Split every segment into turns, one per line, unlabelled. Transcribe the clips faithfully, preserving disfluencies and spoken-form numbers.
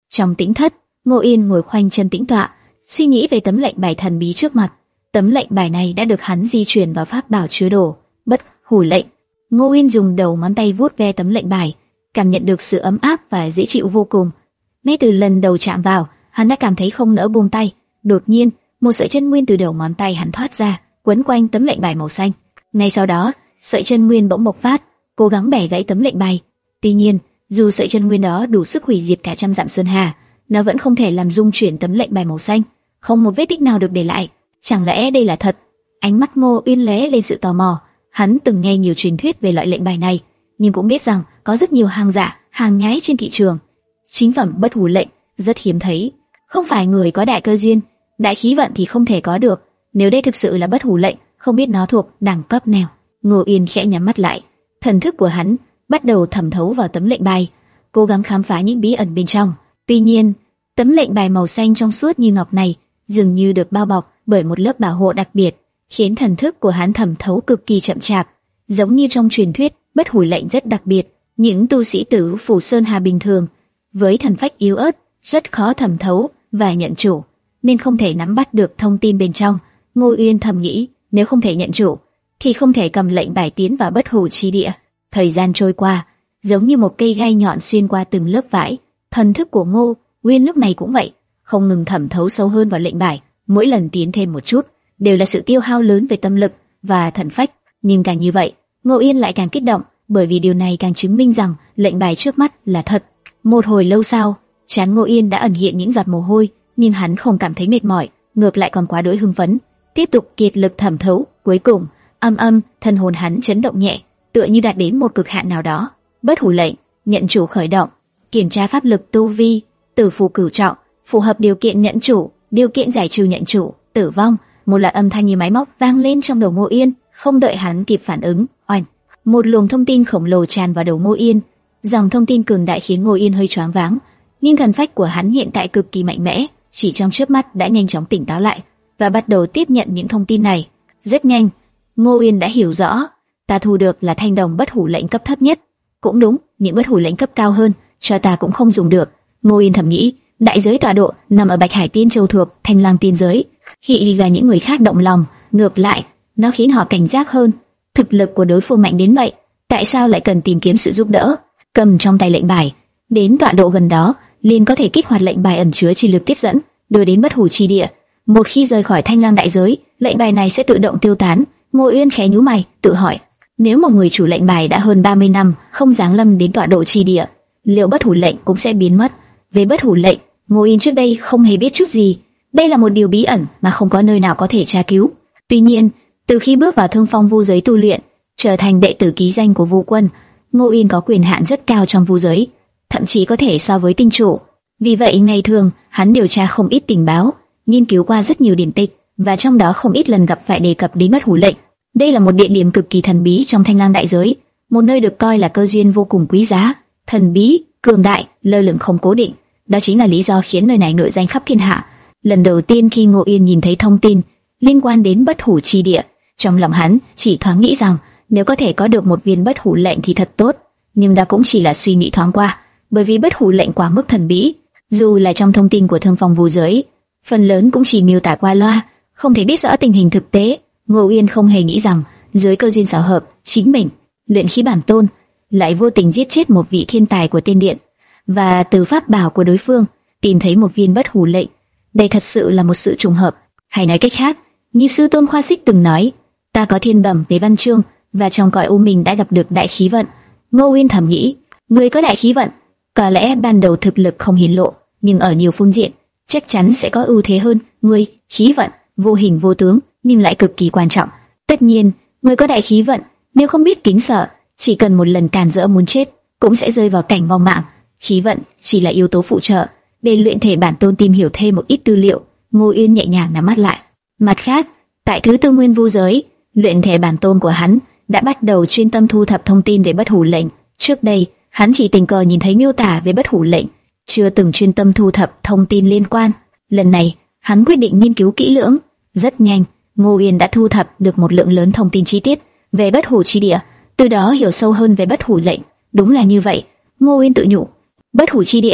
Trong tĩnh thất, Ngô Yên ngồi khoanh chân tĩnh tọa, suy nghĩ về tấm lệnh bài thần bí trước mặt. Tấm lệnh bài này đã được hắn di chuyển vào pháp bảo chứa đồ Bất Hủ lệnh. Ngô Yên dùng đầu ngón tay vuốt ve tấm lệnh bài, cảm nhận được sự ấm áp và dễ chịu vô cùng. Ngay từ lần đầu chạm vào, hắn đã cảm thấy không nỡ buông tay. Đột nhiên, một sợi chân nguyên từ đầu ngón tay hắn thoát ra, quấn quanh tấm lệnh bài màu xanh. Ngay sau đó, sợi chân nguyên bỗng bộc phát, cố gắng bẻ gãy tấm lệnh bài. Tuy nhiên, dù sợi chân nguyên đó đủ sức hủy diệt cả trăm dặm sơn hà, nó vẫn không thể làm rung chuyển tấm lệnh bài màu xanh, không một vết tích nào được để lại. Chẳng lẽ đây là thật? Ánh mắt Ngô Uyên lóe lên sự tò mò. Hắn từng nghe nhiều truyền thuyết về loại lệnh bài này, nhưng cũng biết rằng có rất nhiều hàng giả, hàng nhái trên thị trường. Chính phẩm Bất Hủ lệnh rất hiếm thấy, không phải người có đại cơ duyên, đại khí vận thì không thể có được. Nếu đây thực sự là Bất Hủ lệnh, không biết nó thuộc đẳng cấp nào. Ngô Uyên khẽ nhắm mắt lại, thần thức của hắn bắt đầu thẩm thấu vào tấm lệnh bài, cố gắng khám phá những bí ẩn bên trong. Tuy nhiên, tấm lệnh bài màu xanh trong suốt như ngọc này dường như được bao bọc bởi một lớp bảo hộ đặc biệt, khiến thần thức của hắn thẩm thấu cực kỳ chậm chạp. Giống như trong truyền thuyết, Bất Hủ lệnh rất đặc biệt, những tu sĩ tử phủ sơn hà bình thường với thần phách yếu ớt rất khó thẩm thấu và nhận chủ, nên không thể nắm bắt được thông tin bên trong. Ngô Uyên thầm nghĩ, nếu không thể nhận chủ thì không thể cầm lệnh bài tiến vào Bất Hủ chi địa. Thời gian trôi qua, giống như một cây gai nhọn xuyên qua từng lớp vải, thần thức của Ngô Uyên lúc này cũng vậy, không ngừng thẩm thấu sâu hơn vào lệnh bài. Mỗi lần tiến thêm một chút đều là sự tiêu hao lớn về tâm lực và thần phách, nhưng càng như vậy, Ngô Uyên lại càng kích động, bởi vì điều này càng chứng minh rằng lệnh bài trước mắt là thật. Một hồi lâu sau, trán Ngô Uyên đã ẩn hiện những giọt mồ hôi, nhưng hắn không cảm thấy mệt mỏi, ngược lại còn quá đỗi hưng phấn, tiếp tục kiệt lực thẩm thấu. Cuối cùng, âm âm thân hồn hắn chấn động nhẹ, tựa như đạt đến một cực hạn nào đó. Bất Hủ lệnh nhận chủ khởi động, kiểm tra pháp lực tu vi, tử phù cửu trọng, phù hợp điều kiện nhận chủ, điều kiện giải trừ nhận chủ, tử vong. Một loạt âm thanh như máy móc vang lên trong đầu Ngô Yên, không đợi hắn kịp phản ứng, oanh, một luồng thông tin khổng lồ tràn vào đầu Ngô Yên. Dòng thông tin cường đại khiến Ngô Yên hơi choáng váng, nhưng thần phách của hắn hiện tại cực kỳ mạnh mẽ, chỉ trong chớp mắt đã nhanh chóng tỉnh táo lại và bắt đầu tiếp nhận những thông tin này. Rất nhanh, Ngô Yên đã hiểu rõ, ta thu được là thanh đồng Bất Hủ lệnh cấp thấp nhất. Cũng đúng, những Bất Hủ lệnh cấp cao hơn cho ta cũng không dùng được. Ngô Yên thầm nghĩ, đại giới tọa độ nằm ở Bạch Hải Tiên Châu thuộc Thanh Lang Tiên giới. Khi và những người khác động lòng, ngược lại, nó khiến họ cảnh giác hơn. Thực lực của đối phương mạnh đến vậy, tại sao lại cần tìm kiếm sự giúp đỡ? Cầm trong tay lệnh bài, đến tọa độ gần đó, liền có thể kích hoạt lệnh bài ẩn chứa chi lực tiếp dẫn, đưa đến Bất Hủ chi địa. Một khi rời khỏi Thanh Lang đại giới, lệnh bài này sẽ tự động tiêu tán. Ngô Uyên khẽ nhíu mày, tự hỏi, nếu một người chủ lệnh bài đã hơn ba mươi năm không giáng lâm đến tọa độ chi địa, liệu Bất Hủ lệnh cũng sẽ biến mất? Về Bất Hủ lệnh, Ngô Uyên trước đây không hề biết chút gì. Đây là một điều bí ẩn mà không có nơi nào có thể tra cứu. Tuy nhiên, từ khi bước vào Thương Phong Vu giới tu luyện, trở thành đệ tử ký danh của Vu Quân, Ngô Uyên có quyền hạn rất cao trong Vu giới, thậm chí có thể so với tinh chủ. Vì vậy, ngày thường hắn điều tra không ít tình báo, nghiên cứu qua rất nhiều điển tịch, và trong đó không ít lần gặp phải đề cập đến Bất Hủ lệnh. Đây là một địa điểm cực kỳ thần bí trong Thanh Lang đại giới, một nơi được coi là cơ duyên vô cùng quý giá, thần bí, cường đại, lơ lửng không cố định. Đó chính là lý do khiến nơi này nổi danh khắp thiên hạ. Lần đầu tiên khi Ngô Uyên nhìn thấy thông tin liên quan đến Bất Hủ chi địa, trong lòng hắn chỉ thoáng nghĩ rằng nếu có thể có được một viên Bất Hủ lệnh thì thật tốt, nhưng đó cũng chỉ là suy nghĩ thoáng qua, bởi vì Bất Hủ lệnh quá mức thần bí, dù là trong thông tin của Thương Phong Vu giới, phần lớn cũng chỉ miêu tả qua loa, không thể biết rõ tình hình thực tế. Ngô Uyên không hề nghĩ rằng dưới cơ duyên xảo hợp, chính mình, luyện khí bản tôn, lại vô tình giết chết một vị thiên tài của tiên điện, và từ pháp bảo của đối phương tìm thấy một viên Bất Hủ lệnh. Đây thật sự là một sự trùng hợp, hay nói cách khác, như sư tôn Khoa Xích từng nói, ta có thiên bẩm về văn chương, và trong cõi u minh đã gặp được đại khí vận. Ngô Uyên thầm nghĩ, người có đại khí vận, có lẽ ban đầu thực lực không hiển lộ, nhưng ở nhiều phương diện chắc chắn sẽ có ưu thế hơn. Người khí vận vô hình vô tướng, nhưng lại cực kỳ quan trọng. Tất nhiên, người có đại khí vận, nếu không biết kính sợ, chỉ cần một lần càn rỡ muốn chết, cũng sẽ rơi vào cảnh vong mạng. Khí vận chỉ là yếu tố phụ trợ. Để luyện thể bản tôn tìm hiểu thêm một ít tư liệu, Ngô Uyên nhẹ nhàng nhắm mắt lại. Mặt khác, tại thứ tư nguyên vu giới, luyện thể bản tôn của hắn đã bắt đầu chuyên tâm thu thập thông tin về Bất Hủ lệnh. Trước đây, hắn chỉ tình cờ nhìn thấy miêu tả về Bất Hủ lệnh, chưa từng chuyên tâm thu thập thông tin liên quan. Lần này, hắn quyết định nghiên cứu kỹ lưỡng. Rất nhanh, Ngô Uyên đã thu thập được một lượng lớn thông tin chi tiết về Bất Hủ chi địa, từ đó hiểu sâu hơn về Bất Hủ lệnh. Đúng là như vậy, Ngô Uyên tự nhủ. Bất Hủ chi địa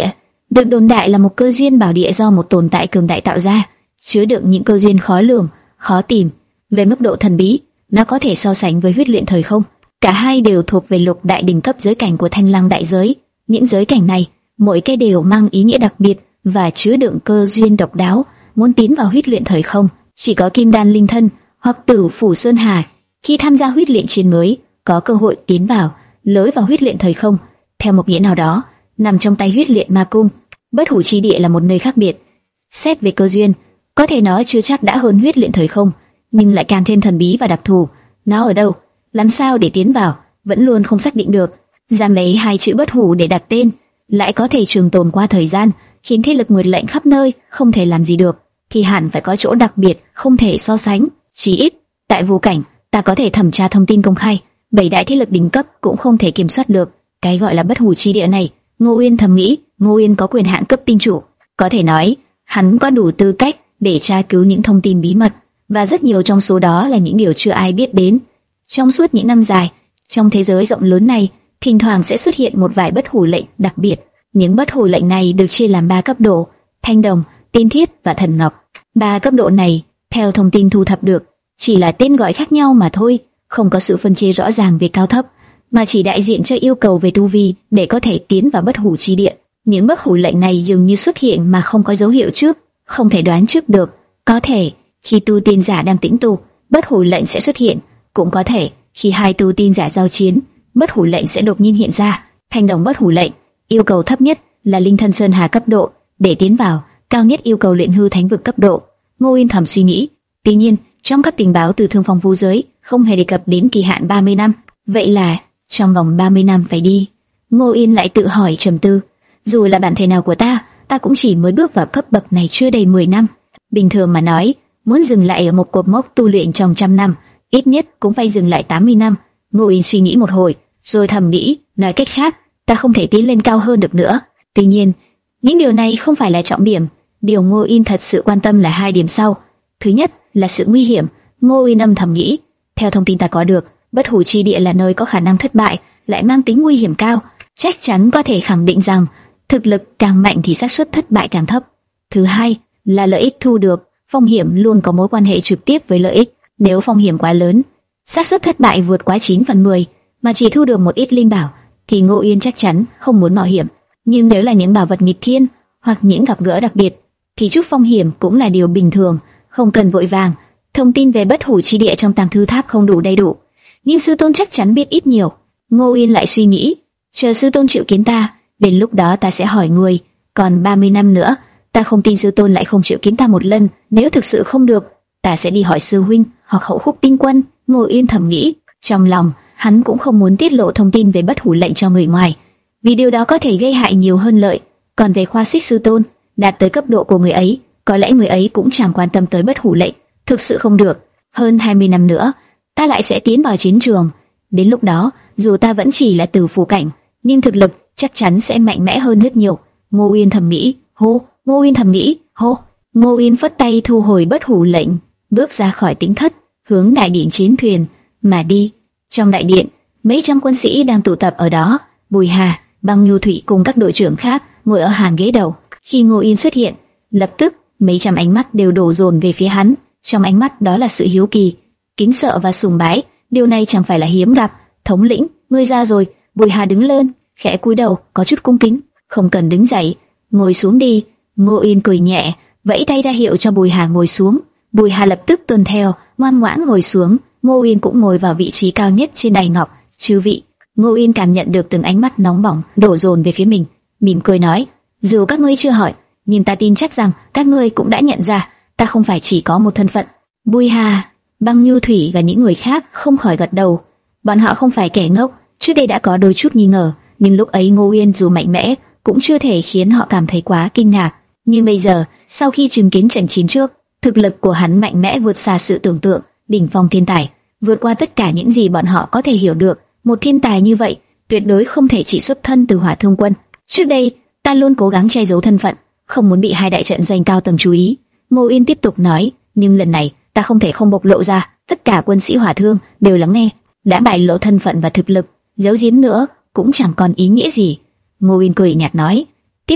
được đồn đại là một cơ duyên bảo địa do một tồn tại cường đại tạo ra, chứa đựng những cơ duyên khó lường, khó tìm. Về mức độ thần bí, nó có thể so sánh với huyết luyện thời không. Cả hai đều thuộc về lục đại đỉnh cấp giới cảnh của Thanh Lăng đại giới. Những giới cảnh này, mỗi cái đều mang ý nghĩa đặc biệt và chứa đựng cơ duyên độc đáo. Muốn tiến vào huyết luyện thời không, chỉ có kim đan linh thân hoặc tử phủ sơn hà khi tham gia huyết luyện chiến mới có cơ hội tiến vào lối vào huyết luyện thời không. Theo một nghĩa nào đó, nằm trong tay huyết luyện ma cung, bất hủ chi địa là một nơi khác biệt. Xét về cơ duyên, có thể nói chưa chắc đã hơn huyết luyện thời không, nhưng lại càng thêm thần bí và đặc thù. Nó ở đâu, làm sao để tiến vào, vẫn luôn không xác định được. Dám lấy hai chữ bất hủ để đặt tên, lại có thể trường tồn qua thời gian, khiến thế lực nguyệt lệnh khắp nơi không thể làm gì được, thì hẳn phải có chỗ đặc biệt không thể so sánh. Chỉ ít tại Vũ Cảnh, ta có thể thẩm tra thông tin công khai, bảy đại thế lực đỉnh cấp cũng không thể kiểm soát được. Cái gọi là bất hủ chi địa này, Ngô Uyên thầm nghĩ, Ngô Uyên có quyền hạn cấp tinh chủ, có thể nói hắn có đủ tư cách để tra cứu những thông tin bí mật, và rất nhiều trong số đó là những điều chưa ai biết đến. Trong suốt những năm dài, trong thế giới rộng lớn này, thỉnh thoảng sẽ xuất hiện một vài bất hủ lệnh đặc biệt. Những bất hủ lệnh này được chia làm ba cấp độ: thanh đồng, tiên thiết và thần ngọc. Ba cấp độ này, theo thông tin thu thập được, chỉ là tên gọi khác nhau mà thôi, không có sự phân chia rõ ràng về cao thấp, mà chỉ đại diện cho yêu cầu về tu vi để có thể tiến vào bất hủ chi địa. Những bất hủ lệnh này dường như xuất hiện mà không có dấu hiệu trước, không thể đoán trước được. Có thể khi tu tiên giả đang tĩnh tu, bất hủ lệnh sẽ xuất hiện, cũng có thể khi hai tu tiên giả giao chiến, bất hủ lệnh sẽ đột nhiên hiện ra. Thanh đồng bất hủ lệnh, yêu cầu thấp nhất là linh thân sơn hà cấp độ, để tiến vào, cao nhất yêu cầu luyện hư thánh vực cấp độ. Ngô Uyên thầm suy nghĩ. Tuy nhiên, trong các tình báo từ Thương Phong Vũ giới không hề đề cập đến kỳ hạn ba mươi năm. Vậy là trong vòng ba mươi năm phải đi. Ngô Uyên lại tự hỏi trầm tư. Dù là bản thể nào của ta, ta cũng chỉ mới bước vào cấp bậc này chưa đầy mười năm. Bình thường mà nói, muốn dừng lại ở một cột mốc tu luyện trong trăm năm, ít nhất cũng phải dừng lại tám mươi năm. Ngô Uyên suy nghĩ một hồi, rồi thầm nghĩ, nói cách khác, ta không thể tiến lên cao hơn được nữa. Tuy nhiên, những điều này không phải là trọng điểm. Điều Ngô Uyên thật sự quan tâm là hai điểm sau. Thứ nhất là sự nguy hiểm. Ngô Uyên âm thầm nghĩ, theo thông tin ta có được, bất hủ chi địa là nơi có khả năng thất bại, lại mang tính nguy hiểm cao. Chắc chắn có thể khẳng định rằng thực lực càng mạnh thì xác suất thất bại càng thấp. Thứ hai là lợi ích thu được. Phong hiểm luôn có mối quan hệ trực tiếp với lợi ích. Nếu phong hiểm quá lớn, xác suất thất bại vượt quá chín phần mười, mà chỉ thu được một ít linh bảo, thì Ngô Uyên chắc chắn không muốn mạo hiểm. Nhưng nếu là những bảo vật nghịch thiên hoặc những gặp gỡ đặc biệt, thì chút phong hiểm cũng là điều bình thường, không cần vội vàng. Thông tin về bất hủ chi địa trong tàng thư tháp không đủ đầy đủ, nhưng sư tôn chắc chắn biết ít nhiều. Ngô Uyên lại suy nghĩ, chờ sư tôn chịu kiến ta, đến lúc đó ta sẽ hỏi người. Còn ba mươi năm nữa, ta không tin sư tôn lại không chịu kiến ta một lần. Nếu thực sự không được, ta sẽ đi hỏi sư huynh hoặc hậu khúc tinh quân. Ngô Uyên thầm nghĩ, trong lòng hắn cũng không muốn tiết lộ thông tin về bất hủ lệnh cho người ngoài, vì điều đó có thể gây hại nhiều hơn lợi. Còn về Khoa Xích sư tôn, đạt tới cấp độ của người ấy, có lẽ người ấy cũng chẳng quan tâm tới bất hủ lệnh. Thực sự không được, hơn hai mươi năm nữa, ta lại sẽ tiến vào chiến trường. Đến lúc đó, dù ta vẫn chỉ là tử phủ cảnh, nhưng thực lực chắc chắn sẽ mạnh mẽ hơn rất nhiều. Ngô Uyên thầm nghĩ, hô, Ngô Uyên thầm nghĩ, hô. Ngô Uyên phất tay thu hồi bất hủ lệnh, bước ra khỏi tĩnh thất, hướng đại điện chiến thuyền mà đi. Trong đại điện, mấy trăm quân sĩ đang tụ tập ở đó. Bùi Hà, Băng Nhu Thủy cùng các đội trưởng khác ngồi ở hàng ghế đầu. Khi Ngô Uyên xuất hiện, lập tức mấy trăm ánh mắt đều đổ dồn về phía hắn. Trong ánh mắt đó là sự hiếu kỳ, kính sợ và sùng bái. Điều này chẳng phải là hiếm gặp. Thống lĩnh, ngươi ra rồi. Bùi Hà đứng lên, khẽ cúi đầu, có chút cung kính. Không cần đứng dậy, ngồi xuống đi. Ngô Uyên cười nhẹ, vẫy tay ra hiệu cho Bùi Hà ngồi xuống. Bùi Hà lập tức tuân theo, ngoan ngoãn ngồi xuống. Ngô Uyên cũng ngồi vào vị trí cao nhất trên đài ngọc. Chư vị. Ngô Uyên cảm nhận được từng ánh mắt nóng bỏng đổ dồn về phía mình, mỉm cười nói, dù các ngươi chưa hỏi, nhưng ta tin chắc rằng các ngươi cũng đã nhận ra, ta không phải chỉ có một thân phận. Bùi Hà, Băng Nhu Thủy và những người khác không khỏi gật đầu. Bọn họ không phải kẻ ngốc, trước đây đã có đôi chút nghi ngờ, nhưng lúc ấy Ngô Uyên dù mạnh mẽ cũng chưa thể khiến họ cảm thấy quá kinh ngạc. Nhưng bây giờ, sau khi chứng kiến trận chiến trước, thực lực của hắn mạnh mẽ vượt xa sự tưởng tượng, đỉnh phong thiên tài, vượt qua tất cả những gì bọn họ có thể hiểu được. Một thiên tài như vậy, tuyệt đối không thể chỉ xuất thân từ Hỏa Thương quân. Trước đây, ta luôn cố gắng che giấu thân phận, không muốn bị hai đại trận danh cao tầng chú ý. Ngô Uyên tiếp tục nói, nhưng lần này, ta không thể không bộc lộ ra. Tất cả quân sĩ Hỏa Thương đều lắng nghe, đã bại lộ thân phận và thực lực, giấu giếm nữa cũng chẳng còn ý nghĩa gì. Ngô Uyên cười nhạt nói, tiếp theo,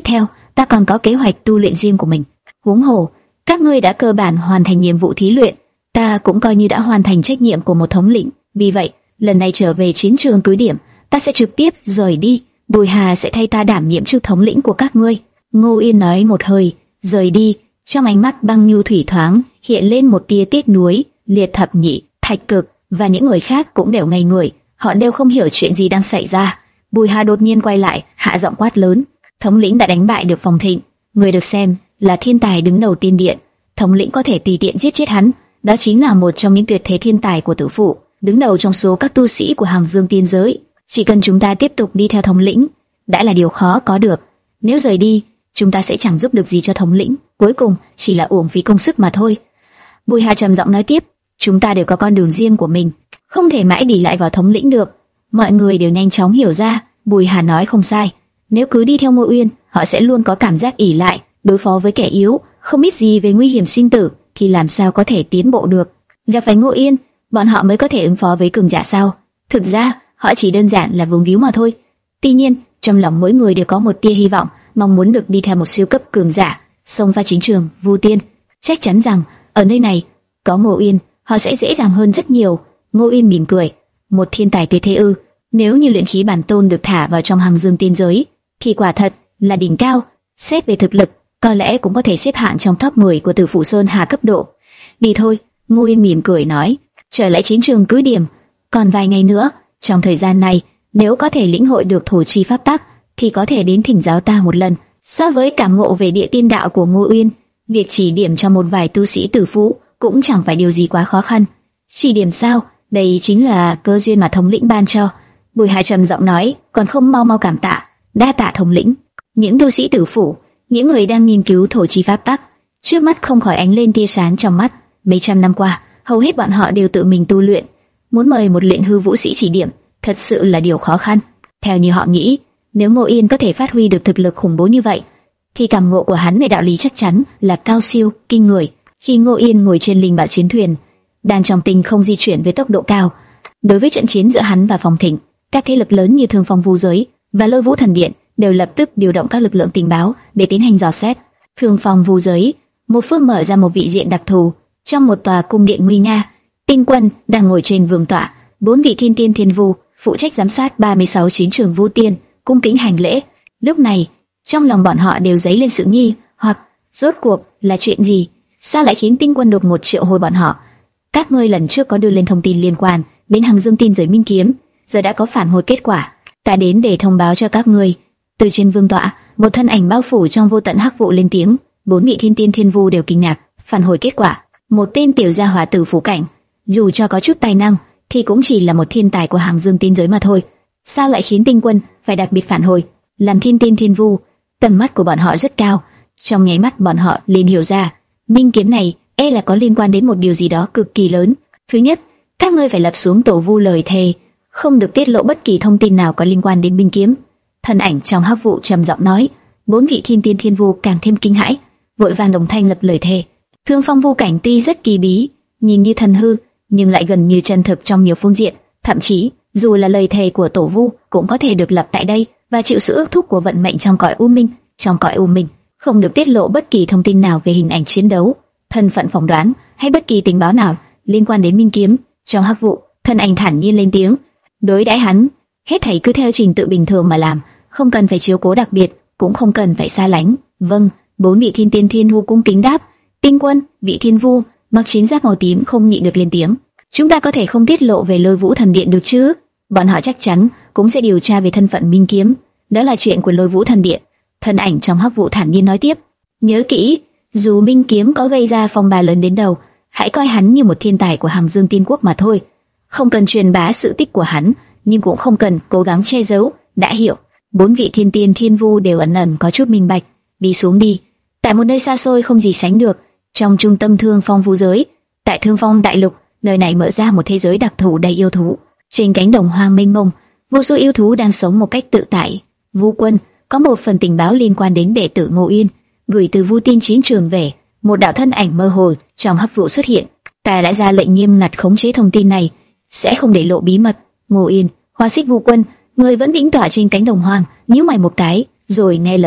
ta còn có kế hoạch tu luyện riêng của mình. Huống hồ, các ngươi đã cơ bản hoàn thành nhiệm vụ thí luyện, ta cũng coi như đã hoàn thành trách nhiệm của một thống lĩnh. Vì vậy, lần này trở về chiến trường cứ điểm, ta sẽ trực tiếp rời đi. Bùi Hà sẽ thay ta đảm nhiệm chức thống lĩnh của các ngươi. Ngô Yên nói một hơi, rời đi. Trong ánh mắt băng nhu thủy thoáng hiện lên một tia tiếc nuối. Liệt Thập Nhị, Thạch Cực và những người khác cũng đều ngây người, họ đều không hiểu chuyện gì đang xảy ra. Bùi Hà đột nhiên quay lại, hạ giọng quát lớn: thống lĩnh đã đánh bại được Phong Thịnh, người được xem là thiên tài đứng đầu tiên điện, thống lĩnh có thể tùy tiện giết chết hắn, đó chính là một trong những tuyệt thế thiên tài của tử phụ, đứng đầu trong số các tu sĩ của Hàng Dương tiên giới. Chỉ cần chúng ta tiếp tục đi theo thống lĩnh, đã là điều khó có được. Nếu rời đi, chúng ta sẽ chẳng giúp được gì cho thống lĩnh, cuối cùng chỉ là uổng phí công sức mà thôi. Bùi Hà trầm giọng nói tiếp: chúng ta đều có con đường riêng của mình, không thể mãi đi lại vào thống lĩnh được. Mọi người đều nhanh chóng hiểu ra, Bùi Hà nói không sai. Nếu cứ đi theo Ngô Uyên, họ sẽ luôn có cảm giác ỷ lại, đối phó với kẻ yếu, không biết gì về nguy hiểm sinh tử, thì làm sao có thể tiến bộ được. Gặp phải Ngô Uyên, bọn họ mới có thể ứng phó với cường giả sao? Thực ra, họ chỉ đơn giản là vướng víu mà thôi. Tuy nhiên, trong lòng mỗi người đều có một tia hy vọng, mong muốn được đi theo một siêu cấp cường giả, xông pha chính trường, Vu Tiên. Chắc chắn rằng, ở nơi này, có Ngô Uyên, họ sẽ dễ dàng hơn rất nhiều. Ngô Uyên mỉm cười: một thiên tài tuyệt thế ư? Nếu như luyện khí bản tôn được thả vào trong Hàng Dương tiên giới, thì quả thật là đỉnh cao. Xét về thực lực, có lẽ cũng có thể xếp hạng trong top mười của Tử Phụ Sơn Hà cấp độ. Đi thôi, Ngô Uyên mỉm cười nói. Trở lại chiến trường cứ điểm, còn vài ngày nữa. Trong thời gian này, nếu có thể lĩnh hội được thổ chi pháp tắc, thì có thể đến thỉnh giáo ta một lần. So với cảm ngộ về địa tiên đạo của Ngô Uyên, việc chỉ điểm cho một vài tu sĩ tử phụ cũng chẳng phải điều gì quá khó khăn. Chỉ điểm sao? Đây chính là cơ duyên mà thống lĩnh ban cho. Bùi Hà trầm giọng nói, còn không mau mau cảm tạ. Đa tạ thống lĩnh. Những tu sĩ tử phụ, những người đang nghiên cứu thổ chi pháp tắc, trước mắt không khỏi ánh lên tia sáng trong mắt. Mấy trăm năm qua, hầu hết bọn họ đều tự mình tu luyện. Muốn mời một luyện hư vũ sĩ chỉ điểm, thật sự là điều khó khăn. Theo như họ nghĩ, nếu Ngô Yên có thể phát huy được thực lực khủng bố như vậy, thì cảm ngộ của hắn về đạo lý chắc chắn là cao siêu, kinh người. Khi Ngô Yên ngồi trên linh bảo chiến thuyền, đang trong tinh không di chuyển với tốc độ cao, đối với trận chiến giữa hắn và Phong Thịnh, các thế lực lớn như Thương Phong Vu Giới và Lôi Vũ Thần Điện đều lập tức điều động các lực lượng tình báo để tiến hành dò xét. Thương Phong Vu Giới, một phương mở ra một vị diện đặc thù trong một tòa cung điện nguy nga. Tinh Quân đang ngồi trên vương tọa, bốn vị thiên tiên thiên vu phụ trách giám sát ba mươi sáu chiến trường Vu Tiên cung kính hành lễ. Lúc này, trong lòng bọn họ đều dấy lên sự nghi hoặc, rốt cuộc là chuyện gì? Sao lại khiến Tinh Quân đột ngột triệu hồi bọn họ? Các ngươi lần trước có đưa lên thông tin liên quan đến Hàng Dương tin giới Minh Kiếm, giờ đã có phản hồi kết quả. Ta đến để thông báo cho các ngươi. Từ trên vương tọa, một thân ảnh bao phủ trong vô tận hắc vụ lên tiếng. Bốn vị thiên tiên thiên vu đều kinh ngạc. Phản hồi kết quả, một tên tiểu gia hỏa tử phủ cảnh, dù cho có chút tài năng, thì cũng chỉ là một thiên tài của Hàng Dương tin giới mà thôi. Sao lại khiến Tinh Quân phải đặc biệt phản hồi? Làm thiên tiên thiên vu, tầm mắt của bọn họ rất cao. Trong nháy mắt bọn họ liền hiểu ra, Minh Kiếm này e là có liên quan đến một điều gì đó cực kỳ lớn. Thứ nhất, các ngươi phải lập xuống tổ vu lời thề, không được tiết lộ bất kỳ thông tin nào có liên quan đến Minh Kiếm. Thân ảnh trong hắc vụ trầm giọng nói. Bốn vị thiên tiên thiên vu càng thêm kinh hãi, vội vàng đồng thanh lập lời thề. Thương Phong Vu cảnh tuy rất kỳ bí, nhìn như thần hư, nhưng lại gần như chân thực trong nhiều phương diện. Thậm chí, dù là lời thề của tổ vu cũng có thể được lập tại đây và chịu sự ước thúc của vận mệnh trong cõi u minh. Trong cõi u minh, không được tiết lộ bất kỳ thông tin nào về hình ảnh chiến đấu, thân phận phỏng đoán hay bất kỳ tình báo nào liên quan đến Minh Kiếm. Trong hắc vụ, thân ảnh thản nhiên lên tiếng. Đối đãi hắn, hết thảy cứ theo trình tự bình thường mà làm, không cần phải chiếu cố đặc biệt, cũng không cần phải xa lánh. Vâng. Bốn vị thiên tiên thiên vu cung kính đáp. Tinh Quân, vị thiên vu mặc chiến giáp màu tím không nhịn được lên tiếng. Chúng ta có thể không tiết lộ về Lôi Vũ Thần Điện được chứ? Bọn họ chắc chắn cũng sẽ điều tra về thân phận Minh Kiếm, đó là chuyện của Lôi Vũ Thần Điện. Thân ảnh trong hắc vụ thản nhiên nói tiếp. Nhớ kỹ, dù Minh Kiếm có gây ra phong ba lớn đến đâu, hãy coi hắn như một thiên tài của Hàng Dương Tiên Quốc mà thôi. Không cần truyền bá sự tích của hắn, nhưng cũng không cần cố gắng che giấu. Đã hiểu? Bốn vị thiên tiên thiên vu đều ẩn ẩn có chút minh bạch. Đi xuống đi. Tại một nơi xa xôi không gì sánh được, trong trung tâm Thương Phong Vu Giới, tại Thương Phong Đại Lục, nơi này mở ra một thế giới đặc thù đầy yêu thú. Trên cánh đồng hoang mênh mông, vô số yêu thú đang sống một cách tự tại. Vu Quân có một phần tình báo liên quan đến đệ tử Ngô Yên, gửi từ Vu Tiên chiến trường về. Một đạo thân ảnh mơ hồ trong hắc vụ xuất hiện. Ta đã ra lệnh nghiêm ngặt khống chế thông tin này, sẽ không để lộ bí mật. Ngô Yên, Hoa Xích Vu Quân, người vẫn tĩnh tọa trên cánh đồng hoang, nhíu mày một cái, rồi ngay lập tức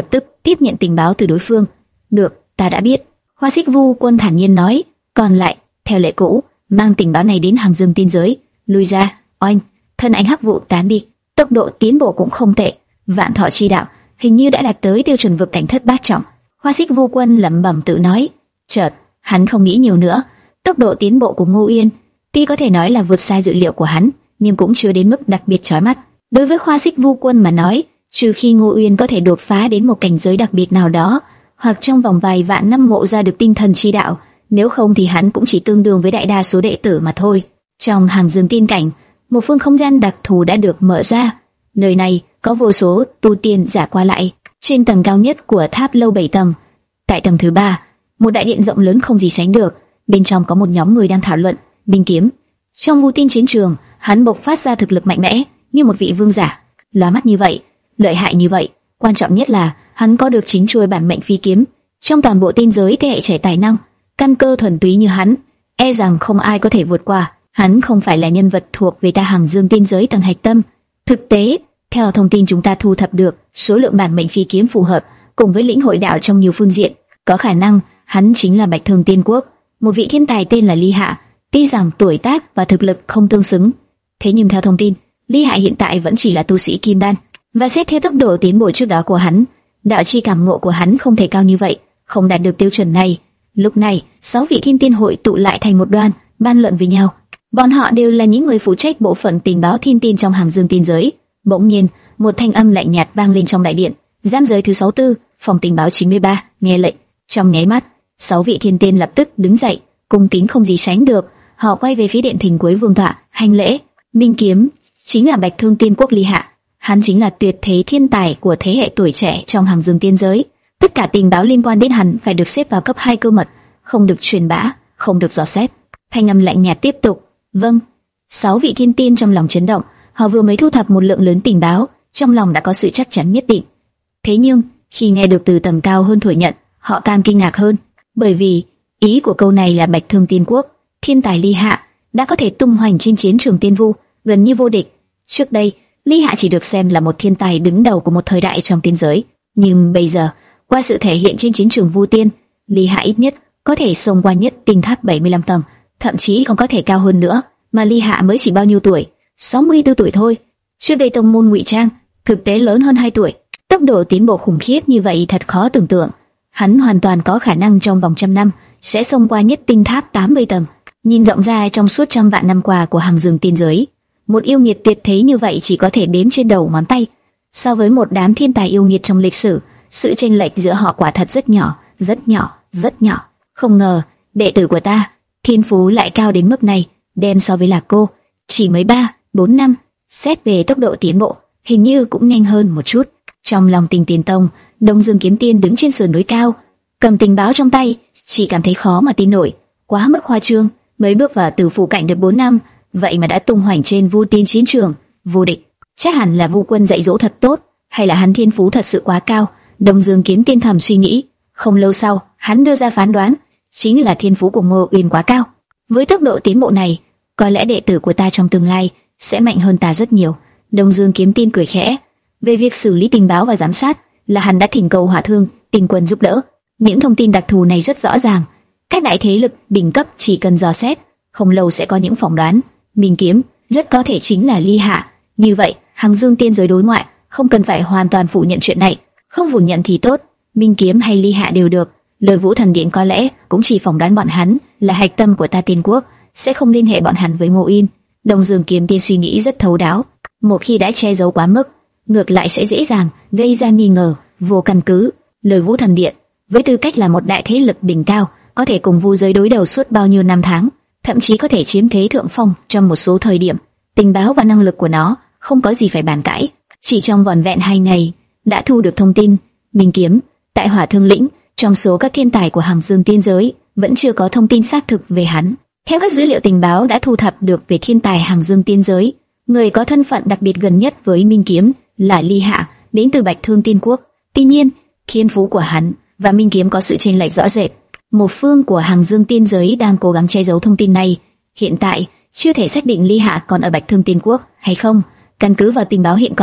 tiếp nhận tình báo từ đối phương. Được, ta đã biết. Hoa Xích Vu Quân thản nhiên nói. Còn lại, theo lệ cũ, mang tình báo này đến Hàng Dương Tiên Giới. Lui ra. Oanh, thân ảnh hắc vụ tán đi. Tốc độ tiến bộ cũng không tệ. Vạn Thọ chi đạo hình như đã đạt tới tiêu chuẩn vực cảnh thất bát trọng. Hoa Xích Vu Quân lẩm bẩm tự nói. Chợt, hắn không nghĩ nhiều nữa. Tốc độ tiến bộ của Ngô Uyên, tuy có thể nói là vượt xa dự liệu của hắn, nhưng cũng chưa đến mức đặc biệt chói mắt. Đối với Hoa Xích Vu Quân mà nói, trừ khi Ngô Uyên có thể đột phá đến một cảnh giới đặc biệt nào đó, hoặc trong vòng vài vạn năm ngộ ra được tinh thần chi đạo, nếu không thì hắn cũng chỉ tương đương với đại đa số đệ tử mà thôi. Trong Hàng Dương Tiên cảnh, một phương không gian đặc thù đã được mở ra. Nơi này có vô số tu tiên giả qua lại. Trên tầng cao nhất của tháp lâu bảy tầng, tại tầng thứ ba, một đại điện rộng lớn không gì sánh được. Bên trong có một nhóm người đang thảo luận binh kiếm. Trong Vu Tiên chiến trường, hắn bộc phát ra thực lực mạnh mẽ như một vị vương giả, lóa mắt như vậy, lợi hại như vậy. Quan trọng nhất là hắn có được chính chuôi bản mệnh phi kiếm. Trong toàn bộ tiên giới thế hệ trẻ tài năng, căn cơ thuần túy như hắn, e rằng không ai có thể vượt qua. Hắn không phải là nhân vật thuộc về ta Hàng Dương Tiên Giới tầng hạch tâm. Thực tế, theo thông tin chúng ta thu thập được, số lượng bản mệnh phi kiếm phù hợp cùng với lĩnh hội đạo trong nhiều phương diện, có khả năng hắn chính là Bạch Thương Tiên Quốc, một vị thiên tài tên là Ly Hạ. Tuy rằng tuổi tác và thực lực không tương xứng, thế nhưng theo thông tin, Ly Hạ hiện tại vẫn chỉ là tu sĩ kim đan, và xét theo tốc độ tiến bộ trước đó của hắn, đạo chi cảm ngộ của hắn không thể cao như vậy, không đạt được tiêu chuẩn này. Lúc này, sáu vị thiên tiên hội tụ lại thành một đoàn, bàn luận với nhau. Bọn họ đều là những người phụ trách bộ phận tình báo thiên tiên trong Hàng Dương Tiên Giới. Bỗng nhiên, một thanh âm lạnh nhạt vang lên trong đại điện. Giám giới thứ sáu mươi tư, phòng tình báo chín mươi ba, nghe lệnh. Trong nháy mắt, sáu vị thiên tiên lập tức đứng dậy, cung kính không gì sánh được. Họ quay về phía điện thỉnh cuối vương tọa, hành lễ. Minh kiếm chính là Bạch Thương Tiên Quốc Ly Hạ, hắn chính là tuyệt thế thiên tài của thế hệ tuổi trẻ trong Hàng Dương Tiên Giới. Tất cả tình báo liên quan đến hắn phải được xếp vào cấp hai cơ mật, không được truyền bá, không được dò xét. Thanh âm lạnh nhạt tiếp tục. Vâng. Sáu vị thiên tiên trong lòng chấn động, họ vừa mới thu thập một lượng lớn tình báo, trong lòng đã có sự chắc chắn nhất định. Thế nhưng, khi nghe được từ tầng cao hơn thừa nhận, họ càng kinh ngạc hơn, bởi vì ý của câu này là Bạch Thương Tiên Quốc, thiên tài Ly Hạ đã có thể tung hoành trên chiến trường tiên vu, gần như vô địch. Trước đây, Ly Hạ chỉ được xem là một thiên tài đứng đầu của một thời đại trong tiên giới, nhưng bây giờ, qua sự thể hiện trên chiến trường Vu Tiên, Ly Hạ ít nhất có thể xông qua nhất tinh tháp bảy mươi lăm tầng, thậm chí còn có thể cao hơn nữa. Mà Ly Hạ mới chỉ bao nhiêu tuổi? sáu mươi tư tuổi thôi. Trước đây tông môn ngụy trang, thực tế lớn hơn hai tuổi. Tốc độ tiến bộ khủng khiếp như vậy thật khó tưởng tượng. Hắn hoàn toàn có khả năng trong vòng trăm năm sẽ xông qua nhất tinh tháp tám mươi tầng. Nhìn rộng ra trong suốt trăm vạn năm qua của Hàng Dương Tiên Giới, một yêu nghiệt tuyệt thế như vậy chỉ có thể đếm trên đầu ngón tay. So với một đám thiên tài yêu nghiệt trong lịch sử, sự chênh lệch giữa họ quả thật rất nhỏ, rất nhỏ, rất nhỏ. Không ngờ, đệ tử của ta, thiên phú lại cao đến mức này, đem so với Lạc Cô, chỉ mới ba, bốn năm, xét về tốc độ tiến bộ, hình như cũng nhanh hơn một chút. Trong lòng Tình Tiền Tông, Đông Dương Kiếm Tiên đứng trên sườn núi cao, cầm tình báo trong tay, chỉ cảm thấy khó mà tin nổi, quá mức khoa trương. Mới bước vào Tử Phủ cảnh được bốn năm, vậy mà đã tung hoành trên Vu Tiên chiến trường, vô địch. Chắc hẳn là Vu Quân dạy dỗ thật tốt, hay là hắn thiên phú thật sự quá cao. Đông Dương Kiếm Tiên thầm suy nghĩ. Không lâu sau, hắn đưa ra phán đoán, chính là thiên phú của Ngô Uyên quá cao. Với tốc độ tiến bộ này, có lẽ đệ tử của ta trong tương lai sẽ mạnh hơn ta rất nhiều. Đông Dương Kiếm Tiên cười khẽ. Về việc xử lý tình báo và giám sát, là hắn đã thỉnh cầu Hỏa Thương, Tình Quân giúp đỡ. Những thông tin đặc thù này rất rõ ràng. Các đại thế lực đỉnh cấp chỉ cần dò xét, không lâu sẽ có những phỏng đoán. Minh kiếm rất có thể chính là Ly Hạ. Như vậy, Hàng Dương Tiên Giới đối ngoại không cần phải hoàn toàn phủ nhận chuyện này. Không phủ nhận thì tốt, Minh kiếm hay Ly Hạ đều được. Lời Vũ Thần Điện có lẽ cũng chỉ phỏng đoán bọn hắn là hạch tâm của ta Tiên Quốc, sẽ không liên hệ bọn hắn với Ngô Uyên. Đông Dương Kiếm Tiên suy nghĩ rất thấu đáo. Một khi đã che giấu quá mức, ngược lại sẽ dễ dàng gây ra nghi ngờ vô căn cứ. Lời Vũ Thần Điện với tư cách là một đại thế lực đỉnh cao, có thể cùng Vu giới đối đầu suốt bao nhiêu năm tháng, thậm chí có thể chiếm thế thượng phong trong một số thời điểm. Tình báo và năng lực của nó không có gì phải bàn cãi. Chỉ trong vỏn vẹn hai ngày đã thu được thông tin, Minh kiếm tại Hỏa Thương lĩnh, trong số các thiên tài của Hàng Dương Tiên Giới vẫn chưa có thông tin xác thực về hắn. Theo các dữ liệu tình báo đã thu thập được về thiên tài Hàng Dương Tiên Giới, người có thân phận đặc biệt gần nhất với Minh kiếm là Ly Hạ, đến từ Bạch Thương Tiên Quốc. Tuy nhiên, thiên phú của hắn và Minh kiếm có sự chênh lệch rõ rệt. Một phương của Hàng Dương Tiên Giới đang cố gắng che giấu thông tin này. Hiện tại chưa thể xác định Ly Hạ còn ở Bạch Thương Tiên Quốc hay không. Căn cứ vào tình báo hiện có,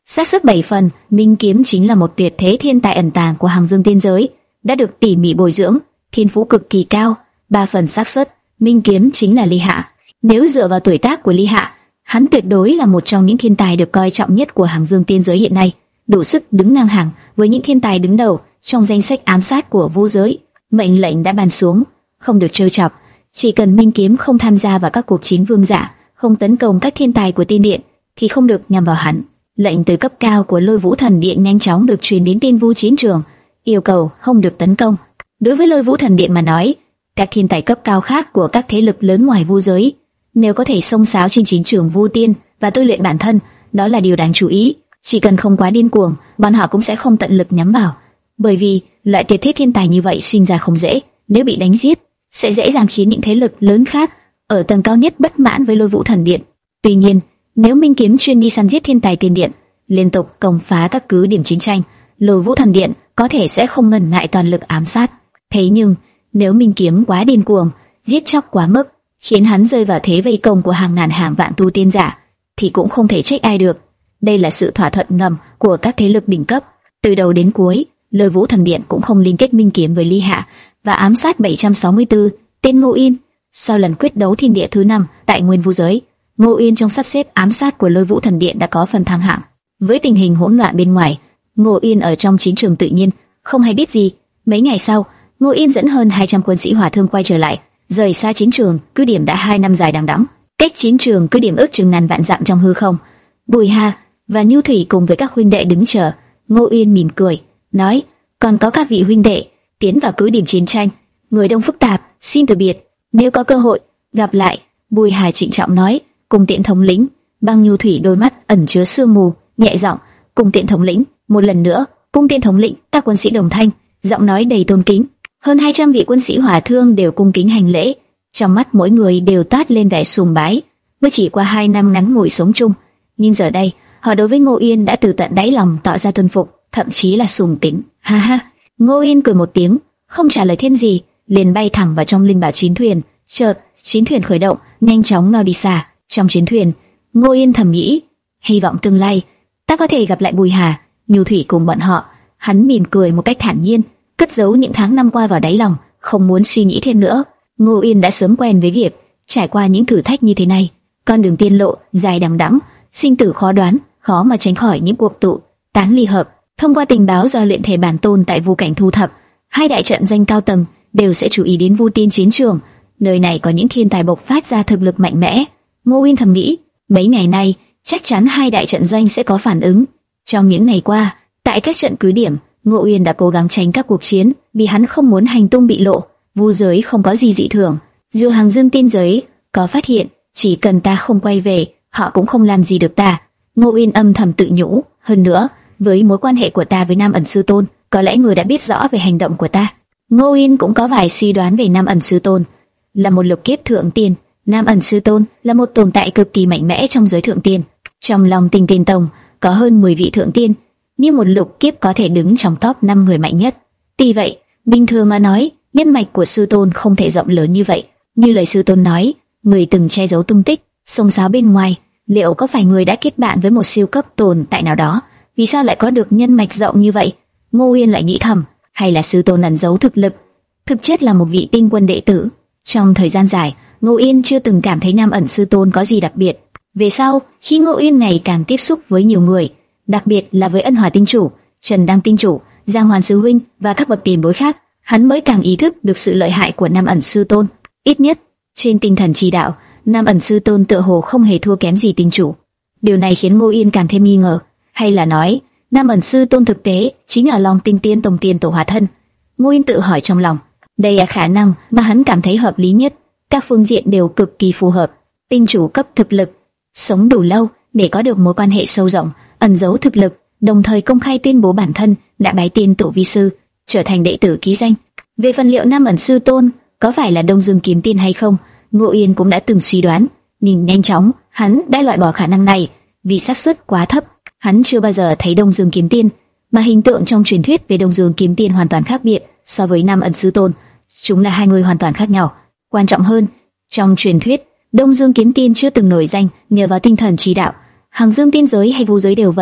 xác suất bảy phần. Minh Kiếm chính là một tuyệt thế thiên tài ẩn tàng của Hằng Dương Tiên giới, đã được tỉ mỉ bồi dưỡng, thiên phú cực kỳ cao. Ba phần xác suất, Minh Kiếm chính là Ly Hạ. Nếu dựa vào tuổi tác của Ly Hạ, hắn tuyệt đối là một trong những thiên tài được coi trọng nhất của Hằng Dương Tiên giới hiện nay, đủ sức đứng ngang hàng với những thiên tài đứng đầu trong danh sách ám sát của Vu giới. Mệnh lệnh đã ban xuống, không được trêu chọc. Chỉ cần Minh Kiếm không tham gia vào các cuộc chiến vương giả, không tấn công các thiên tài của Tiên Điện, thì không được nhằm vào hắn. Lệnh từ cấp cao của Lôi Vũ Thần Điện nhanh chóng được truyền đến Tiên Vu chiến trường, yêu cầu không được tấn công. Đối với Lôi Vũ Thần Điện mà nói, các thiên tài cấp cao khác của các thế lực lớn ngoài Vu giới, nếu có thể xông xáo trên chiến trường Vu Tiên và tôi luyện bản thân, đó là điều đáng chú ý. Chỉ cần không quá điên cuồng, bọn họ cũng sẽ không tận lực nhắm vào, bởi vì loại tuyệt thế thiên tài như vậy sinh ra không dễ. Nếu bị đánh giết, sẽ dễ dàng khiến những thế lực lớn khác ở tầng cao nhất bất mãn với Lôi Vũ Thần Điện. Tuy nhiên, nếu Minh Kiếm chuyên đi săn giết thiên tài Tiên Điện, liên tục công phá các cứ điểm chiến tranh, Lôi Vũ Thần Điện có thể sẽ không ngần ngại toàn lực ám sát. Thế nhưng, nếu Minh Kiếm quá điên cuồng, giết chóc quá mức, khiến hắn rơi vào thế vây công của hàng ngàn hàng vạn tu tiên giả, thì cũng không thể trách ai được. Đây là sự thỏa thuận ngầm của các thế lực đỉnh cấp. Từ đầu đến cuối, Lôi Vũ Thần Điện cũng không liên kết Minh Kiếm với Ly Hạ và ám sát bảy trăm sáu mươi tư tên Ngô Yên. Sau lần quyết đấu thiên địa thứ năm tại Nguyên Vu giới, Ngô Yên trong sắp xếp ám sát của Lôi Vũ Thần Điện đã có phần thăng hạng. Với tình hình hỗn loạn bên ngoài, Ngô Yên ở trong chiến trường tự nhiên không hay biết gì. Mấy ngày sau, Ngô Yên dẫn hơn hai trăm quân sĩ hỏa thương quay trở lại, rời xa chiến trường cứ điểm đã hai năm dài đằng đẵng. Cách chiến trường cứ điểm ước chừng ngàn vạn dặm trong hư không, Bùi Hà và Nưu Thủy cùng với các huynh đệ đứng chờ. Ngô Yên mỉm cười, nói: còn có các vị huynh đệ tiến vào cứ điểm chiến tranh, người đông phức tạp, xin từ biệt, nếu có cơ hội gặp lại. Bùi Hà trịnh trọng nói: Cung Tiễn thống lĩnh. Băng Nhu Thủy đôi mắt ẩn chứa sương mù, nhẹ giọng: Cung Tiễn thống lĩnh. Một lần nữa, Cung Tiễn thống lĩnh. Các quân sĩ đồng thanh, giọng nói đầy tôn kính. Hơn hai trăm vị quân sĩ hỏa thương đều cung kính hành lễ, trong mắt mỗi người đều toát lên vẻ sùng bái. Mới chỉ qua hai năm ngắn ngủi sống chung, nhưng giờ đây họ đối với Ngô Yên đã từ tận đáy lòng tỏ ra tuân phục, thậm chí là sùng kính. Ha ha. Ngô Yên cười một tiếng, không trả lời thêm gì, liền bay thẳng vào trong linh bảo chiến thuyền. Chợt, chiến thuyền khởi động, nhanh chóng lao đi xa. Trong chiến thuyền, Ngô Yên thầm nghĩ, hy vọng tương lai ta có thể gặp lại Bùi Hà, Nhu Thủy cùng bọn họ. Hắn mỉm cười một cách thản nhiên, cất giấu những tháng năm qua vào đáy lòng, không muốn suy nghĩ thêm nữa. Ngô Yên đã sớm quen với việc trải qua những thử thách như thế này. Con đường tiên lộ dài đằng đẵng, sinh tử khó đoán, khó mà tránh khỏi những cuộc tụ tán ly hợp. Thông qua tình báo do luyện thể bản tôn tại Vu Cảnh thu thập, hai đại trận danh cao tầng đều sẽ chú ý đến Vu Tiên chiến trường. Nơi này có những thiên tài bộc phát ra thực lực mạnh mẽ. Ngô Yên thầm nghĩ, mấy ngày nay chắc chắn hai đại trận danh sẽ có phản ứng. Trong những ngày qua, tại các trận cứ điểm, Ngô Yên đã cố gắng tránh các cuộc chiến, vì hắn không muốn hành tung bị lộ. Vu giới không có gì dị thường, dù Hằng Dương Tiên giới có phát hiện, chỉ cần ta không quay về, họ cũng không làm gì được ta. Ngô Yên âm thầm tự nhủ. Hơn nữa, với mối quan hệ của ta với Nam Ẩn Sư Tôn, có lẽ người đã biết rõ về hành động của ta. Ngô Yên cũng có vài suy đoán về Nam Ẩn Sư Tôn. Là một lục kiếp thượng tiên, Nam Ẩn Sư Tôn là một tồn tại cực kỳ mạnh mẽ trong giới thượng tiên. Trong lòng Tinh Tiên Tông có hơn mười vị thượng tiên, nhưng một lục kiếp có thể đứng trong top năm người mạnh nhất. Tuy vậy, bình thường mà nói, nhân mạch của Sư Tôn không thể rộng lớn như vậy. Như lời Sư Tôn nói, người từng che giấu tung tích, xông xáo bên ngoài, liệu có phải người đã kết bạn với một siêu cấp tồn tại nào đó? Vì sao lại có được nhân mạch rộng như vậy? Ngô Yên lại nghĩ thầm, hay là Sư Tôn ẩn giấu thực lực, thực chất là một vị tinh quân đệ tử. Trong thời gian dài, Ngô Yên chưa từng cảm thấy Nam Ẩn Sư Tôn có gì đặc biệt. Về sau, khi Ngô Yên ngày càng tiếp xúc với nhiều người, đặc biệt là với Ân Hỏa Tinh Chủ, Trần Đăng Tinh Chủ, Giang Hoàn Sư huynh và các bậc tiền bối khác, hắn mới càng ý thức được sự lợi hại của Nam Ẩn Sư Tôn. Ít nhất, trên tinh thần chi đạo, Nam Ẩn Sư Tôn tựa hồ không hề thua kém gì Tinh Chủ. Điều này khiến Ngô Yên càng thêm nghi ngờ, hay là nói, Nam Ẩn Sư Tôn thực tế chính là Long Tinh Tiên Tông Tiên Tổ hóa thân. Ngô Yên tự hỏi trong lòng, đây là khả năng mà hắn cảm thấy hợp lý nhất. Các phương diện đều cực kỳ phù hợp. Tinh Chủ cấp thực lực, sống đủ lâu để có được mối quan hệ sâu rộng, ẩn giấu thực lực, đồng thời công khai tuyên bố bản thân đã bái tiên tổ vi sư, trở thành đệ tử ký danh. Về phần liệu Nam Ẩn Sư Tôn có phải là Đông Dương Kiếm Tiên hay không, Ngô Yên cũng đã từng suy đoán, nhưng nhanh chóng hắn đã loại bỏ khả năng này vì xác suất quá thấp. Hắn chưa bao giờ thấy Đông Dương Kiếm Tiên, mà hình tượng trong truyền thuyết về Đông Dương Kiếm Tiên hoàn toàn khác biệt so với Nam Ẩn Sư Tôn. Chúng là hai người hoàn toàn khác nhau. Quan trọng hơn, trong truyền thuyết, Đông Dương Kiếm Tiên chưa từng nổi danh nhờ vào tinh thần chỉ đạo. Hằng Dương Tiên giới hay Vu giới đều vậy,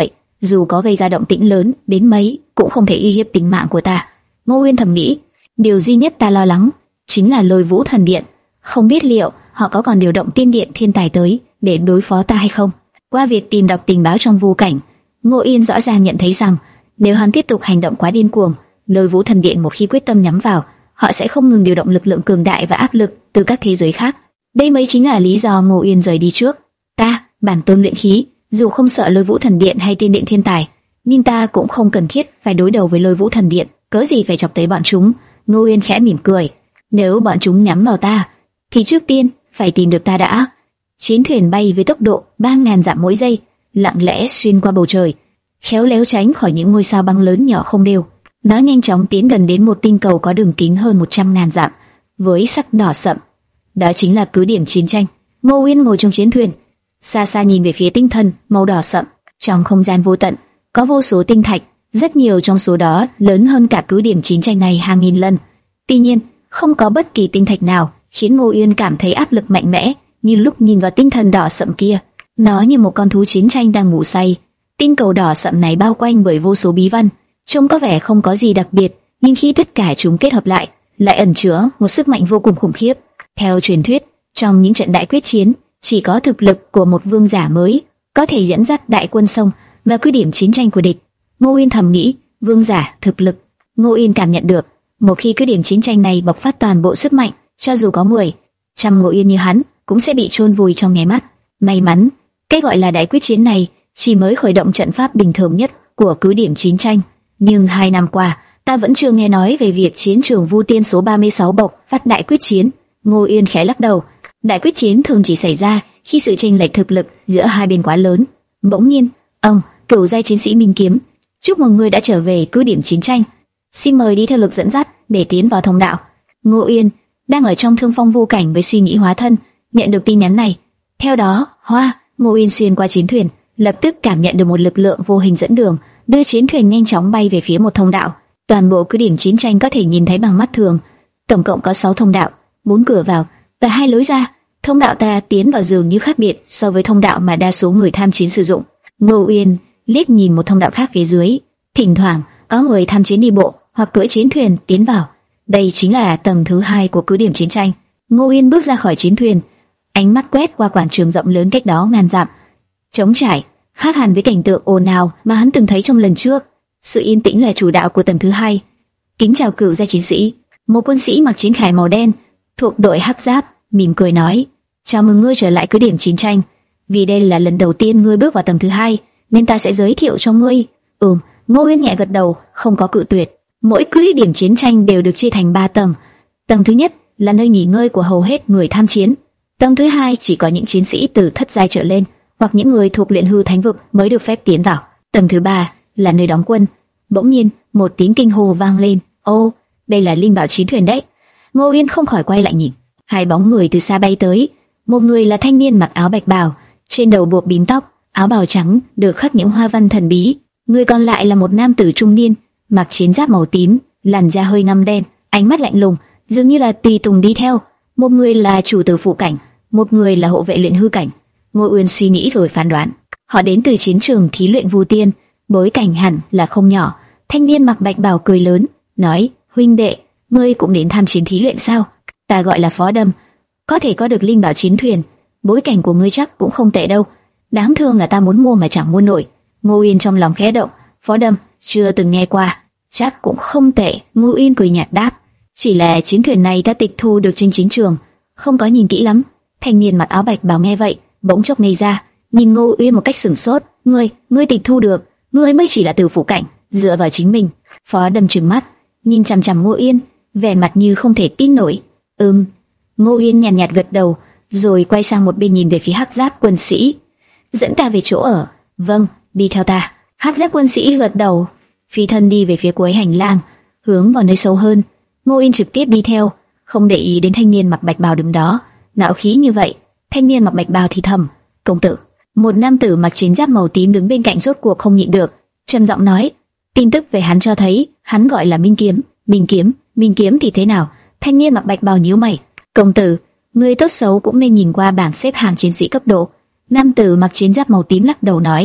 dù có gây ra động tĩnh lớn đến mấy cũng không thể uy hiếp tính mạng của ta. Ngô Uyên thầm nghĩ, điều duy nhất ta lo lắng chính là Lôi Vũ Thần Điện, không biết liệu họ có còn điều động tiên điện thiên tài tới để đối phó ta hay không. Qua việc tìm đọc tình báo trong vu cảnh, Ngô Uyên rõ ràng nhận thấy rằng nếu hắn tiếp tục hành động quá điên cuồng, Lôi Vũ Thần Điện một khi quyết tâm nhắm vào, họ sẽ không ngừng điều động lực lượng cường đại và áp lực từ các thế giới khác. Đây mới chính là lý do Ngô Uyên rời đi trước. Ta, bản tôn luyện khí, dù không sợ Lôi Vũ Thần Điện hay tiên điện thiên tài, nhưng ta cũng không cần thiết phải đối đầu với Lôi Vũ Thần Điện, cớ gì phải chọc tới bọn chúng. Ngô Uyên khẽ mỉm cười, nếu bọn chúng nhắm vào ta, thì trước tiên phải tìm được ta đã. Chiến thuyền bay với tốc độ ba nghìn dặm mỗi giây, lặng lẽ xuyên qua bầu trời, khéo léo tránh khỏi những ngôi sao băng lớn nhỏ không đều. Nó nhanh chóng tiến gần đến một tinh cầu có đường kính hơn một trăm ngàn dặm, với sắc đỏ sậm. Đó chính là cứ điểm chiến tranh. Ngô Uyên ngồi trong chiến thuyền, xa xa nhìn về phía tinh thần màu đỏ sậm. Trong không gian vô tận, có vô số tinh thạch, rất nhiều trong số đó lớn hơn cả cứ điểm chiến tranh này hàng nghìn lần. Tuy nhiên, không có bất kỳ tinh thạch nào khiến Ngô Uyên cảm thấy áp lực mạnh mẽ như lúc nhìn vào tinh thần đỏ sậm kia. Nó như một con thú chiến tranh đang ngủ say. Tinh cầu đỏ sậm này bao quanh bởi vô số bí văn, trông có vẻ không có gì đặc biệt, nhưng khi tất cả chúng kết hợp lại, lại ẩn chứa một sức mạnh vô cùng khủng khiếp. Theo truyền thuyết, trong những trận đại quyết chiến, chỉ có thực lực của một vương giả mới có thể dẫn dắt đại quân sông và cứ điểm chiến tranh của địch. Ngô Uyên thầm nghĩ, vương giả, thực lực. Ngô Uyên cảm nhận được, một khi cứ điểm chiến tranh này bộc phát toàn bộ sức mạnh, cho dù có mười, trăm Ngô Uyên như hắn cũng sẽ bị chôn vùi trong nháy mắt. May mắn, cái gọi là đại quyết chiến này chỉ mới khởi động trận pháp bình thường nhất của cứ điểm chiến tranh, nhưng hai năm qua, ta vẫn chưa nghe nói về việc chiến trường Vu Tiên số ba mươi sáu bộc phát đại quyết chiến. Ngô Uyên khẽ lắc đầu. Đại quyết chiến thường chỉ xảy ra khi sự chênh lệch thực lực giữa hai bên quá lớn. Bỗng nhiên, ông, cửu giai chiến sĩ Minh Kiếm, chúc mừng người đã trở về cứ điểm chiến tranh. Xin mời đi theo lực dẫn dắt để tiến vào thông đạo. Ngô Uyên đang ở trong thương phong vô cảnh với suy nghĩ hóa thân, nhận được tin nhắn này. Theo đó, hoa, Ngô Uyên xuyên qua chiến thuyền, lập tức cảm nhận được một lực lượng vô hình dẫn đường, đưa chiến thuyền nhanh chóng bay về phía một thông đạo. Toàn bộ cứ điểm chiến tranh có thể nhìn thấy bằng mắt thường. Tổng cộng có sáu thông đạo, bốn cửa vào và hai lối ra. Thông đạo ta tiến vào dường như khác biệt so với thông đạo mà đa số người tham chiến sử dụng. Ngô Uyên liếc nhìn một thông đạo khác phía dưới, thỉnh thoảng có người tham chiến đi bộ hoặc cưỡi chiến thuyền tiến vào. Đây chính là tầng thứ hai của cứ điểm chiến tranh. Ngô Uyên bước ra khỏi chiến thuyền, ánh mắt quét qua quảng trường rộng lớn cách đó ngàn dặm, trống trải, khác hẳn với cảnh tượng ồn ào mà hắn từng thấy trong lần trước. Sự yên tĩnh là chủ đạo của tầng thứ hai. Kính chào cửu gia chiến sĩ. Một quân sĩ mặc chiến khải màu đen thuộc đội hắc giáp mỉm cười nói, chào mừng ngươi trở lại cứ điểm chiến tranh. Vì đây là lần đầu tiên ngươi bước vào tầng thứ hai, nên ta sẽ giới thiệu cho ngươi. Ừm, Ngô Uyên nhẹ gật đầu, không có cự tuyệt. Mỗi cứ điểm chiến tranh đều được chia thành ba tầng. Tầng thứ nhất là nơi nghỉ ngơi của hầu hết người tham chiến. Tầng thứ hai chỉ có những chiến sĩ từ thất giai trở lên hoặc những người thuộc luyện hư thánh vực mới được phép tiến vào. Tầng thứ ba là nơi đóng quân. Bỗng nhiên, một tiếng kinh hô vang lên. Ô, đây là linh bảo chiến thuyền đấy. Ngô Uyên không khỏi quay lại nhìn. Hai bóng người từ xa bay tới. Một người là thanh niên mặc áo bạch bào, trên đầu buộc bím tóc, áo bào trắng được khắc những hoa văn thần bí. Người còn lại là một nam tử trung niên, mặc chiến giáp màu tím, làn da hơi ngăm đen, ánh mắt lạnh lùng, dường như là tùy tùng đi theo. Một người là chủ tử phụ cảnh, một người là hộ vệ luyện hư cảnh. Ngô Uyên suy nghĩ rồi phán đoán, họ đến từ chiến trường thí luyện Vu Tiên, bối cảnh hẳn là không nhỏ. Thanh niên mặc bạch bào cười lớn, nói: huynh đệ, ngươi cũng đến tham chiến thí luyện sao? Ta gọi là Phó Đâm, có thể có được linh bảo chiến thuyền, bối cảnh của ngươi chắc cũng không tệ đâu. Đáng thương là ta muốn mua mà chẳng mua nổi. Ngô Uyên trong lòng khẽ động, Phó Đâm chưa từng nghe qua, chắc cũng không tệ. Ngô Uyên cười nhạt đáp, chỉ là chiến thuyền này ta tịch thu được trên chiến trường, không có nhìn kỹ lắm. Thanh niên mặc áo bạch bào nghe vậy, bỗng chốc ngây ra, nhìn Ngô Uyên một cách sửng sốt. Ngươi, ngươi tịch thu được? Ngươi mới chỉ là từ phủ cảnh, dựa vào chính mình. Phó Đâm trừng mắt, nhìn chằm chằm Ngô Uyên, vẻ mặt như không thể tin nổi. Ừm. Ngô Uyên nhàn nhạt, nhạt gật đầu, rồi quay sang một bên nhìn về phía hắc giáp quân sĩ. Dẫn ta về chỗ ở. Vâng, đi theo ta. Hắc giáp quân sĩ gật đầu, phi thân đi về phía cuối hành lang, hướng vào nơi sâu hơn. Ngô Uyên trực tiếp đi theo, không để ý đến thanh niên mặc bạch bào đứng đó. Nạo khí như vậy. Thanh niên mặc bạch bào thì thầm, công tử. Một nam tử mặc chiến giáp màu tím đứng bên cạnh rốt cuộc không nhịn được, trầm giọng nói. Tin tức về hắn cho thấy, hắn gọi là Minh Kiếm. Minh Kiếm, Minh Kiếm thì thế nào? Thanh niên mặc bạch bào nhíu mày. Công tử, người tốt xấu cũng nên nhìn qua bảng xếp hạng chiến sĩ cấp độ. Nam tử mặc chiến giáp màu tím lắc đầu nói.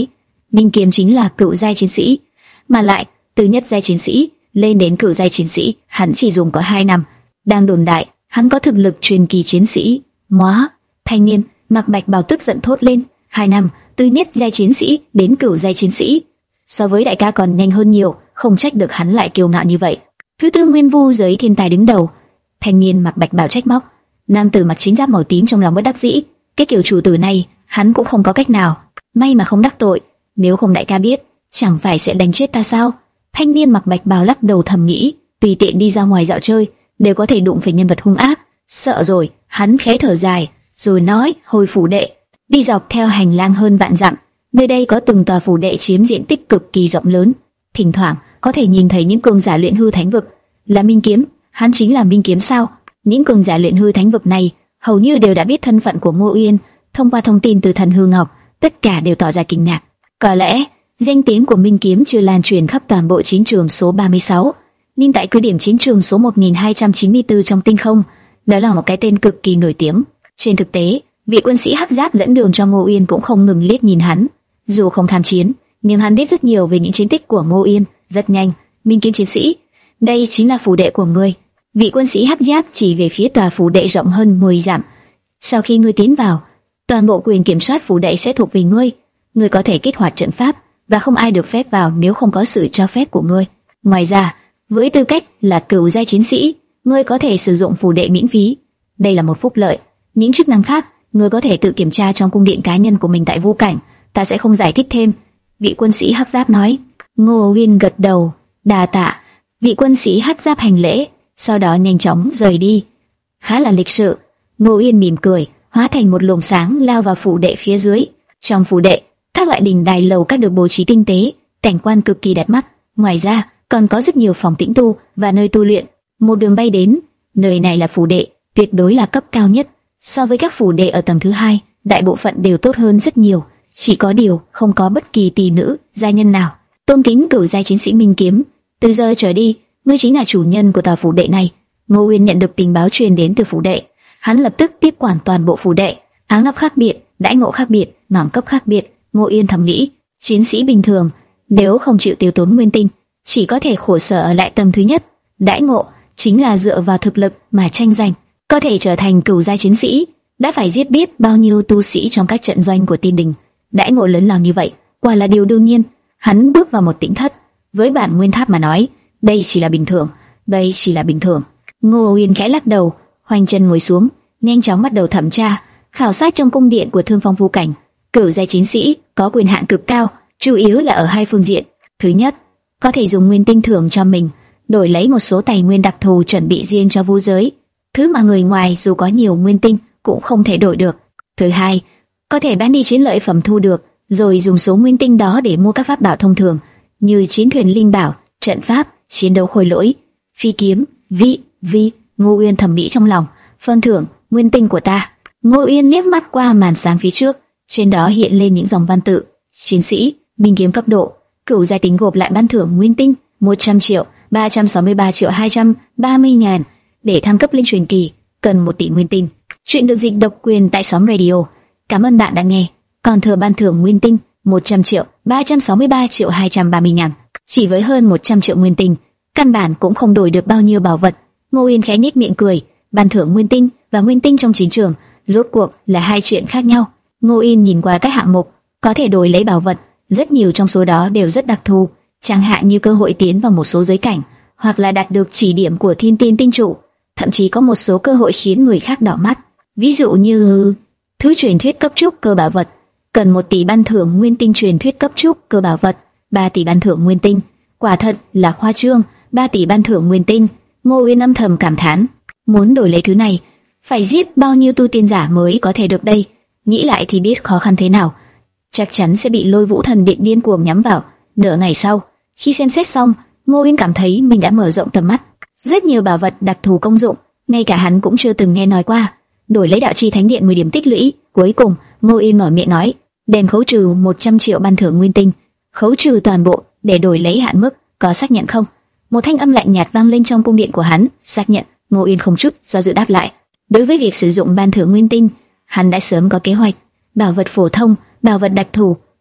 Minh Kiếm chính là cựu giai chiến sĩ, mà lại từ nhất giai chiến sĩ lên đến cựu giai chiến sĩ, hắn chỉ dùng có hai năm. Đang đồn đại, hắn có thực lực truyền kỳ chiến sĩ. Móa, thanh niên mặc bạch bào tức giận thốt lên, hai năm, từ nhất giai chiến sĩ đến cựu giai chiến sĩ, so với đại ca còn nhanh hơn nhiều, không trách được hắn lại kiêu ngạo như vậy. Thứ tư Nguyên Vu giới thiên tài đứng đầu. Thanh niên mặc bạch bào trách móc. Nam tử mặc chính giáp màu tím trong lòng bất đắc dĩ, cái kiểu chủ tử này, hắn cũng không có cách nào. May mà không đắc tội, nếu không đại ca biết, chẳng phải sẽ đánh chết ta sao? Thanh niên mặc bạch bào lắc đầu thầm nghĩ, tùy tiện đi ra ngoài dạo chơi, đều có thể đụng phải nhân vật hung ác. Sợ rồi, hắn khẽ thở dài, rồi nói, hồi phủ đệ. Đi dọc theo hành lang hơn vạn dặm, nơi đây có từng tòa phủ đệ chiếm diện tích cực kỳ rộng lớn, thỉnh thoảng có thể nhìn thấy những cường giả luyện hư thánh vực. Là Minh Kiếm, hắn chính là Minh Kiếm sao? Những cường giả luyện hư thánh vực này hầu như đều đã biết thân phận của Ngô Uyên, thông qua thông tin từ Thần Hư Ngọc, tất cả đều tỏ ra kinh ngạc. Có lẽ danh tiếng của Minh Kiếm chưa lan truyền khắp toàn bộ chiến trường số ba mươi sáu, nhưng tại cứ điểm chiến trường số một nghìn hai trăm chín mươi tư trong tinh không, đó là một cái tên cực kỳ nổi tiếng. Trên thực tế, vị quân sĩ hắc giáp dẫn đường cho Ngô Uyên cũng không ngừng liếc nhìn hắn. Dù không tham chiến, nhưng hắn biết rất nhiều về những chiến tích của Ngô Uyên. Rất nhanh, Minh Kiếm chiến sĩ, đây chính là phủ đệ của ngươi. Vị quân sĩ hắc giáp chỉ về phía tòa phủ đệ rộng hơn mười dặm. Sau khi ngươi tiến vào, toàn bộ quyền kiểm soát phủ đệ sẽ thuộc về ngươi. Ngươi có thể kích hoạt trận pháp, và không ai được phép vào nếu không có sự cho phép của ngươi. Ngoài ra, với tư cách là cửu giai chiến sĩ, ngươi có thể sử dụng phủ đệ miễn phí. Đây là một phúc lợi. Những chức năng khác, ngươi có thể tự kiểm tra trong cung điện cá nhân của mình tại Vu Cảnh. Ta sẽ không giải thích thêm. Vị quân sĩ hắc giáp nói. Ngô Uyên gật đầu, đa tạ. Vị quân sĩ hắc giáp hành lễ, sau đó nhanh chóng rời đi. Khá là lịch sự. Ngô Uyên mỉm cười, hóa thành một luồng sáng lao vào phủ đệ phía dưới. Trong phủ đệ, các loại đình đài lầu các được bố trí tinh tế, cảnh quan cực kỳ đẹp mắt. Ngoài ra, còn có rất nhiều phòng tĩnh tu và nơi tu luyện. Một đường bay đến, nơi này là phủ đệ, tuyệt đối là cấp cao nhất. So với các phủ đệ ở tầng thứ hai, đại bộ phận đều tốt hơn rất nhiều. Chỉ có điều, không có bất kỳ tỷ nữ, gia nhân nào. Tôn kính cửu giai chiến sĩ Minh Kiếm, từ giờ trở đi, ngươi chính là chủ nhân của tòa phủ đệ này. Ngô Uyên nhận được tình báo truyền đến từ phủ đệ, hắn lập tức tiếp quản toàn bộ phủ đệ. Áo nắp khác biệt, đãi ngộ khác biệt, đẳng cấp khác biệt. Ngô Uyên thầm nghĩ, chiến sĩ bình thường nếu không chịu tiêu tốn nguyên tinh, chỉ có thể khổ sở ở lại tầng thứ nhất. Đãi ngộ chính là dựa vào thực lực mà tranh giành. Có thể trở thành cửu giai chiến sĩ, đã phải giết biết bao nhiêu tu sĩ trong các trận doanh của Tiên Đình. Đãi ngộ lớn lao như vậy, quả là điều đương nhiên. Hắn bước vào một tĩnh thất, với bản nguyên tháp mà nói, đây chỉ là bình thường, đây chỉ là bình thường. Ngô Uyên khẽ lắc đầu, khoanh chân ngồi xuống, nhanh chóng bắt đầu thẩm tra, khảo sát trong cung điện của Thương Phong Vu Cảnh. Cửu giai chiến sĩ có quyền hạn cực cao, chủ yếu là ở hai phương diện. Thứ nhất, có thể dùng nguyên tinh thưởng cho mình, đổi lấy một số tài nguyên đặc thù chuẩn bị riêng cho vu giới, thứ mà người ngoài dù có nhiều nguyên tinh cũng không thể đổi được. Thứ hai, có thể bán đi chiến lợi phẩm thu được, rồi dùng số nguyên tinh đó để mua các pháp bảo thông thường như chiến thuyền linh bảo, trận pháp, chiến đấu khôi lỗi, phi kiếm, vị, vi. Ngô Uyên thầm nghĩ trong lòng, phần thưởng nguyên tinh của ta. Ngô Uyên liếc mắt qua màn sáng phía trước, trên đó hiện lên những dòng văn tự: chiến sĩ, Minh Kiếm cấp độ, cửu giai tính gộp lại ban thưởng nguyên tinh một trăm triệu, ba trăm sáu mươi ba triệu hai trăm ba mươi ngàn. Để thăng cấp lên truyền kỳ, cần một tỷ nguyên tinh. Chuyện được dịch độc quyền tại Sóng Radio. Cảm ơn bạn đã nghe. Còn thừa ban thưởng nguyên tinh một trăm triệu, ba trăm sáu mươi ba triệu hai trăm ba mươi ngàn. Chỉ với hơn một trăm triệu nguyên tinh, căn bản cũng không đổi được bao nhiêu bảo vật. Ngô Uyên khẽ nhếch miệng cười, ban thưởng nguyên tinh và nguyên tinh trong chiến trường rốt cuộc là hai chuyện khác nhau. Ngô Uyên nhìn qua các hạng mục có thể đổi lấy bảo vật, rất nhiều trong số đó đều rất đặc thù, chẳng hạn như cơ hội tiến vào một số giới cảnh, hoặc là đạt được chỉ điểm của Thiên Tiên Tinh Trụ, thậm chí có một số cơ hội khiến người khác đỏ mắt. Ví dụ như thứ truyền thuyết cấp trúc cơ bảo vật, cần một tỷ ban thưởng nguyên tinh truyền thuyết cấp trúc cơ bảo vật, ba tỷ ban thưởng nguyên tinh, quả thật là khoa trương. Ba tỷ ban thưởng nguyên tinh. Ngô Uyên âm thầm cảm thán, muốn đổi lấy thứ này, phải giết bao nhiêu tu tiên giả mới có thể được đây? Nghĩ lại thì biết khó khăn thế nào, chắc chắn sẽ bị Lôi Vũ Thần Điện điên cuồng nhắm vào. Nửa ngày sau, khi xem xét xong, Ngô Uyên cảm thấy mình đã mở rộng tầm mắt. Rất nhiều bảo vật đặc thù công dụng, ngay cả hắn cũng chưa từng nghe nói qua. Đổi lấy đạo chi thánh điện mười điểm tích lũy. Cuối cùng, Ngô Uyên mở miệng nói, đem khấu trừ một trăm triệu ban thưởng nguyên tinh, khấu trừ toàn bộ để đổi lấy hạn mức, có xác nhận không? Một thanh âm lạnh nhạt vang lên trong cung điện của hắn. Xác nhận. Ngô Uyên không chút do dự đáp lại. Đối với việc sử dụng ban thưởng nguyên tinh, hắn đã sớm có kế hoạch. Bảo vật phổ thông, bảo vật đặc thù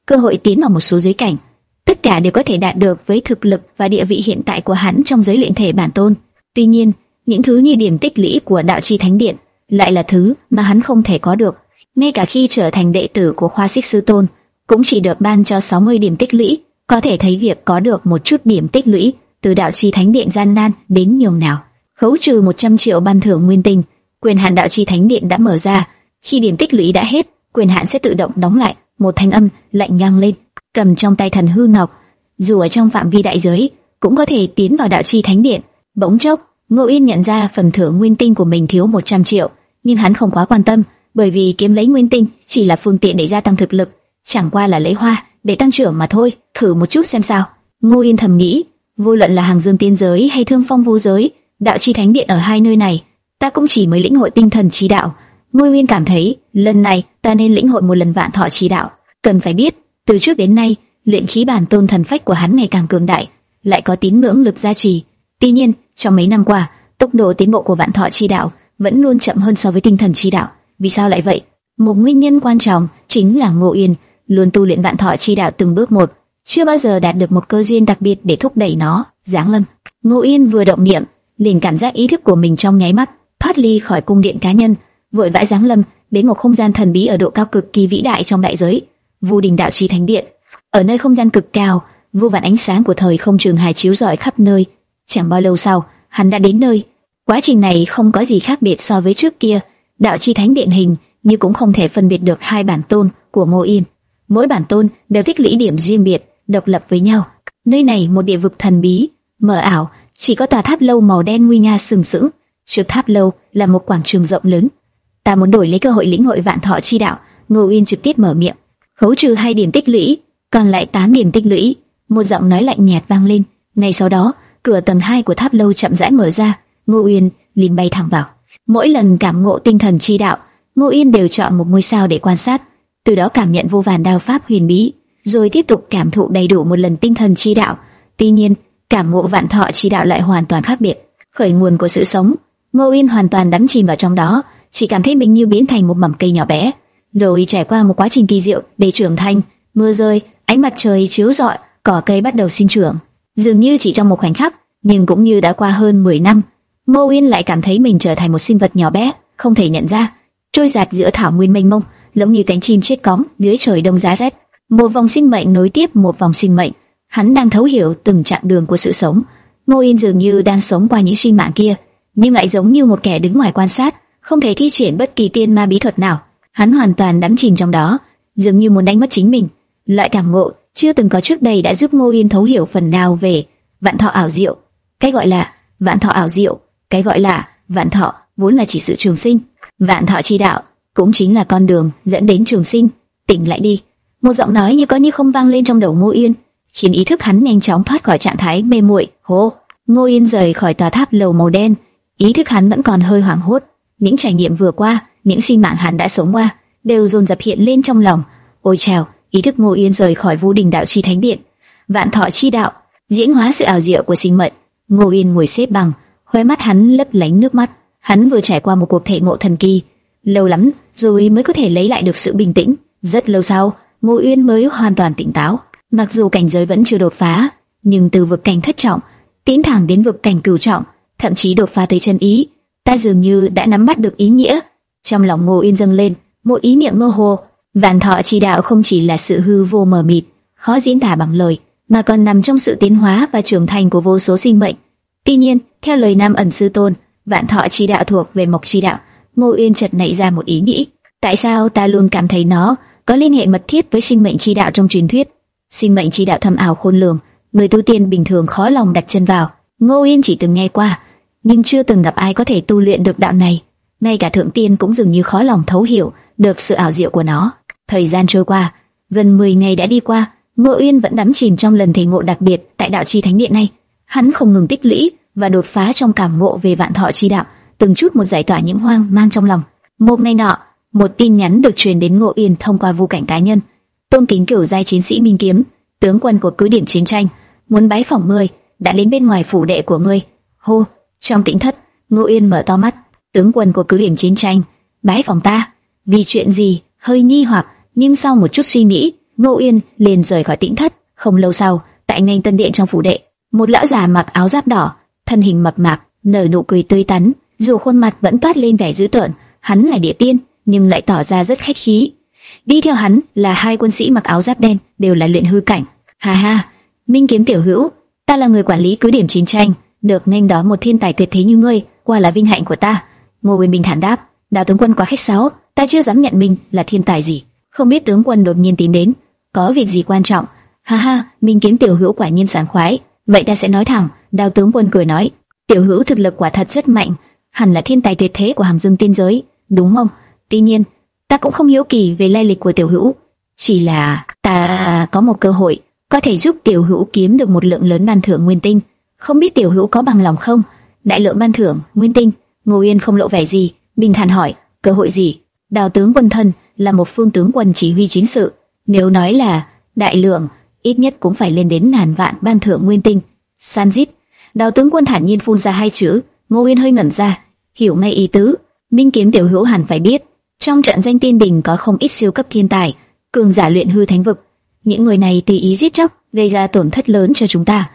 cơ hội tiến vào một số giới cảnh, tất cả đều có thể đạt được với thực lực và địa vị hiện tại của hắn trong giới luyện thể bản tôn. Tuy nhiên, những thứ như điểm tích lũy của đạo chi thánh điện lại là thứ mà hắn không thể có được. Ngay cả khi trở thành đệ tử của Khoa Xích Sư Tôn, cũng chỉ được ban cho sáu mươi điểm tích lũy. Có thể thấy việc có được một chút điểm tích lũy từ đạo chi thánh điện gian nan đến nhường nào. Khấu trừ một trăm triệu ban thưởng nguyên tinh, quyền hạn đạo chi thánh điện đã mở ra. Khi điểm tích lũy đã hết, quyền hạn sẽ tự động đóng lại. Một thanh âm lạnh vang lên, cầm trong tay thần hư ngọc, dù ở trong phạm vi đại giới cũng có thể tiến vào đạo chi thánh điện. Bỗng chốc, Ngô Yên nhận ra phần thưởng nguyên tinh của mình thiếu một trăm triệu, nhưng hắn không quá quan tâm, bởi vì kiếm lấy nguyên tinh chỉ là phương tiện để gia tăng thực lực, chẳng qua là lấy hoa để tăng trưởng mà thôi. Thử một chút xem sao. Ngô Yên thầm nghĩ, vô luận là Hàng Dương tiên giới hay Thương Phong Vũ giới, đạo chi thánh điện ở hai nơi này, ta cũng chỉ mới lĩnh hội tinh thần chi đạo. Ngô Yên cảm thấy lần này ta nên lĩnh hội một lần vạn thọ chi đạo. Cần phải biết, từ trước đến nay, luyện khí bản tôn thần phách của hắn ngày càng cường đại, lại có tín ngưỡng lực gia trì. Tuy nhiên, trong mấy năm qua, tốc độ tiến bộ của vạn thọ chi đạo vẫn luôn chậm hơn so với tinh thần chi đạo. Vì sao lại vậy? Một nguyên nhân quan trọng chính là Ngô Yên luôn tu luyện vạn thọ chi đạo từng bước một, chưa bao giờ đạt được một cơ duyên đặc biệt để thúc đẩy nó giáng lâm. Ngô Yên vừa động niệm, liền cảm giác ý thức của mình trong nháy mắt thoát ly khỏi cung điện cá nhân, vội vã giáng lâm đến một không gian thần bí ở độ cao cực kỳ vĩ đại trong đại giới, Vu Đình đạo chi thánh điện. Ở nơi không gian cực cao, vô vàn ánh sáng của thời không trường hài chiếu rọi khắp nơi. Chẳng bao lâu sau, hắn đã đến nơi. Quá trình này không có gì khác biệt so với trước kia. Đạo chi thánh điện hình như cũng không thể phân biệt được hai bản tôn của Ngô Yên. Mỗi bản tôn đều tích lũy điểm riêng biệt, độc lập với nhau. Nơi này một địa vực thần bí, mờ ảo, chỉ có tòa tháp lâu màu đen nguy nga sừng sững. Trước tháp lâu là một quảng trường rộng lớn. Ta muốn đổi lấy cơ hội lĩnh hội vạn thọ chi đạo. Ngô Yên trực tiếp mở miệng. Khấu trừ hai điểm tích lũy, còn lại tám điểm tích lũy. Một giọng nói lạnh nhạt vang lên. Ngay sau đó, cửa tầng hai của tháp lâu chậm rãi mở ra. Ngô Yên liền bay thẳng vào. Mỗi lần cảm ngộ tinh thần chi đạo, Ngô Yên đều chọn một ngôi sao để quan sát, từ đó cảm nhận vô vàn đao pháp huyền bí, rồi tiếp tục cảm thụ đầy đủ một lần tinh thần chi đạo. Tuy nhiên, cảm ngộ vạn thọ chi đạo lại hoàn toàn khác biệt. Khởi nguồn của sự sống, Ngô Yên hoàn toàn đắm chìm vào trong đó, chỉ cảm thấy mình như biến thành một mầm cây nhỏ bé, rồi trải qua một quá trình kỳ diệu để trưởng thành. Mưa rơi, ánh mặt trời chiếu rọi, cỏ cây bắt đầu sinh trưởng, dường như chỉ trong một khoảnh khắc, nhưng cũng như đã qua hơn mười năm. Ngô Yên lại cảm thấy mình trở thành một sinh vật nhỏ bé, không thể nhận ra, trôi dạt giữa thảo nguyên mênh mông, giống như cánh chim chết cóng dưới trời đông giá rét. Một vòng sinh mệnh nối tiếp một vòng sinh mệnh, hắn đang thấu hiểu từng chặng đường của sự sống. Ngô Yên dường như đang sống qua những sinh mạng kia, nhưng lại giống như một kẻ đứng ngoài quan sát, không thể thi triển bất kỳ tiên ma bí thuật nào. Hắn hoàn toàn đắm chìm trong đó, dường như muốn đánh mất chính mình. Loại cảm ngộ chưa từng có trước đây đã giúp Ngô Yên thấu hiểu phần nào về vạn thọ ảo diệu. Cái gọi là vạn thọ ảo diệu, cái gọi là vạn thọ vốn là chỉ sự trường sinh. Vạn thọ chi đạo cũng chính là con đường dẫn đến trường sinh. Tỉnh lại đi. Một giọng nói như có như không vang lên trong đầu Ngô Yên, khiến ý thức hắn nhanh chóng thoát khỏi trạng thái mê muội. Hô! Ngô Yên rời khỏi tòa tháp lầu màu đen, ý thức hắn vẫn còn hơi hoảng hốt. Những trải nghiệm vừa qua, những sinh mạng hắn đã sống qua, đều dồn dập hiện lên trong lòng. Ôi chào! Ý thức Ngô Yên rời khỏi Vu Đình đạo chi thánh điện. Vạn thọ chi đạo diễn hóa sự ảo diệu của sinh mệnh. Ngô Yên ngồi xếp bằng, khóe mắt hắn lấp lánh nước mắt. Hắn vừa trải qua một cuộc thể ngộ thần kỳ, lâu lắm rồi mới có thể lấy lại được sự bình tĩnh. Rất lâu sau, Ngô Yên mới hoàn toàn tỉnh táo. Mặc dù cảnh giới vẫn chưa đột phá, nhưng từ vực cảnh thất trọng tiến thẳng đến vực cảnh cửu trọng, thậm chí đột phá tới chân ý, ta dường như đã nắm bắt được ý nghĩa. Trong lòng Ngô Yên dâng lên một ý niệm mơ hồ. Vạn thọ chi đạo không chỉ là sự hư vô mờ mịt, khó diễn tả bằng lời, mà còn nằm trong sự tiến hóa và trưởng thành của vô số sinh mệnh. Tuy nhiên, theo lời Nam Ẩn Sư Tôn, vạn thọ chi đạo thuộc về mộc chi đạo. Ngô Yên chợt nảy ra một ý nghĩ: tại sao ta luôn cảm thấy nó có liên hệ mật thiết với sinh mệnh chi đạo trong truyền thuyết? Sinh mệnh chi đạo thâm ảo khôn lường, người tu tiên bình thường khó lòng đặt chân vào. Ngô Yên chỉ từng nghe qua, nhưng chưa từng gặp ai có thể tu luyện được đạo này. Ngay cả thượng tiên cũng dường như khó lòng thấu hiểu được sự ảo diệu của nó. Thời gian trôi qua, gần mười ngày đã đi qua, Ngô Yên vẫn đắm chìm trong lần thể ngộ đặc biệt tại đạo chi thánh điện này. Hắn không ngừng tích lũy và đột phá trong cảm ngộ về vạn thọ chi đạo, từng chút một giải tỏa những hoang mang trong lòng. Một ngày nọ, một tin nhắn được truyền đến Ngô Yên thông qua vu cảnh cá nhân. Tôn Kính Cửu giai chiến sĩ Minh Kiếm, tướng quân của cứ điểm chiến tranh, muốn bái phỏng ngươi, đã đến bên ngoài phủ đệ của ngươi. Hô! Trong tĩnh thất, Ngô Yên mở to mắt. Tướng quân của cứ điểm chiến tranh bái phỏng ta? Vì chuyện gì? Hơi nghi hoặc, nhưng sau một chút suy nghĩ, Ngô Uyên liền rời khỏi Tĩnh Thất. Không lâu sau, tại nghênh tân điện trong phủ đệ, một lão già mặc áo giáp đỏ, thân hình mập mạp, nở nụ cười tươi tắn, dù khuôn mặt vẫn toát lên vẻ dữ tợn. Hắn là địa tiên, nhưng lại tỏ ra rất khách khí. Đi theo hắn là hai quân sĩ mặc áo giáp đen, đều là luyện hư cảnh. Ha ha, Minh Kiếm tiểu hữu, ta là người quản lý cứ điểm chiến tranh, được nghênh đón một thiên tài tuyệt thế như ngươi, quả là vinh hạnh của ta. Ngô Uyên bình thản đáp. Đào tướng quân quá khách sáo, ta chưa dám nhận mình là thiên tài gì. Không biết tướng quân đột nhiên tìm đến, có việc gì quan trọng? Ha ha, Minh Kiếm tiểu hữu quả nhiên sảng khoái. Vậy ta sẽ nói thẳng. Đào tướng quân cười nói, tiểu hữu thực lực quả thật rất mạnh, hẳn là thiên tài tuyệt thế của Hàm Dương tiên giới, đúng không? Tuy nhiên, ta cũng không hiếu kỳ về lai lịch của tiểu hữu, chỉ là ta có một cơ hội có thể giúp tiểu hữu kiếm được một lượng lớn ban thưởng nguyên tinh, không biết tiểu hữu có bằng lòng không? Đại lượng ban thưởng nguyên tinh? Ngô Uyên không lộ vẻ gì, bình thản hỏi, cơ hội gì? Đào tướng quân thân là một phương tướng quân chỉ huy chiến sự, nếu nói là đại lượng, ít nhất cũng phải lên đến ngàn vạn ban thưởng nguyên tinh. San giết. Đào tướng quân thản nhiên phun ra hai chữ. Ngô Uyên hơi ngẩn ra, hiểu ngay ý tứ. Minh Kiếm tiểu hữu hẳn phải biết, trong trận danh tiên đình có không ít siêu cấp thiên tài, cường giả luyện hư thánh vực. Những người này tùy ý giết chóc, gây ra tổn thất lớn cho chúng ta.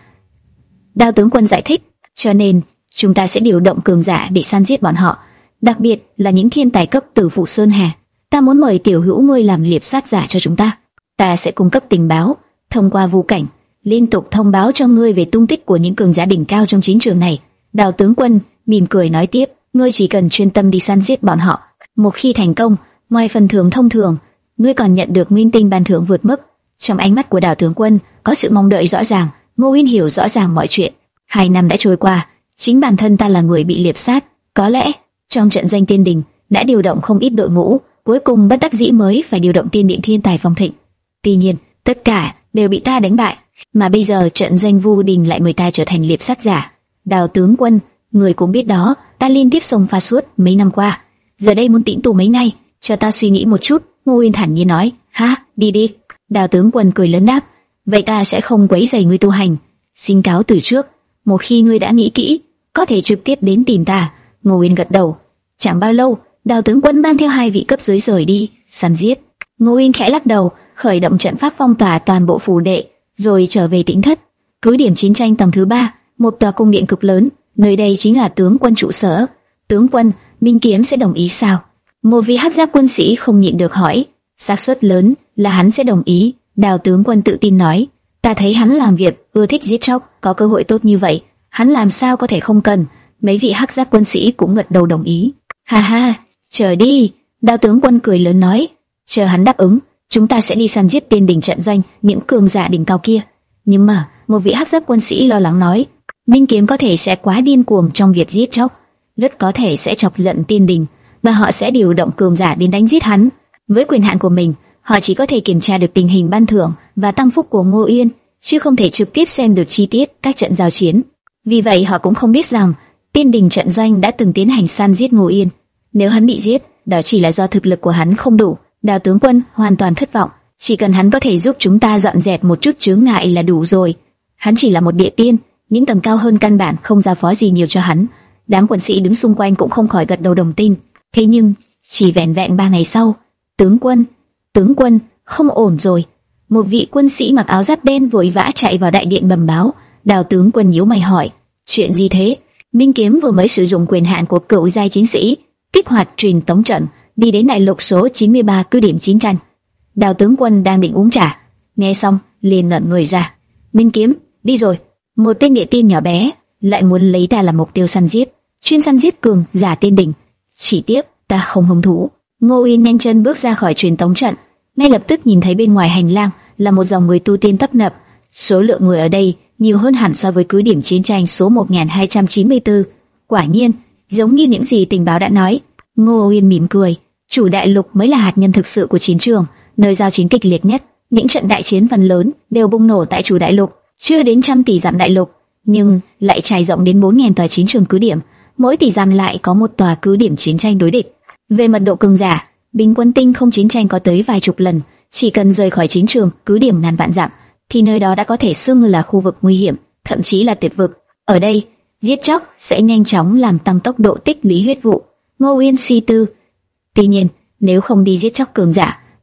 Đào tướng quân giải thích, cho nên chúng ta sẽ điều động cường giả để săn giết bọn họ, đặc biệt là những thiên tài cấp Tử Phụ Sơn Hà. Ta muốn mời tiểu hữu ngươi làm liệp sát giả cho chúng ta. Ta sẽ cung cấp tình báo, thông qua vu cảnh, liên tục thông báo cho ngươi về tung tích của những cường giả đỉnh cao trong chiến trường này. Đào tướng quân mỉm cười nói tiếp, ngươi chỉ cần chuyên tâm đi săn giết bọn họ. Một khi thành công, ngoài phần thưởng thông thường, ngươi còn nhận được nguyên tinh ban thưởng vượt mức. Trong ánh mắt của Đào tướng quân có sự mong đợi rõ ràng. Ngô Uyên hiểu rõ ràng mọi chuyện. Hai năm đã trôi qua, chính bản thân ta là người bị liệp sát. Có lẽ trong trận danh tiên đình đã điều động không ít đội ngũ, cuối cùng bất đắc dĩ mới phải điều động tiên điện thiên tài phong thịnh. Tuy nhiên, tất cả đều bị ta đánh bại, mà bây giờ trận danh vu đình lại mời ta trở thành liệp sát giả. Đào tướng quân, người cũng biết đó, ta liên tiếp xông pha suốt mấy năm qua, giờ đây muốn tĩnh tu mấy ngày, cho ta suy nghĩ một chút. Ngô Uyên thản nhiên nói, ha, đi đi. Đào tướng quân cười lớn đáp, vậy ta sẽ không quấy rầy ngươi tu hành, xin cáo từ trước. Một khi ngươi đã nghĩ kỹ, có thể trực tiếp đến tìm ta. Ngô Uyên gật đầu. Chẳng bao lâu, Đào tướng quân mang theo hai vị cấp dưới rời đi săn giết. Ngô Uyên khẽ lắc đầu, khởi động trận pháp phong tỏa toàn bộ phủ đệ, rồi trở về Tĩnh Thất. Cứ điểm chiến tranh tầng thứ ba, một tòa cung điện cực lớn, nơi đây chính là tướng quân trụ sở. Tướng quân, Minh Kiếm sẽ đồng ý sao? Một vị hắc giáp quân sĩ không nhịn được hỏi. Xác suất lớn là hắn sẽ đồng ý. Đào tướng quân tự tin nói, ta thấy hắn làm việc ưa thích giết chóc, có cơ hội tốt như vậy, hắn làm sao có thể không cần. Mấy vị hắc giáp quân sĩ cũng gật đầu đồng ý. Ha ha, chờ đi. Đào tướng quân cười lớn nói, chờ hắn đáp ứng, chúng ta sẽ đi săn giết tiên đình trận doanh những cường giả đỉnh cao kia. Nhưng mà một vị hắc giáp quân sĩ lo lắng nói, Minh Kiếm có thể sẽ quá điên cuồng trong việc giết chóc, rất có thể sẽ chọc giận tiên đình, và họ sẽ điều động cường giả đến đánh giết hắn. Với quyền hạn của mình, họ chỉ có thể kiểm tra được tình hình ban thưởng và tăng phúc của Ngô Uyên, chứ không thể trực tiếp xem được chi tiết các trận giao chiến. Vì vậy họ cũng không biết rằng tiên đình trận doanh đã từng tiến hành săn giết Ngô Uyên. Nếu hắn bị giết, đó chỉ là do thực lực của hắn không đủ. Đào tướng quân hoàn toàn thất vọng, chỉ cần hắn có thể giúp chúng ta dọn dẹp một chút chướng ngại là đủ rồi. Hắn chỉ là một địa tiên, những tầng cao hơn căn bản không giao phó gì nhiều cho hắn. Đám quân sĩ đứng xung quanh cũng không khỏi gật đầu đồng tin. Thế nhưng chỉ vẹn vẹn ba ngày sau, tướng quân, tướng quân, không ổn rồi. Một vị quân sĩ mặc áo giáp đen vội vã chạy vào đại điện bẩm báo. Đào tướng quân nhíu mày hỏi, chuyện gì thế? Minh Kiếm vừa mới sử dụng quyền hạn của cựu giai chiến sĩ, kích hoạt truyền tống trận, đi đến đại lục số chín mươi ba cứ điểm chiến tranh. Đào tướng quân đang định uống trà, nghe xong liền ngẩn người ra. Minh Kiếm, đi rồi. Một tên địa tiên nhỏ bé lại muốn lấy ta làm mục tiêu săn giết, chuyên săn giết cường giả tiên đỉnh. Chỉ tiếc ta không hứng thú. Ngô Uyên nhanh chân bước ra khỏi truyền tống trận, ngay lập tức nhìn thấy bên ngoài hành lang là một dòng người tu tiên tấp nập. Số lượng người ở đây nhiều hơn hẳn so với cứ điểm chiến tranh số một nghìn hai trăm chín mươi tư. Quả nhiên, giống như những gì tình báo đã nói. Ngô Uyên mỉm cười, chủ đại lục mới là hạt nhân thực sự của chiến trường, nơi giao chiến kịch liệt nhất. Những trận đại chiến phần lớn đều bùng nổ tại chủ đại lục, chưa đến trăm tỷ dặm đại lục, nhưng lại trải rộng đến bốn nghìn tòa chiến trường cứ điểm, mỗi tỷ dặm lại có một tòa cứ điểm chiến tranh đối địch. Về mật độ cường giả, bình quân tinh không chiến tranh có tới vài chục lần. Chỉ cần rời khỏi chiến trường cứ điểm ngàn vạn dặm, thì nơi đó đã có thể xưng là khu vực nguy hiểm, thậm chí là tuyệt vực. Ở đây, giết chóc sẽ nhanh chóng làm tăng tốc độ tích lũy huyết vụ. Ngô Uyên suy tư. Tuy nhiên, nếu không đi giết chóc cường giả,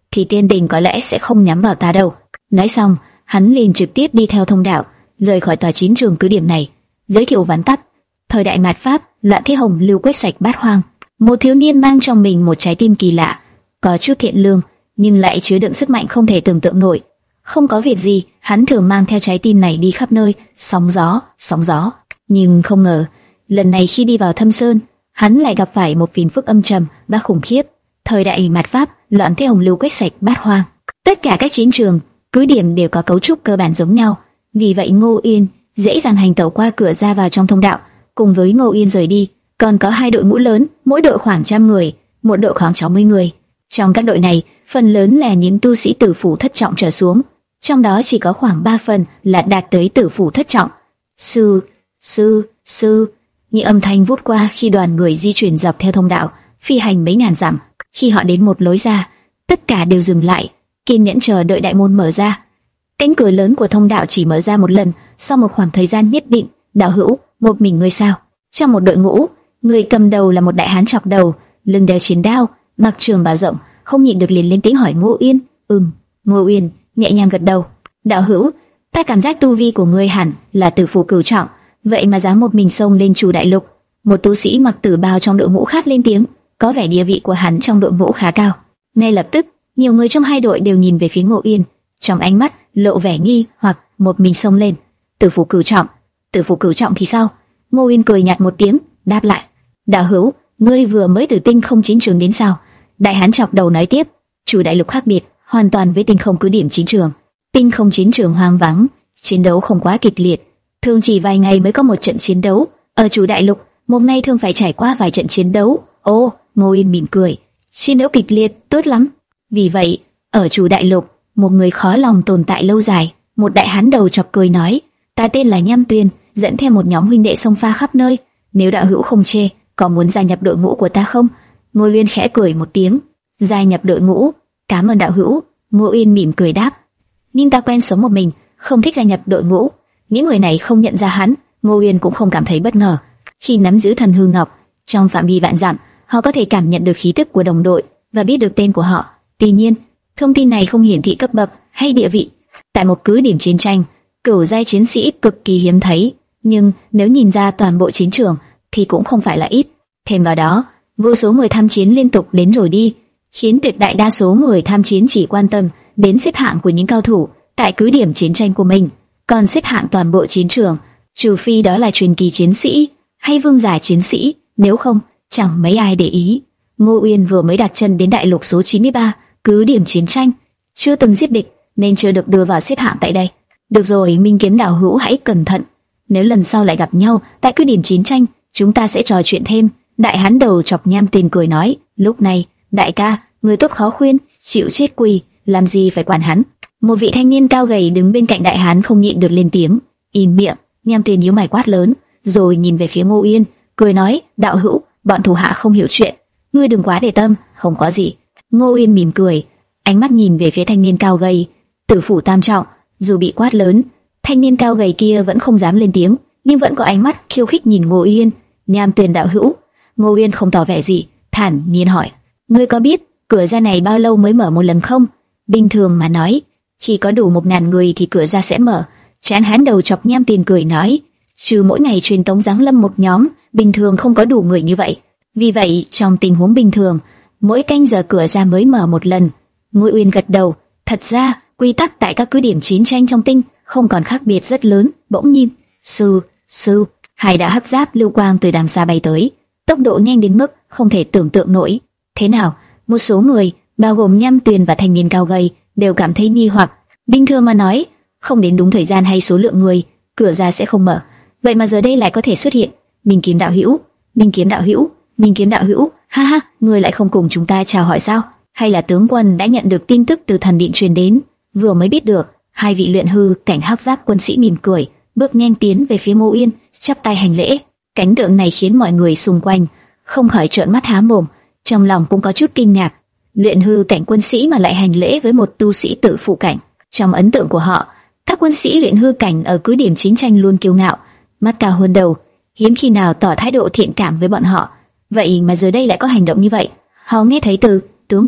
thì tiên đình có lẽ sẽ không nhắm vào ta đâu. Nói xong, hắn liền trực tiếp đi theo thông đạo, rời khỏi tòa chiến trường cứ điểm này. Giới thiệu vắn tắt: thời đại mạt Pháp, Loạn Thế Hồng Lưu quét sạch bát hoang. Một thiếu niên mang trong mình một trái tim kỳ lạ, có chút thiện lương, nhưng lại chứa đựng sức mạnh không thể tưởng tượng nổi. Không có việc gì, hắn thường mang theo trái tim này đi khắp nơi, sóng gió, sóng gió. Nhưng không ngờ, lần này khi đi vào Thâm Sơn, hắn lại gặp phải một phiền phức âm trầm và khủng khiếp. Thời đại mạt Pháp, Loạn Thế Hồng Lưu quét sạch bát hoang. Tất cả các chiến trường, cứ điểm đều có cấu trúc cơ bản giống nhau. Vì vậy Ngô Yên dễ dàng hành tẩu qua cửa ra vào trong thông đạo. Cùng với Ngô Yên rời đi, còn có hai đội ngũ lớn, mỗi đội khoảng trăm người, một đội khoảng sáu mươi người. Trong các đội này, phần lớn là những tu sĩ tử phủ thất trọng trở xuống, trong đó chỉ có khoảng ba phần là đạt tới tử phủ thất trọng. Sư, sư, sư, những âm thanh vút qua khi đoàn người di chuyển dọc theo thông đạo, phi hành mấy ngàn dặm. Khi họ đến một lối ra, tất cả đều dừng lại, kiên nhẫn chờ đợi đại môn mở ra. Cánh cửa lớn của thông đạo chỉ mở ra một lần, sau một khoảng thời gian nhất định. Đạo hữu, một mình ngươi sao? Trong một đội ngũ, người cầm đầu là một đại hán chọc đầu, lưng đeo chiến đao, mặc trường bào rộng, không nhịn được liền lên tiếng hỏi Ngô Yên. Ừm. Ngô Yên nhẹ nhàng gật đầu. Đạo hữu, ta cảm giác tu vi của ngươi hẳn là tử phủ cửu trọng, vậy mà dám một mình xông lên Chủ Đại Lục. Một tu sĩ mặc tử bào trong đội ngũ khác lên tiếng, có vẻ địa vị của hắn trong đội ngũ khá cao. Ngay lập tức, nhiều người trong hai đội đều nhìn về phía Ngô Yên, trong ánh mắt lộ vẻ nghi hoặc. Một mình xông lên tử phủ cửu trọng, tử phủ cửu trọng thì sao? Ngô Yên cười nhạt một tiếng, đáp lại: đạo hữu, ngươi vừa mới từ tinh không chiến trường đến sao? Đại hán chọc đầu nói tiếp: Chủ Đại Lục khác biệt hoàn toàn với tinh không cứ điểm chiến trường. Tinh không chiến trường hoang vắng, chiến đấu không quá kịch liệt, thường chỉ vài ngày mới có một trận chiến đấu. Ở Chủ Đại Lục, một ngày thường phải trải qua vài trận chiến đấu. Ô, Ngô Yên mỉm cười: chiến đấu kịch liệt, tốt lắm. Vì vậy, ở Chủ Đại Lục, một người khó lòng tồn tại lâu dài. Một đại hán đầu chọc cười nói: ta tên là Nham Tuyền, dẫn theo một nhóm huynh đệ xông pha khắp nơi. Nếu đạo hữu không chê, có muốn gia nhập đội ngũ của ta không? Ngô Uyên khẽ cười một tiếng: gia nhập đội ngũ? Cảm ơn đạo hữu. Ngô Uyên mỉm cười đáp: nhưng ta quen sống một mình, không thích gia nhập đội ngũ. Những người này không nhận ra hắn, Ngô Uyên cũng không cảm thấy bất ngờ. Khi nắm giữ thần hư ngọc, trong phạm vi vạn dặm, họ có thể cảm nhận được khí tức của đồng đội và biết được tên của họ. Tuy nhiên, thông tin này không hiển thị cấp bậc hay địa vị. Tại một cứ điểm chiến tranh, cửu giai chiến sĩ cực kỳ hiếm thấy, nhưng nếu nhìn ra toàn bộ chiến trường thì cũng không phải là ít. Thêm vào đó, vô số người tham chiến liên tục đến rồi đi, khiến tuyệt đại đa số người tham chiến chỉ quan tâm đến xếp hạng của những cao thủ tại cứ điểm chiến tranh của mình, còn xếp hạng toàn bộ chiến trường, trừ phi đó là truyền kỳ chiến sĩ hay vương giả chiến sĩ, nếu không, chẳng mấy ai để ý. Ngô Uyên vừa mới đặt chân đến đại lục số chín mươi ba, cứ điểm chiến tranh, chưa từng giết địch nên chưa được đưa vào xếp hạng tại đây. Được rồi, Minh Kiếm đạo hữu hãy cẩn thận, nếu lần sau lại gặp nhau tại cứ điểm chiến tranh, chúng ta sẽ trò chuyện thêm. Đại hán đầu chọc Nham Tuyền cười nói. Lúc này, đại ca, người tốt khó khuyên, chịu chết quỳ, làm gì phải quản hắn. Một vị thanh niên cao gầy đứng bên cạnh đại hán không nhịn được lên tiếng. Im miệng. Nham Tuyền nhíu mày quát lớn, rồi nhìn về phía Ngô Uyên, cười nói: đạo hữu, bọn thủ hạ không hiểu chuyện, ngươi đừng quá để tâm, không có gì. Ngô Uyên mỉm cười, ánh mắt nhìn về phía thanh niên cao gầy, tử phủ tam trọng. Dù bị quát lớn, thanh niên cao gầy kia vẫn không dám lên tiếng, nhưng vẫn có ánh mắt khiêu khích nhìn Ngô Uyên. Nham Tuyền đạo hữu. Ngô Uyên không tỏ vẻ gì, thản nhiên hỏi: ngươi có biết cửa ra này bao lâu mới mở một lần không? Bình thường mà nói, khi có đủ một ngàn người thì cửa ra sẽ mở. Trán hán đầu chọc Nham Tuyền cười nói: trừ mỗi ngày truyền tống giáng lâm một nhóm, bình thường không có đủ người như vậy. Vì vậy, trong tình huống bình thường, mỗi canh giờ cửa ra mới mở một lần. Ngô Uyên gật đầu. Thật ra, quy tắc tại các cứ điểm chiến tranh trong tinh không còn khác biệt rất lớn. Bỗng nhiên, sư, sư, hai đã hắc giáp lưu quang từ đằng xa bay tới, tốc độ nhanh đến mức không thể tưởng tượng nổi. Thế nào? Một số người, bao gồm Nham Tuyền và thanh niên cao gầy, đều cảm thấy nghi hoặc. Bình thường mà nói, không đến đúng thời gian hay số lượng người, cửa ra sẽ không mở. Vậy mà giờ đây lại có thể xuất hiện. Minh Kiếm đạo hữu, Minh Kiếm đạo hữu, Minh Kiếm đạo hữu, ha ha, người lại không cùng chúng ta chào hỏi sao? Hay là tướng quân đã nhận được tin tức từ thần điện truyền đến, vừa mới biết được? Hai vị luyện hư cảnh hắc giáp quân sĩ mỉm cười, bước nhanh tiến về phía Ngô Uyên, chắp tay hành lễ. Cảnh tượng này khiến mọi người xung quanh không khỏi trợn mắt há mồm, trong lòng cũng có chút kinh ngạc. Luyện hư cảnh quân sĩ mà lại hành lễ với một tu sĩ tự phụ cảnh. Trong ấn tượng của họ, các quân sĩ luyện hư cảnh ở cứ điểm chiến tranh luôn kiêu ngạo, mắt cao hơn đầu, hiếm khi nào tỏ thái độ thiện cảm với bọn họ. Vậy mà giờ đây lại có hành động như vậy. Họ nghe thấy từ tướng quân,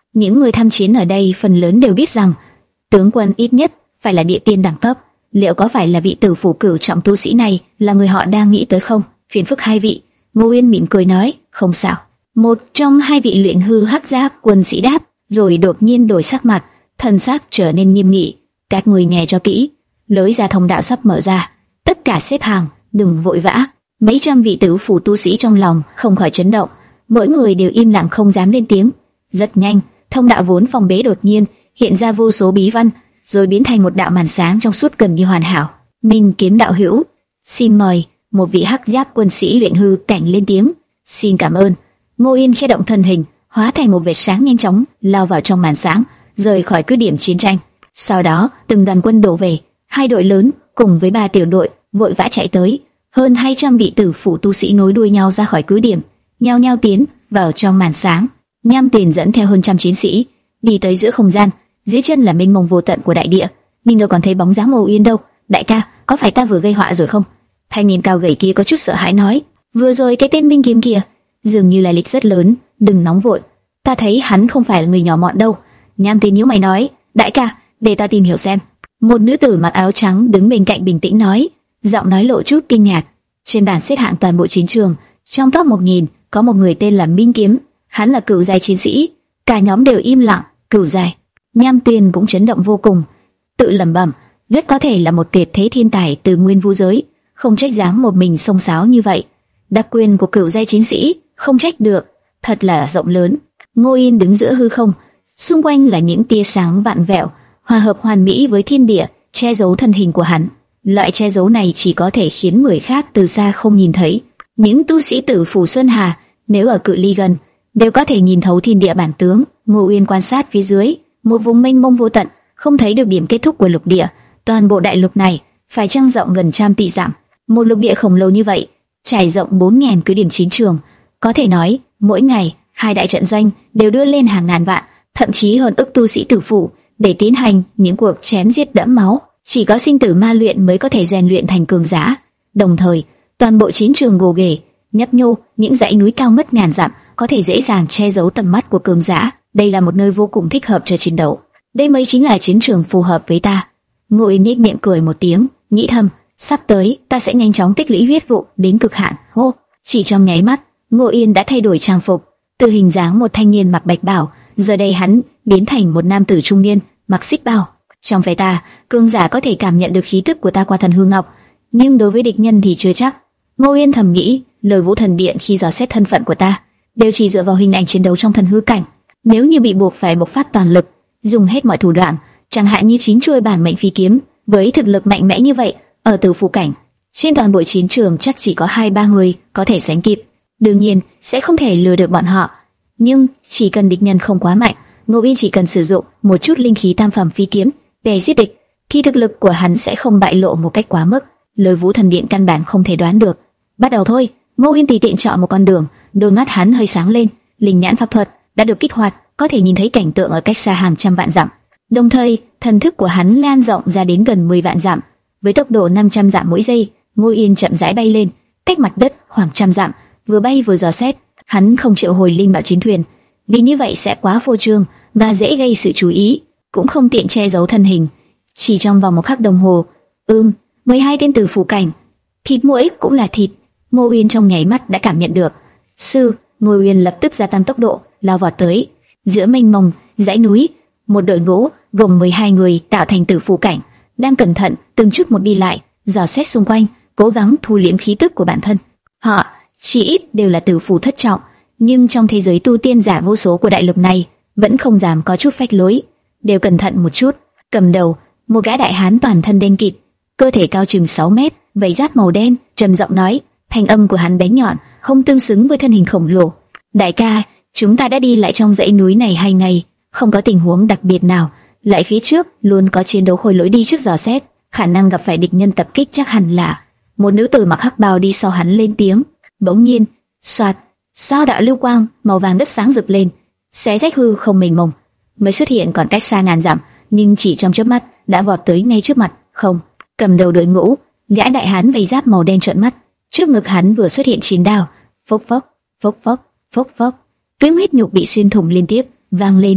Những người tham chiến ở đây phần lớn đều biết rằng tướng quân ít nhất phải là địa tiên đẳng cấp. Liệu có phải là vị tử phủ cửu trọng tu sĩ này là người họ đang nghĩ tới không? Phiền phức hai vị. Ngô Uyên mỉm cười nói, không sao. Một trong hai vị luyện hư hắc giáp quân sĩ đáp, rồi đột nhiên đổi sắc mặt, thần sắc trở nên nghiêm nghị. Các người nghe cho kỹ, lối ra thông đạo sắp mở ra, tất cả xếp hàng, đừng vội vã. Mấy trăm vị tử phủ tu sĩ trong lòng không khỏi chấn động, mỗi người đều im lặng không dám lên tiếng. Rất nhanh, thông đạo vốn phòng bế đột nhiên hiện ra vô số bí văn, rồi biến thành một đạo màn sáng trong suốt gần như hoàn hảo. Minh Kiếm đạo hữu, xin mời. Một vị hắc giáp quân sĩ luyện hư cảnh lên tiếng. Xin cảm ơn. Ngô Yên khẽ động thân hình, hóa thành một vệt sáng nhanh chóng lao vào trong màn sáng, rời khỏi cứ điểm chiến tranh. Sau đó, từng đoàn quân đổ về, hai đội lớn cùng với ba tiểu đội vội vã chạy tới. Hơn hai trăm vị tử phủ tu sĩ nối đuôi nhau ra khỏi cứ điểm, nhao nhao tiến vào trong màn sáng. Nham Tiền dẫn theo hơn trăm chiến sĩ đi tới giữa không gian, dưới chân là mênh mông vô tận của đại địa, nhưng đâu còn thấy bóng dáng Ngô Yên đâu. Đại ca, có phải ta vừa gây họa rồi không? Thanh niên cao gầy kia có chút sợ hãi nói. Vừa rồi cái tên Minh Kiếm kia dường như là lịch rất lớn, đừng nóng vội. Ta thấy hắn không phải là người nhỏ mọn đâu. Nham Tiền nhíu mày nói, đại ca, để ta tìm hiểu xem. Một nữ tử mặc áo trắng đứng bên cạnh bình tĩnh nói, giọng nói lộ chút kinh ngạc. Trên bảng xếp hạng toàn bộ chiến trường, trong top một nghìn có một người tên là Minh Kiếm, hắn là cửu giai chiến sĩ. Cả nhóm đều im lặng. Cửu giai. Nham Tiền cũng chấn động vô cùng, tự lẩm bẩm, rất có thể là một tuyệt thế thiên tài từ nguyên vũ giới, không trách dám một mình xông xáo như vậy. Đặc quyền của cửu giai chiến sĩ, không trách được, thật là rộng lớn. Ngô Yên đứng giữa hư không, xung quanh là những tia sáng vạn vẹo, hòa hợp hoàn mỹ với thiên địa, che giấu thân hình của hắn. Loại che giấu này chỉ có thể khiến người khác từ xa không nhìn thấy. Những tu sĩ tử phủ Sơn Hà, nếu ở cự ly gần, đều có thể nhìn thấu thiên địa bản tướng. Ngô Uyên quan sát phía dưới, một vùng mênh mông vô tận, không thấy được điểm kết thúc của lục địa. Toàn bộ đại lục này phải chăng rộng gần trăm tỷ dặm. Một lục địa khổng lồ như vậy, trải rộng bốn nghìn cứ điểm chiến trường, có thể nói mỗi ngày hai đại trận doanh đều đưa lên hàng ngàn vạn, thậm chí hơn ức tu sĩ tử phủ để tiến hành những cuộc chém giết đẫm máu. Chỉ có sinh tử ma luyện mới có thể rèn luyện thành cường giả. Đồng thời, toàn bộ chiến trường gồ ghề, nhấp nhô, những dãy núi cao mất ngàn dặm có thể dễ dàng che giấu tầm mắt của cường giả. Đây là một nơi vô cùng thích hợp cho chiến đấu. Đây mới chính là chiến trường phù hợp với ta. Ngô Yên nhếch miệng cười một tiếng, nghĩ thầm, sắp tới ta sẽ nhanh chóng tích lũy huyết vụ đến cực hạn. Hô, chỉ trong nháy mắt, Ngô Yên đã thay đổi trang phục, từ hình dáng một thanh niên mặc bạch bào, giờ đây hắn biến thành một nam tử trung niên mặc xích bào. Trong phe ta, cường giả có thể cảm nhận được khí tức của ta qua thần hư ngọc, nhưng đối với địch nhân thì chưa chắc. Ngô Yên thầm nghĩ, lời Vũ Thần Điện khi dò xét thân phận của ta đều chỉ dựa vào hình ảnh chiến đấu trong thần hư cảnh. Nếu như bị buộc phải bộc phát toàn lực, dùng hết mọi thủ đoạn, chẳng hạn như chín chuôi bản mệnh phi kiếm, với thực lực mạnh mẽ như vậy, ở tử phủ cảnh, trên toàn bộ chiến trường chắc chỉ có hai ba người có thể sánh kịp. Đương nhiên sẽ không thể lừa được bọn họ, nhưng chỉ cần địch nhân không quá mạnh, Ngô Yên chỉ cần sử dụng một chút linh khí tam phẩm phi kiếm để giết địch, thì thực lực của hắn sẽ không bại lộ một cách quá mức. Lời Vũ Thần Điện căn bản không thể đoán được. Bắt đầu thôi. Ngô Yên tùy tiện chọn một con đường, đôi mắt hắn hơi sáng lên, linh nhãn pháp thuật đã được kích hoạt, có thể nhìn thấy cảnh tượng ở cách xa hàng trăm vạn dặm. Đồng thời, thần thức của hắn lan rộng ra đến gần mười vạn dặm, với tốc độ năm trăm dặm mỗi giây. Ngô Yên chậm rãi bay lên, cách mặt đất khoảng trăm dặm, vừa bay vừa dò xét. Hắn không triệu hồi linh bảo chiến thuyền, vì như vậy sẽ quá phô trương và dễ gây sự chú ý, cũng không tiện che giấu thân hình. Chỉ trong vòng một khắc đồng hồ, ưm, mười hai tên tử phủ cảnh, thịt muỗi cũng là thịt. Ngô Uyên trong nháy mắt đã cảm nhận được. Sư, Ngô Uyên lập tức gia tăng tốc độ, lao vào tới. Giữa mênh mông dãy núi, một đội ngũ gồm mười hai người tạo thành tử phủ cảnh, đang cẩn thận từng chút một đi lại, dò xét xung quanh, cố gắng thu liễm khí tức của bản thân. Họ chỉ ít đều là tử phủ thất trọng, nhưng trong thế giới tu tiên giả vô số của đại lục này, vẫn không dám có chút phách lối, đều cẩn thận một chút. Cầm đầu, một gã đại hán toàn thân đen kịt, cơ thể cao chừng sáu mét, vảy giáp màu đen, trầm giọng nói, thanh âm của hắn bén nhọn, không tương xứng với thân hình khổng lồ. Đại ca, chúng ta đã đi lại trong dãy núi này hai ngày, không có tình huống đặc biệt nào, lại phía trước luôn có chiến đấu khôi lỗi đi trước dò xét, khả năng gặp phải địch nhân tập kích chắc hẳn là. Một nữ tử mặc hắc bào đi sau hắn lên tiếng. Bỗng nhiên, xoạt, sao đạo lưu quang màu vàng đất sáng rực lên, xé rách hư không mênh mông, mới xuất hiện còn cách xa ngàn dặm, nhưng chỉ trong chớp mắt đã vọt tới ngay trước mặt. Không, cầm đầu đội ngũ, gã đại hán vây giáp màu đen trợn mắt, trước ngực hắn vừa xuất hiện chiến đao, phốc phốc, phốc phốc, phốc phốc, tiếng huyết nhục bị xuyên thủng liên tiếp vang lên.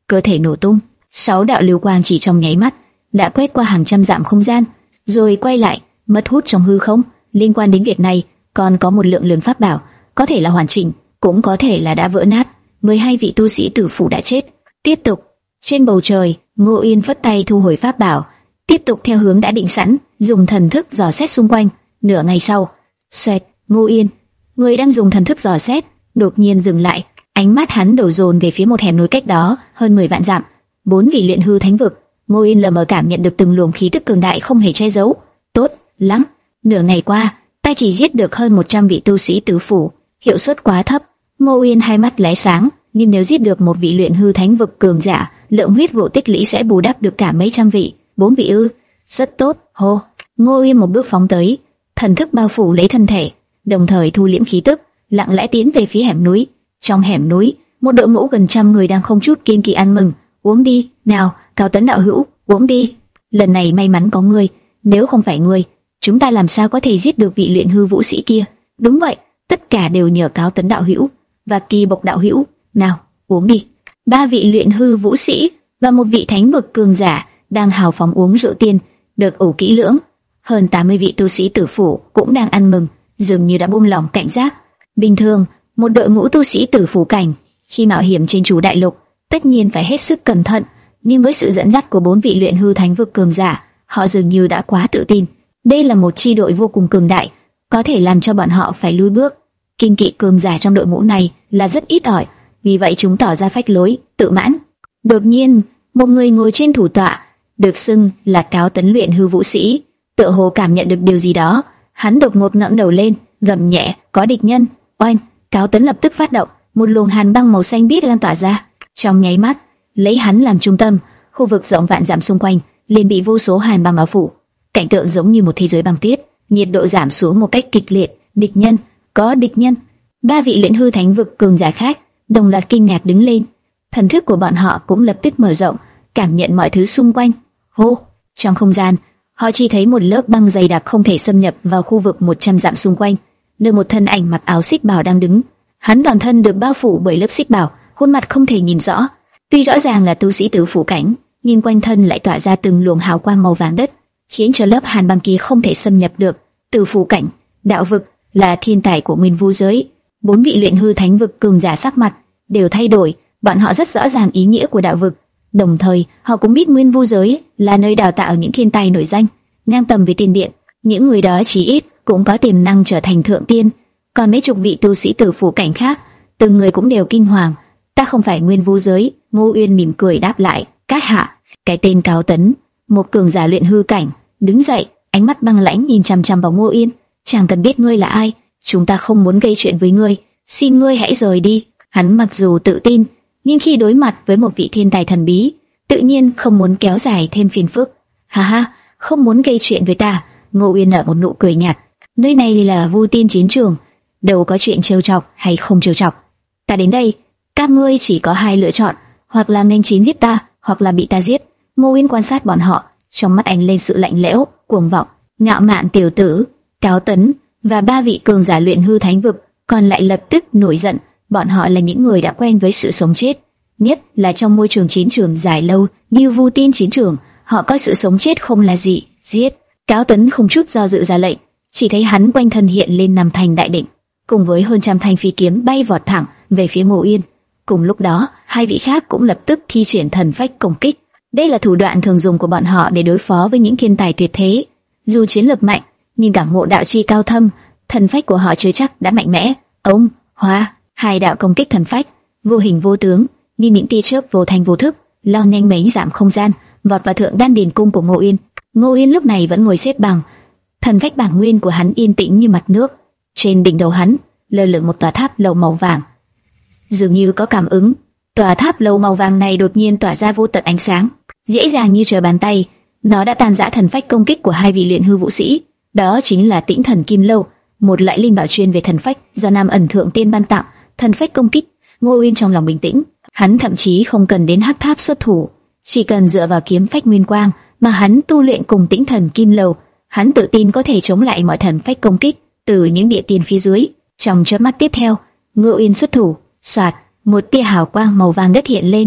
cơ thể nổ tung. Sáu đạo lưu quang chỉ trong nháy mắt đã quét qua hàng trăm dặm không gian, rồi quay lại, mất hút trong hư không. Liên quan đến việc này, còn có một lượng lớn pháp bảo, có thể là hoàn chỉnh, cũng có thể là đã vỡ nát. mười hai vị tu sĩ tử phủ đã chết. Tiếp tục, trên bầu trời, Ngô Yên phất tay thu hồi pháp bảo, tiếp tục theo hướng đã định sẵn, dùng thần thức dò xét xung quanh. Nửa ngày sau, xoẹt, Ngô Yên, người đang dùng thần thức dò xét, đột nhiên dừng lại, ánh mắt hắn đổ dồn về phía một hẻm núi cách đó hơn mười vạn dặm. Bốn vị luyện hư thánh vực. Ngô Yên lờ mờ cảm nhận được từng luồng khí tức cường đại không hề che giấu. Tốt lắm, nửa ngày qua, ta chỉ giết được hơn một trăm vị tu sĩ tứ phủ, hiệu suất quá thấp. Ngô Yên hai mắt lóe sáng, nhưng nếu giết được một vị luyện hư thánh vực cường giả, lượng huyết vụ tích lũy sẽ bù đắp được cả mấy trăm vị. Bốn vị ư? Rất tốt. Hô, Ngô Yên một bước phóng tới, thần thức bao phủ lấy thân thể, đồng thời thu liễm khí tức, lặng lẽ tiến về phía hẻm núi. Trong hẻm núi, một đội ngũ gần trăm người đang không chút kiêng kỵ ăn mừng. Uống đi, nào, Cao Tấn đạo hữu, uống đi. Lần này may mắn có ngươi, nếu không phải ngươi, chúng ta làm sao có thể giết được vị luyện hư vũ sĩ kia? Đúng vậy, tất cả đều nhờ Cao Tấn đạo hữu và Kỳ Bộc đạo hữu. Nào, uống đi. Ba vị luyện hư vũ sĩ và một vị thánh vực cường giả đang hào phóng uống rượu tiên, được ủ kỹ lưỡng. Hơn tám mươi vị tu sĩ tử phủ cũng đang ăn mừng, dường như đã buông lỏng cảnh giác. Bình thường, một đội ngũ tu sĩ tử phủ cảnh khi mạo hiểm trên chủ đại lục, tất nhiên phải hết sức cẩn thận, nhưng với sự dẫn dắt của bốn vị luyện hư thánh vực cường giả, họ dường như đã quá tự tin. Đây là một chi đội vô cùng cường đại, có thể làm cho bọn họ phải lùi bước. Kinh kỵ cường giả trong đội ngũ này là rất ít ỏi, vì vậy chúng tỏ ra phách lối, tự mãn. Đột nhiên, một người ngồi trên thủ tọa, được xưng là Cao Tấn luyện hư vũ sĩ, tựa hồ cảm nhận được điều gì đó, hắn đột ngột ngẩng đầu lên, gầm nhẹ, có địch nhân. Oanh! Cao Tấn lập tức phát động, một luồng hàn băng màu xanh biếc lan tỏa ra. Trong nháy mắt, lấy hắn làm trung tâm, khu vực rộng vạn dặm xung quanh liền bị vô số hàn băng bao phủ. Cảnh tượng giống như một thế giới băng tuyết, nhiệt độ giảm xuống một cách kịch liệt. Địch nhân, có địch nhân. Ba vị luyện hư thánh vực cường giả khác đồng loạt kinh ngạc đứng lên, thần thức của bọn họ cũng lập tức mở rộng, cảm nhận mọi thứ xung quanh. Hô! Trong không gian, họ chỉ thấy một lớp băng dày đặc không thể xâm nhập vào khu vực một trăm dặm xung quanh, nơi một thân ảnh mặc áo xích bào đang đứng. Hắn toàn thân được bao phủ bởi lớp xích bào, khuôn mặt không thể nhìn rõ. Tuy rõ ràng là tu sĩ tứ phủ cảnh, nhưng quanh thân lại tỏa ra từng luồng hào quang màu vàng đất, khiến cho lớp hàn băng kia không thể xâm nhập được. Tứ phủ cảnh, đạo vực, là thiên tài của nguyên vu giới. Bốn vị luyện hư thánh vực cường giả sắc mặt đều thay đổi, bọn họ rất rõ ràng ý nghĩa của đạo vực, đồng thời họ cũng biết nguyên vu giới là nơi đào tạo những thiên tài nổi danh, ngang tầm với tiên điện. Những người đó chí ít cũng có tiềm năng trở thành thượng tiên. Còn mấy chục vị tu sĩ tử phủ cảnh khác, từng người cũng đều kinh hoàng. Ta không phải nguyên vu giới. Ngô Uyên mỉm cười đáp lại. Các hạ, cái tên Cao Tấn, một cường giả luyện hư cảnh, đứng dậy, ánh mắt băng lãnh nhìn chằm chằm vào Ngô Uyên. Chẳng cần biết ngươi là ai, chúng ta không muốn gây chuyện với ngươi, xin ngươi hãy rời đi. Hắn mặc dù tự tin, nhưng khi đối mặt với một vị thiên tài thần bí, tự nhiên không muốn kéo dài thêm phiền phức. Ha ha, không muốn gây chuyện với ta. Ngô Uyên nở một nụ cười nhạt. Nơi này là Vu Tiên chiến trường, đâu có chuyện trêu chọc hay không trêu chọc. Ta đến đây, các ngươi chỉ có hai lựa chọn, hoặc là nghênh chiến giết ta, hoặc là bị ta giết. Ngô Uyên quan sát bọn họ, trong mắt ánh lên sự lạnh lẽo, cuồng vọng. Ngạo mạn tiểu tử, Cao Tấn và ba vị cường giả luyện hư thánh vực còn lại lập tức nổi giận. Bọn họ là những người đã quen với sự sống chết, nhất là trong môi trường chiến trường dài lâu như Vu Tiên chiến trường, họ coi sự sống chết không là gì. Giết! Cao Tấn không chút do dự ra lệnh, chỉ thấy hắn quanh thân hiện lên năm thành đại định, cùng với hơn trăm thanh phi kiếm bay vọt thẳng về phía Ngô Uyên. Cùng lúc đó, hai vị khác cũng lập tức thi triển thần phách công kích. Đây là thủ đoạn thường dùng của bọn họ để đối phó với những thiên tài tuyệt thế. Dù chiến lược mạnh, nhưng cảm ngộ đạo chi cao thâm, thần phách của họ chưa chắc đã mạnh mẽ. Ông, hóa, hai đạo công kích thần phách, vô hình vô tướng, như những tia chớp vô thành vô thức, lao nhanh mấy giảm không gian, vọt vào thượng đan điền cung của Ngô Uyên. Ngô Uyên lúc này vẫn ngồi xếp bằng, thần phách bản nguyên của hắn yên tĩnh như mặt nước. Trên đỉnh đầu hắn lơ lửng một tòa tháp lầu màu vàng. Dường như có cảm ứng, tòa tháp lầu màu vàng này đột nhiên tỏa ra vô tận ánh sáng, dễ dàng như trở bàn tay. Nó đã tan rã thần phách công kích của hai vị luyện hư vũ sĩ. Đó chính là Tĩnh Thần Kim Lâu, một loại linh bảo chuyên về thần phách do Nam Ẩn Thượng Tiên ban tặng. Thần phách công kích, Ngô Uyên trong lòng bình tĩnh, hắn thậm chí không cần đến hắc tháp xuất thủ, chỉ cần dựa vào kiếm phách nguyên quang mà hắn tu luyện cùng Tĩnh Thần Kim Lâu, hắn tự tin có thể chống lại mọi thần phách công kích từ những địa tiên phía dưới. Trong chớp mắt tiếp theo, Ngô Uyên xuất thủ, xoạt, một tia hào quang màu vàng đất hiện lên,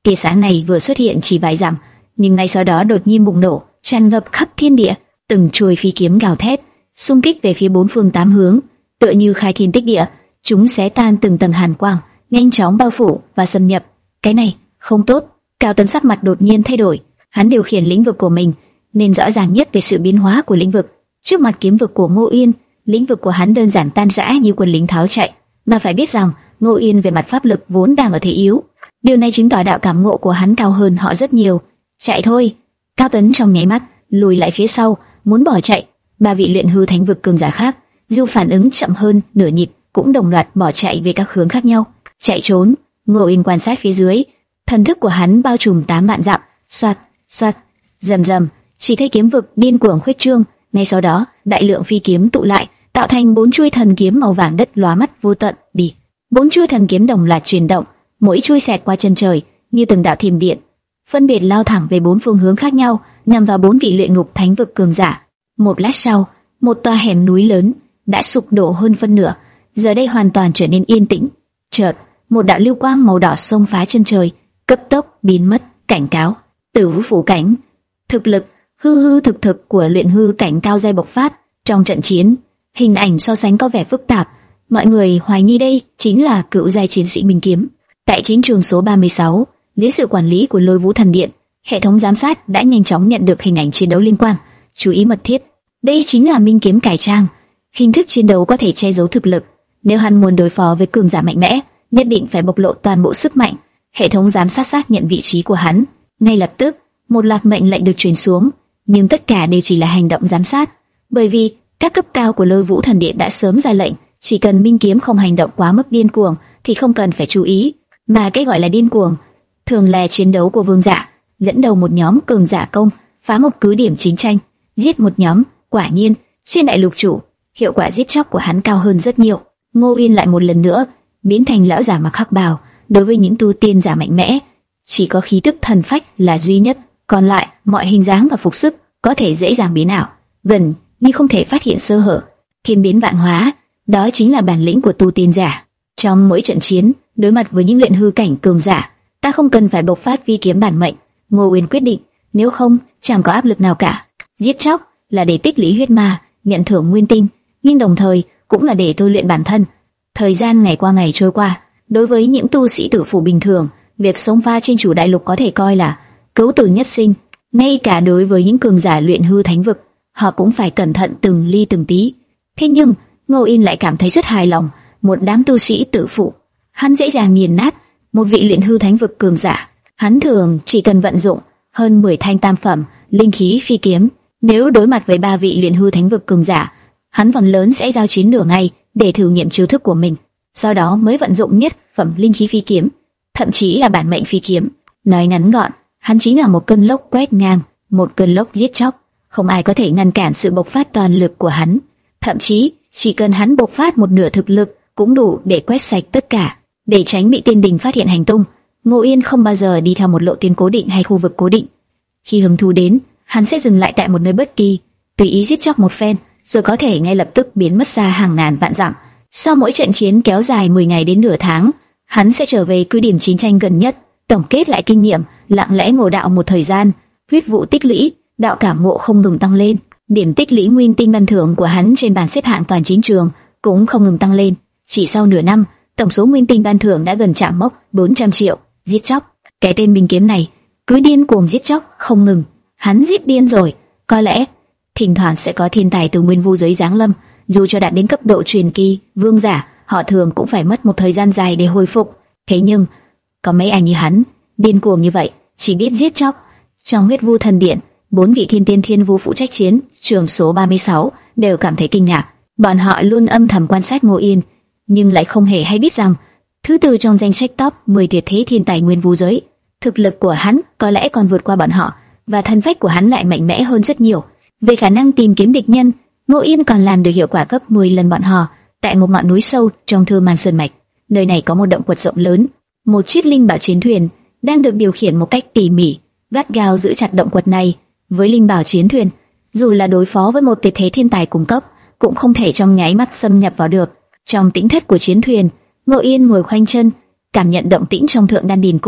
Tia sáng này vừa xuất hiện chỉ vài dặm, nhưng ngay sau đó đột nhiên bùng nổ, tràn ngập khắp thiên địa, từng chuôi phi kiếm gào thét, xung kích về phía bốn phương tám hướng, tựa như khai thiên tích địa. Chúng xé tan từng tầng hàn quang, nhanh chóng bao phủ và xâm nhập. Cái này không tốt. Cao Tấn sắc mặt đột nhiên thay đổi. Hắn điều khiển lĩnh vực của mình, nên rõ ràng nhất về sự biến hóa của lĩnh vực. Trước mặt kiếm vực của Ngô Yên, lĩnh vực của hắn đơn giản tan rã như quân lính tháo chạy. Mà phải biết rằng Ngô Yên về mặt pháp lực vốn đang ở thế yếu. Điều này chứng tỏ đạo cảm ngộ của hắn cao hơn họ rất nhiều. Chạy thôi! Cao Tấn trong nháy mắt lùi lại phía sau, muốn bỏ chạy. Ba vị luyện hư thánh vực cường giả khác, dù phản ứng chậm hơn nửa nhịp, cũng đồng loạt bỏ chạy về các hướng khác nhau. Chạy trốn. Ngô Yên quan sát phía dưới, thần thức của hắn bao trùm tám vạn dặm. Soạt, soạt, rầm rầm, chỉ thấy kiếm vực điên cuồng khuếch trương. Ngay sau đó, đại lượng phi kiếm tụ lại, tạo thành bốn chuôi thần kiếm màu vàng đất lóa mắt vô tận. Đi, bốn chuôi thần kiếm đồng loạt chuyển động, mỗi chuôi xẹt qua chân trời như từng đạo thiểm điện, phân biệt lao thẳng về bốn phương hướng khác nhau, nhằm vào bốn vị luyện ngục thánh vực cường giả. Một lát sau, một tòa hẻm núi lớn đã sụp đổ hơn phân nửa, giờ đây hoàn toàn trở nên yên tĩnh. Chợt, một đạo lưu quang màu đỏ xông phá chân trời, cấp tốc biến mất. Cảnh cáo: Tử Vũ phủ cảnh. Thực lực hư hư thực thực của luyện hư cảnh cao giai bộc phát trong trận chiến. Hình ảnh so sánh có vẻ phức tạp, mọi người hoài nghi đây chính là cựu giai chiến sĩ Minh Kiếm. Tại chiến trường số ba mươi sáu, dưới sự quản lý của Lôi Vũ Thần Điện, hệ thống giám sát đã nhanh chóng nhận được hình ảnh chiến đấu liên quan. Chú ý mật thiết, đây chính là Minh Kiếm cải trang. Hình thức chiến đấu có thể che giấu thực lực. Nếu hắn muốn đối phó với cường giả mạnh mẽ, nhất định phải bộc lộ toàn bộ sức mạnh. Hệ thống giám sát xác nhận vị trí của hắn. Ngay lập tức, một loạt mệnh lệnh được truyền xuống, nhưng tất cả đều chỉ là hành động giám sát, bởi vì các cấp cao của Lôi Vũ Thần Điện đã sớm ra lệnh, chỉ cần Minh Kiếm không hành động quá mức điên cuồng thì không cần phải chú ý. Mà cái gọi là điên cuồng thường là chiến đấu của vương giả, dẫn đầu một nhóm cường giả công phá một cứ điểm chiến tranh, giết một nhóm. Quả nhiên, trên đại lục chủ, hiệu quả giết chóc của hắn cao hơn rất nhiều. Ngô Yên lại một lần nữa biến thành lão giả mặc hắc bào. Đối với những tu tiên giả mạnh mẽ, chỉ có khí tức thần phách là duy nhất, còn lại mọi hình dáng và phục sức có thể dễ dàng biến ảo, gần như không thể phát hiện sơ hở. Thiên biến vạn hóa, đó chính là bản lĩnh của tu tiên giả. Trong mỗi trận chiến, đối mặt với những luyện hư cảnh cường giả, ta không cần phải bộc phát vi kiếm bản mệnh. Ngô Uyên quyết định, nếu không, chẳng có áp lực nào cả. Giết chóc là để tích lũy huyết ma, nhận thưởng nguyên tinh, nhưng đồng thời cũng là để tôi luyện bản thân. Thời gian ngày qua ngày trôi qua, đối với những tu sĩ tử phủ bình thường, việc sống pha trên chủ đại lục có thể coi là cửu tử nhất sinh. Ngay cả đối với những cường giả luyện hư thánh vực, họ cũng phải cẩn thận từng ly từng tí. Thế nhưng Ngô Yên lại cảm thấy rất hài lòng. Một đám tu sĩ tử phụ, hắn dễ dàng nghiền nát. Một vị luyện hư thánh vực cường giả, hắn thường chỉ cần vận dụng hơn mười thanh tam phẩm linh khí phi kiếm. Nếu đối mặt với ba vị luyện hư thánh vực cường giả, hắn phần lớn sẽ giao chiến nửa ngày để thử nghiệm chiêu thức của mình, sau đó mới vận dụng nhất phẩm linh khí phi kiếm, thậm chí là bản mệnh phi kiếm. Nói ngắn gọn, hắn chính là một cơn lốc quét ngang, một cơn lốc giết chóc. Không ai có thể ngăn cản sự bộc phát toàn lực của hắn. Thậm chí chỉ cần hắn bộc phát một nửa thực lực cũng đủ để quét sạch tất cả. Để tránh bị tiên đình phát hiện hành tung, Ngô Yên không bao giờ đi theo một lộ tuyến cố định hay khu vực cố định. Khi hứng thú đến, hắn sẽ dừng lại tại một nơi bất kỳ, tùy ý giết chóc một phen, rồi có thể ngay lập tức biến mất xa hàng ngàn vạn dặm. Sau mỗi trận chiến kéo dài mười ngày đến nửa tháng, hắn sẽ trở về cứ điểm chiến tranh gần nhất, tổng kết lại kinh nghiệm, lặng lẽ ngộ đạo một thời gian. Huyết vụ tích lũy, đạo cảm ngộ không ngừng tăng lên. Điểm tích lũy nguyên tinh ban thưởng của hắn trên bảng xếp hạng toàn chiến trường cũng không ngừng tăng lên. Chỉ sau nửa năm, tổng số nguyên tinh ban thưởng đã gần chạm mốc bốn trăm triệu. Giết chóc, cái tên Minh Kiếm này cứ điên cuồng giết chóc không ngừng. Hắn giết điên rồi. Có lẽ thỉnh thoảng sẽ có thiên tài từ nguyên vu giới giáng lâm, dù cho đạt đến cấp độ truyền kỳ, vương giả, họ thường cũng phải mất một thời gian dài để hồi phục. Thế nhưng có mấy ai như hắn điên cuồng như vậy, chỉ biết giết chóc. Trong huyết vu thần điện, bốn vị thiên tiên thiên vu phụ trách chiến trường số ba mươi sáu đều cảm thấy kinh ngạc. Bọn họ luôn âm thầm quan sát Ngô Yên, nhưng lại không hề hay biết rằng thứ tư trong danh sách top mười tuyệt thế thiên tài nguyên vu giới, thực lực của hắn có lẽ còn vượt qua bọn họ, và thân phách của hắn lại mạnh mẽ hơn rất nhiều. Về khả năng tìm kiếm địch nhân, Ngô Yên còn làm được hiệu quả gấp mười lần bọn họ. Tại một ngọn núi sâu trong Thư Man Sơn mạch, nơi này có một động quật rộng lớn, một chiếc linh bảo chiến thuyền đang được điều khiển một cách tỉ mỉ, gắt gao giữ chặt động quật này. Với linh bảo chiến thuyền, dù là đối phó với một tuyệt thế thiên tài cung cấp, cũng không thể trong nháy mắt xâm nhập vào được. Trong tĩnh thất của chiến thuyền, Ngô Yên ngồi khoanh chân, cảm nhận động tĩnh trong Thượng Đan Điền Cung.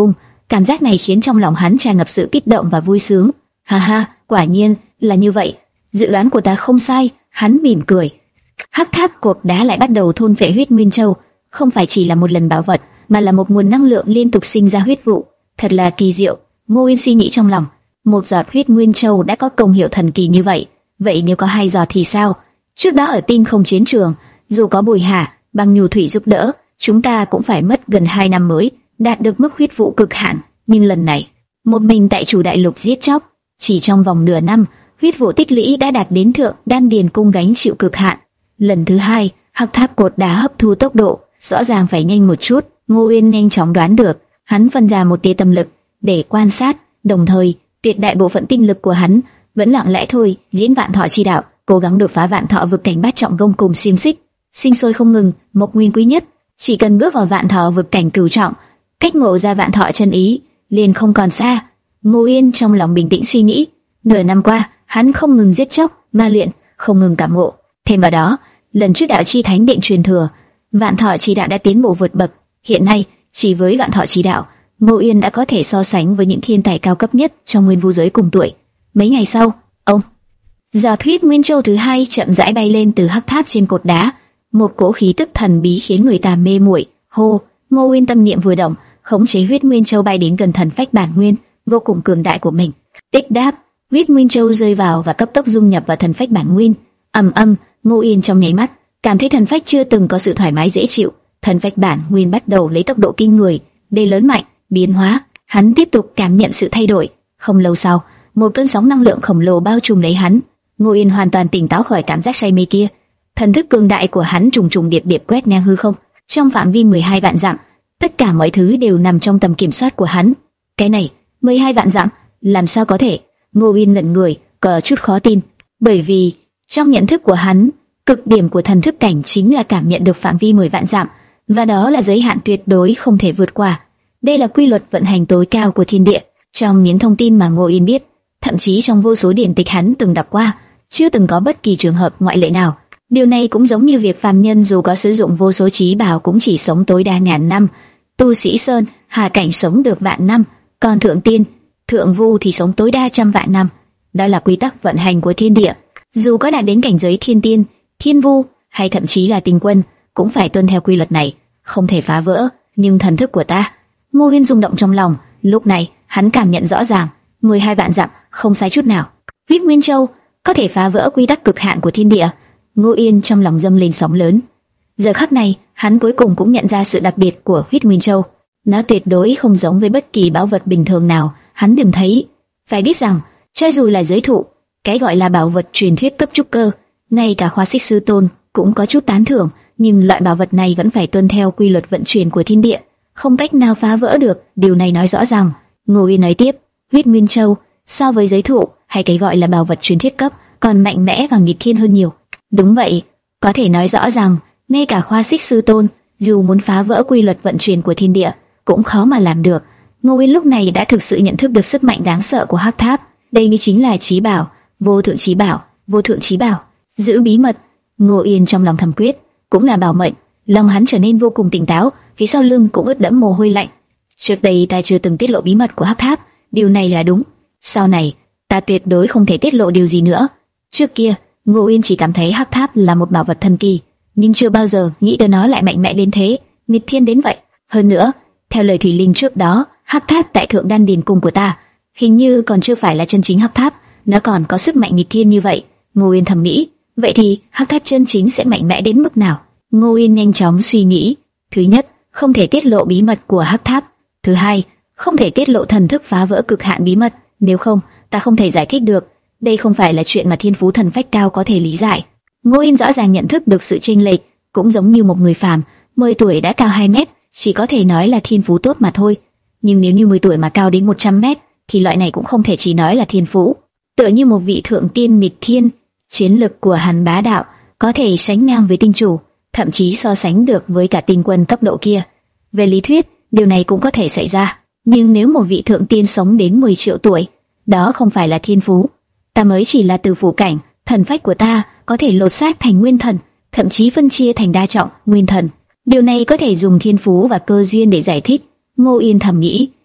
Cảm giác này khiến trong lòng hắn tràn ngập sự kích động và vui sướng. Ha ha, quả nhiên là như vậy, dự đoán của ta không sai. Hắn mỉm cười. Hắc tháp cột đá lại bắt đầu thôn phệ huyết nguyên châu, không phải chỉ là một lần bảo vật, mà là một nguồn năng lượng liên tục sinh ra huyết vụ. Thật là kỳ diệu. Ngô Uyên suy nghĩ trong lòng. Một giọt huyết nguyên châu đã có công hiệu thần kỳ như vậy, vậy nếu có hai giọt thì sao? Trước đó ở Tinh Không chiến trường, dù có Bùi Hà, Băng Nhu Thủy giúp đỡ, chúng ta cũng phải mất gần hai năm mới đạt được mức huyết vụ cực hạn. Nhưng lần này, một mình tại Chủ Đại Lục giết chóc, chỉ trong vòng nửa năm, huyết vụ tích lũy đã đạt đến thượng đan điền cung gánh chịu cực hạn. Lần thứ hai, hắc tháp cột đá hấp thu tốc độ rõ ràng phải nhanh một chút. Ngô Uyên nhanh chóng đoán được, hắn phân ra một tia tâm lực để quan sát, đồng thời tuyệt đại bộ phận tinh lực của hắn vẫn lặng lẽ thôi diễn vạn thọ chi đạo, cố gắng đột phá vạn thọ vực cảnh bát trọng gông cùng xiềng xích, sinh sôi không ngừng, mộc nguyên quý nhất. Chỉ cần bước vào vạn thọ vực cảnh cửu trọng, cách ngộ ra vạn thọ chân ý liền không còn xa. Ngô Uyên trong lòng bình tĩnh suy nghĩ, nửa năm qua hắn không ngừng giết chóc, ma luyện, không ngừng cảm ngộ. Thêm vào đó, lần trước đạo chi thánh định truyền thừa, vạn thọ chi đạo đã tiến bộ vượt bậc. Hiện nay, chỉ với vạn thọ chi đạo, Ngô Uyên đã có thể so sánh với những thiên tài cao cấp nhất trong nguyên vũ giới cùng tuổi. Mấy ngày sau, ông giọt huyết nguyên châu thứ hai chậm rãi bay lên từ hắc tháp trên cột đá, một cỗ khí tức thần bí khiến người ta mê muội. Hô, Ngô Uyên tâm niệm vừa động, khống chế huyết nguyên châu bay đến gần thần phách bản nguyên vô cùng cường đại của mình. Tích đáp, huyết nguyên châu rơi vào và cấp tốc dung nhập vào thần phách bản nguyên. Ầm ầm, Ngô Uyên trong nháy mắt cảm thấy thần phách chưa từng có sự thoải mái dễ chịu. Thần phách bản nguyên bắt đầu lấy tốc độ kinh người để lớn mạnh, biến hóa. Hắn tiếp tục cảm nhận sự thay đổi. Không lâu sau, một cơn sóng năng lượng khổng lồ bao trùm lấy hắn. Ngô Uyên hoàn toàn tỉnh táo khỏi cảm giác say mê kia. Thần thức cường đại của hắn trùng trùng điệp điệp quét ngang hư không, trong phạm vi mười hai vạn dặm, tất cả mọi thứ đều nằm trong tầm kiểm soát của hắn. Cái này, mười hai vạn dặm, làm sao có thể? Ngô Uyên ngẩn người, có chút khó tin, bởi vì trong nhận thức của hắn, cực điểm của thần thức cảnh chính là cảm nhận được phạm vi mười vạn dặm, và đó là giới hạn tuyệt đối không thể vượt qua. Đây là quy luật vận hành tối cao của thiên địa. Trong những thông tin mà Ngô Uyên biết, thậm chí trong vô số điển tịch hắn từng đọc qua, chưa từng có bất kỳ trường hợp ngoại lệ nào. Điều này cũng giống như việc phàm nhân dù có sử dụng vô số trí bảo cũng chỉ sống tối đa ngàn năm. Tu sĩ sơn hà cảnh sống được vạn năm, còn thượng tiên, thượng vu thì sống tối đa trăm vạn năm. Đó là quy tắc vận hành của thiên địa. Dù có đạt đến cảnh giới thiên tiên, thiên vu hay thậm chí là tinh quân, cũng phải tuân theo quy luật này, không thể phá vỡ. Nhưng thần thức của ta, Ngô Uyên rung động trong lòng. Lúc này hắn cảm nhận rõ ràng, mười hai vạn dặm không sai chút nào. Huyết Nguyên Châu có thể phá vỡ quy tắc cực hạn của thiên địa. Ngô Uyên trong lòng dâng lên sóng lớn. Giờ khắc này, hắn cuối cùng cũng nhận ra sự đặc biệt của Huyết Nguyên Châu. Nó tuyệt đối không giống với bất kỳ bảo vật bình thường nào hắn từng thấy. Phải biết rằng, cho dù là giới thụ, cái gọi là bảo vật truyền thuyết cấp trúc cơ, ngay cả Khoa Xích Sư Tôn cũng có chút tán thưởng, nhưng loại bảo vật này vẫn phải tuân theo quy luật vận chuyển của thiên địa, không cách nào phá vỡ được. Điều này nói rõ rằng, Ngô Uyên nói tiếp, Huyết Nguyên Châu so với giới thụ hay cái gọi là bảo vật truyền thuyết cấp còn mạnh mẽ và nghịch thiên hơn nhiều. Đúng vậy, có thể nói rõ rằng ngay cả Khoa Xích Sư Tôn dù muốn phá vỡ quy luật vận chuyển của thiên địa cũng khó mà làm được. Ngô Uyên lúc này đã thực sự nhận thức được sức mạnh đáng sợ của Hắc Tháp. Đây mới chính là chí bảo, vô thượng chí bảo, vô thượng chí bảo. Giữ bí mật, Ngô Uyên trong lòng thầm quyết, cũng là bảo mệnh. Lòng hắn trở nên vô cùng tỉnh táo, phía sau lưng cũng ướt đẫm mồ hôi lạnh. Trước đây ta chưa từng tiết lộ bí mật của Hắc Tháp, điều này là đúng. Sau này, ta tuyệt đối không thể tiết lộ điều gì nữa. Trước kia, Ngô Uyên chỉ cảm thấy Hắc Tháp là một bảo vật thần kỳ, nhưng chưa bao giờ nghĩ tới nó lại mạnh mẽ đến thế, nghịch thiên đến vậy. Hơn nữa, theo lời Thủy Linh trước đó, Hắc Tháp tại Thượng Đan Điền Cung của ta, hình như còn chưa phải là chân chính Hắc Tháp, nó còn có sức mạnh nghịch thiên như vậy. Ngô Uyên thầm nghĩ, vậy thì Hắc Tháp chân chính sẽ mạnh mẽ đến mức nào? Ngô Uyên nhanh chóng suy nghĩ. Thứ nhất, không thể tiết lộ bí mật của Hắc Tháp. Thứ hai, không thể tiết lộ thần thức phá vỡ cực hạn bí mật, nếu không, ta không thể giải thích được. Đây không phải là chuyện mà thiên phú thần phách cao có thể lý giải. Ngô Uyên rõ ràng nhận thức được sự chênh lệch, cũng giống như một người phàm, mười tuổi đã cao hai mét, chỉ có thể nói là thiên phú tốt mà thôi. Nhưng nếu như mười tuổi mà cao đến một trăm mét, thì loại này cũng không thể chỉ nói là thiên phú. Tựa như một vị thượng tiên nghịch thiên, chiến lực của hắn bá đạo, có thể sánh ngang với tinh chủ, thậm chí so sánh được với cả tinh quân cấp độ kia. Về lý thuyết, điều này cũng có thể xảy ra. Nhưng nếu một vị thượng tiên sống đến mười triệu tuổi, đó không phải là thiên phú. Ta mới chỉ là từ phủ cảnh, thần phách của ta có thể lột xác thành nguyên thần, thậm chí phân chia thành đa trọng nguyên thần. Điều này có thể dùng thiên phú và cơ duyên để giải thích. Ngô Uyên thầm nghĩ,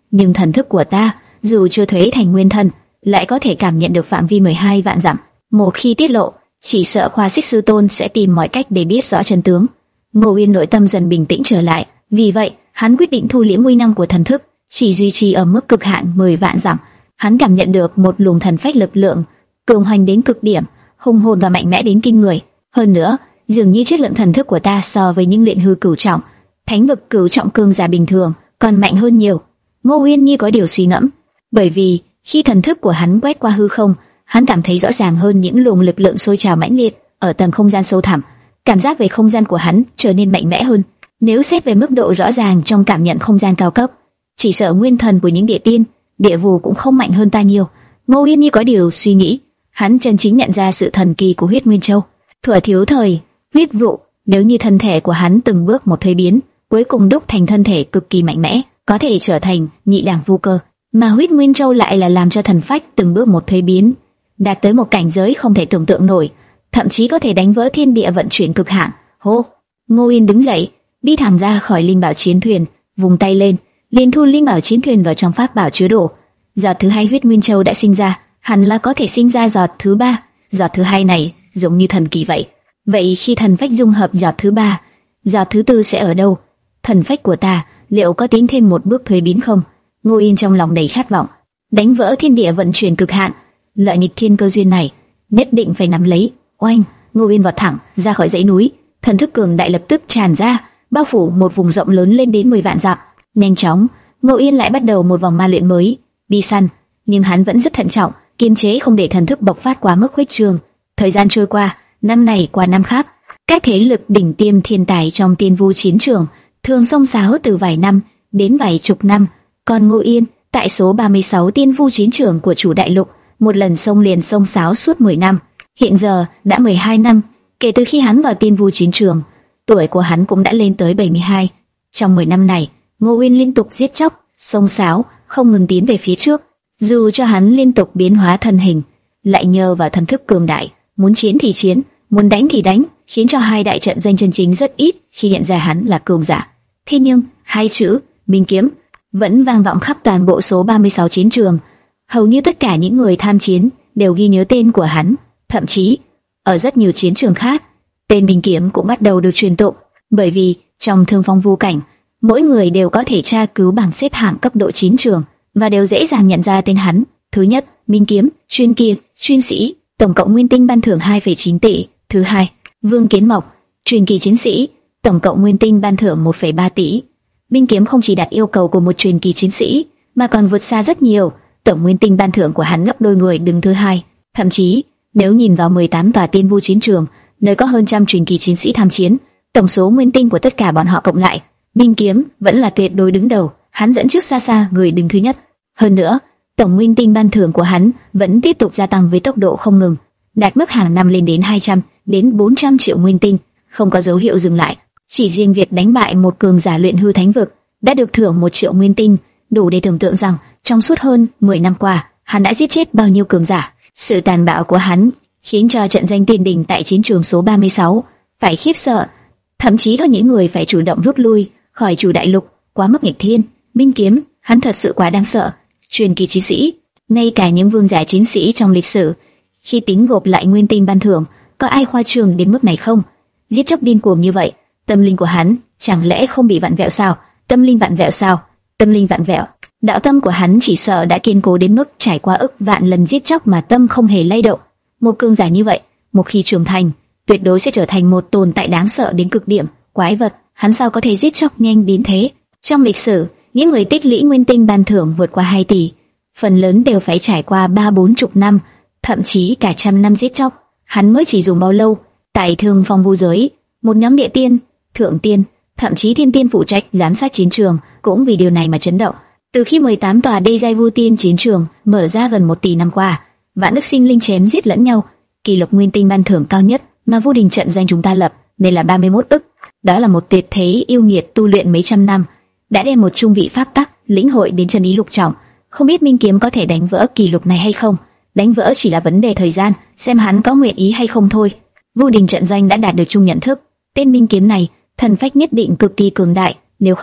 nhưng thần thức của ta, dù chưa thuế thành nguyên thần, lại có thể cảm nhận được phạm vi mười hai vạn dặm. Một khi tiết lộ, chỉ sợ Khoa Xích Sư Tôn sẽ tìm mọi cách để biết rõ chân tướng. Ngô Uyên nội tâm dần bình tĩnh trở lại, vì vậy hắn quyết định thu liễm uy năng của thần thức, chỉ duy trì ở mức cực hạn mười vạn dặm. Hắn cảm nhận được một luồng thần phách lực lượng cường hoành đến cực điểm, hùng hồn và mạnh mẽ đến kinh người. Hơn nữa, dường như chất lượng thần thức của ta so với những luyện hư cửu trọng, thánh vực cửu trọng cường giả bình thường còn mạnh hơn nhiều. Ngô Uyên như có điều suy ngẫm, bởi vì khi thần thức của hắn quét qua hư không, hắn cảm thấy rõ ràng hơn những luồng lực lượng sôi trào mãnh liệt ở tầng không gian sâu thẳm. Cảm giác về không gian của hắn trở nên mạnh mẽ hơn. Nếu xét về mức độ rõ ràng trong cảm nhận không gian cao cấp, chỉ sợ nguyên thần của những địa tiên, địa vù cũng không mạnh hơn ta nhiều. Ngô Uyên như có điều suy nghĩ, hắn chân chính nhận ra sự thần kỳ của huyết nguyên châu. Thuở thiếu thời, huyết vụ, nếu như thân thể của hắn từng bước một thay biến, cuối cùng đúc thành thân thể cực kỳ mạnh mẽ, có thể trở thành nhị đẳng vu cơ, mà huyết nguyên châu lại là làm cho thần phách từng bước một thay biến, đạt tới một cảnh giới không thể tưởng tượng nổi, thậm chí có thể đánh vỡ thiên địa vận chuyển cực hạn. Hô! Ngô Uyên đứng dậy, đi thẳng ra khỏi linh bảo chiến thuyền, vùng tay lên, liền thu linh bảo chiến thuyền vào trong pháp bảo chứa đồ. Giọt thứ hai huyết nguyên châu đã sinh ra, hẳn là có thể sinh ra giọt thứ ba. Giọt thứ hai này giống như thần kỳ vậy. Vậy khi thần phách dung hợp giọt thứ ba, giọt thứ tư sẽ ở đâu? Thần phách của ta liệu có tiến thêm một bước thuế biến không? Ngô Uyên trong lòng đầy khát vọng, đánh vỡ thiên địa vận chuyển cực hạn, lợi nghịch thiên cơ duyên này nhất định phải nắm lấy. Oanh! Ngô Uyên vọt thẳng ra khỏi dãy núi, thần thức cường đại lập tức tràn ra, bao phủ một vùng rộng lớn lên đến mười vạn dặm. Nhanh chóng, Ngô Uyên lại bắt đầu một vòng ma luyện mới, đi săn, nhưng hắn vẫn rất thận trọng, kiềm chế không để thần thức bộc phát quá mức khuếch trương. Thời gian trôi qua, năm này qua năm khác, các thế lực đỉnh tiêm thiên tài trong tiên vu chiến trường thường xông xáo từ vài năm đến vài chục năm. Còn Ngô Uyên tại số ba mươi sáu tiên vu chiến trường của chủ đại lục, một lần xông liền xông xáo suốt mười năm. Hiện giờ đã mười hai năm kể từ khi hắn vào tiên vu chiến trường, tuổi của hắn cũng đã lên tới bảy mươi hai. Trong mười năm này, Ngô Uyên liên tục giết chóc, xông xáo, không ngừng tiến về phía trước. Dù cho hắn liên tục biến hóa thân hình, lại nhờ vào thần thức cường đại, muốn chiến thì chiến, muốn đánh thì đánh, khiến cho hai đại trận danh chân chính rất ít khi nhận ra hắn là cường giả. Thế nhưng hai chữ Minh Kiếm vẫn vang vọng khắp toàn bộ số ba mươi sáu chiến trường. Hầu như tất cả những người tham chiến đều ghi nhớ tên của hắn, thậm chí ở rất nhiều chiến trường khác, tên Minh Kiếm cũng bắt đầu được truyền tụng, bởi vì trong Thương Phong Vu Cảnh, mỗi người đều có thể tra cứu bảng xếp hạng cấp độ chiến trường và đều dễ dàng nhận ra tên hắn. Thứ nhất, Minh Kiếm, chuyên kia, chuyên sĩ, tổng cộng nguyên tinh ban thưởng hai phẩy chín tỷ. Thứ hai, Vương Kiến Mộc, truyền kỳ chiến sĩ, tổng cộng nguyên tinh ban thưởng một phẩy ba tỷ. Minh Kiếm không chỉ đạt yêu cầu của một truyền kỳ chiến sĩ, mà còn vượt xa rất nhiều, tổng nguyên tinh ban thưởng của hắn gấp đôi người đứng thứ hai. Thậm chí, nếu nhìn vào mười tám tòa tiên vu chiến trường, nơi có hơn trăm truyền kỳ chiến sĩ tham chiến, tổng số nguyên tinh của tất cả bọn họ cộng lại, Minh Kiếm vẫn là tuyệt đối đứng đầu, hắn dẫn trước xa xa người đứng thứ nhất. Hơn nữa, tổng nguyên tinh ban thưởng của hắn vẫn tiếp tục gia tăng với tốc độ không ngừng, đạt mức hàng năm lên đến hai trăm đến bốn trăm triệu nguyên tinh, không có dấu hiệu dừng lại. Chỉ riêng việc đánh bại một cường giả luyện hư thánh vực đã được thưởng một triệu nguyên tinh, đủ để tưởng tượng rằng trong suốt hơn mười năm qua, hắn đã giết chết bao nhiêu cường giả. Sự tàn bạo của hắn khiến cho trận danh tiên đỉnh tại chiến trường số ba mươi sáu phải khiếp sợ, thậm chí có những người phải chủ động rút lui khỏi chủ đại lục, quá mức nghịch thiên. Minh Kiếm, hắn thật sự quá đáng sợ. Truyền kỳ chiến sĩ, ngay cả những vương giả chiến sĩ trong lịch sử, khi tính gộp lại nguyên tinh ban thưởng, có ai khoa trương đến mức này không? Giết chóc điên cuồng như vậy, tâm linh của hắn chẳng lẽ không bị vặn vẹo sao? Tâm linh vặn vẹo sao? Tâm linh vặn vẹo. Đạo tâm của hắn chỉ sợ đã kiên cố đến mức trải qua ức vạn lần giết chóc mà tâm không hề lay động. Một cường giả như vậy, một khi trưởng thành, tuyệt đối sẽ trở thành một tồn tại đáng sợ đến cực điểm, quái vật. Hắn sao có thể giết chóc nhanh đến thế? Trong lịch sử, những người tích lũy nguyên tinh ban thưởng vượt qua hai tỷ, phần lớn đều phải trải qua ba bốn chục năm, thậm chí cả trăm năm giết chóc. Hắn mới chỉ dùng bao lâu? Tại Thương Phong Vu giới, một nhóm địa tiên, thượng tiên, thậm chí thiên tiên phụ trách giám sát chiến trường cũng vì điều này mà chấn động. Từ khi mười tám tòa Đê Giai Vu Tiên chiến trường mở ra gần một tỷ năm qua, vạn đức sinh linh chém giết lẫn nhau, kỷ lục nguyên tinh ban thưởng cao nhất mà Vu Đình trận danh chúng ta lập nên là ba mươi mốt ức. Đó là một tuyệt thế yêu nghiệt tu luyện mấy trăm năm, đã đem một trung vị pháp tắc lĩnh hội đến chân ý lục trọng. Không biết Minh Kiếm có thể đánh vỡ kỷ lục này hay không? Đánh vỡ chỉ là vấn đề thời gian, xem hắn có nguyện ý hay không thôi. Vu Đình trận danh đã đạt được chung nhận thức, tên Minh Kiếm này thần phách nhất định cực kỳ cường đại, nếu không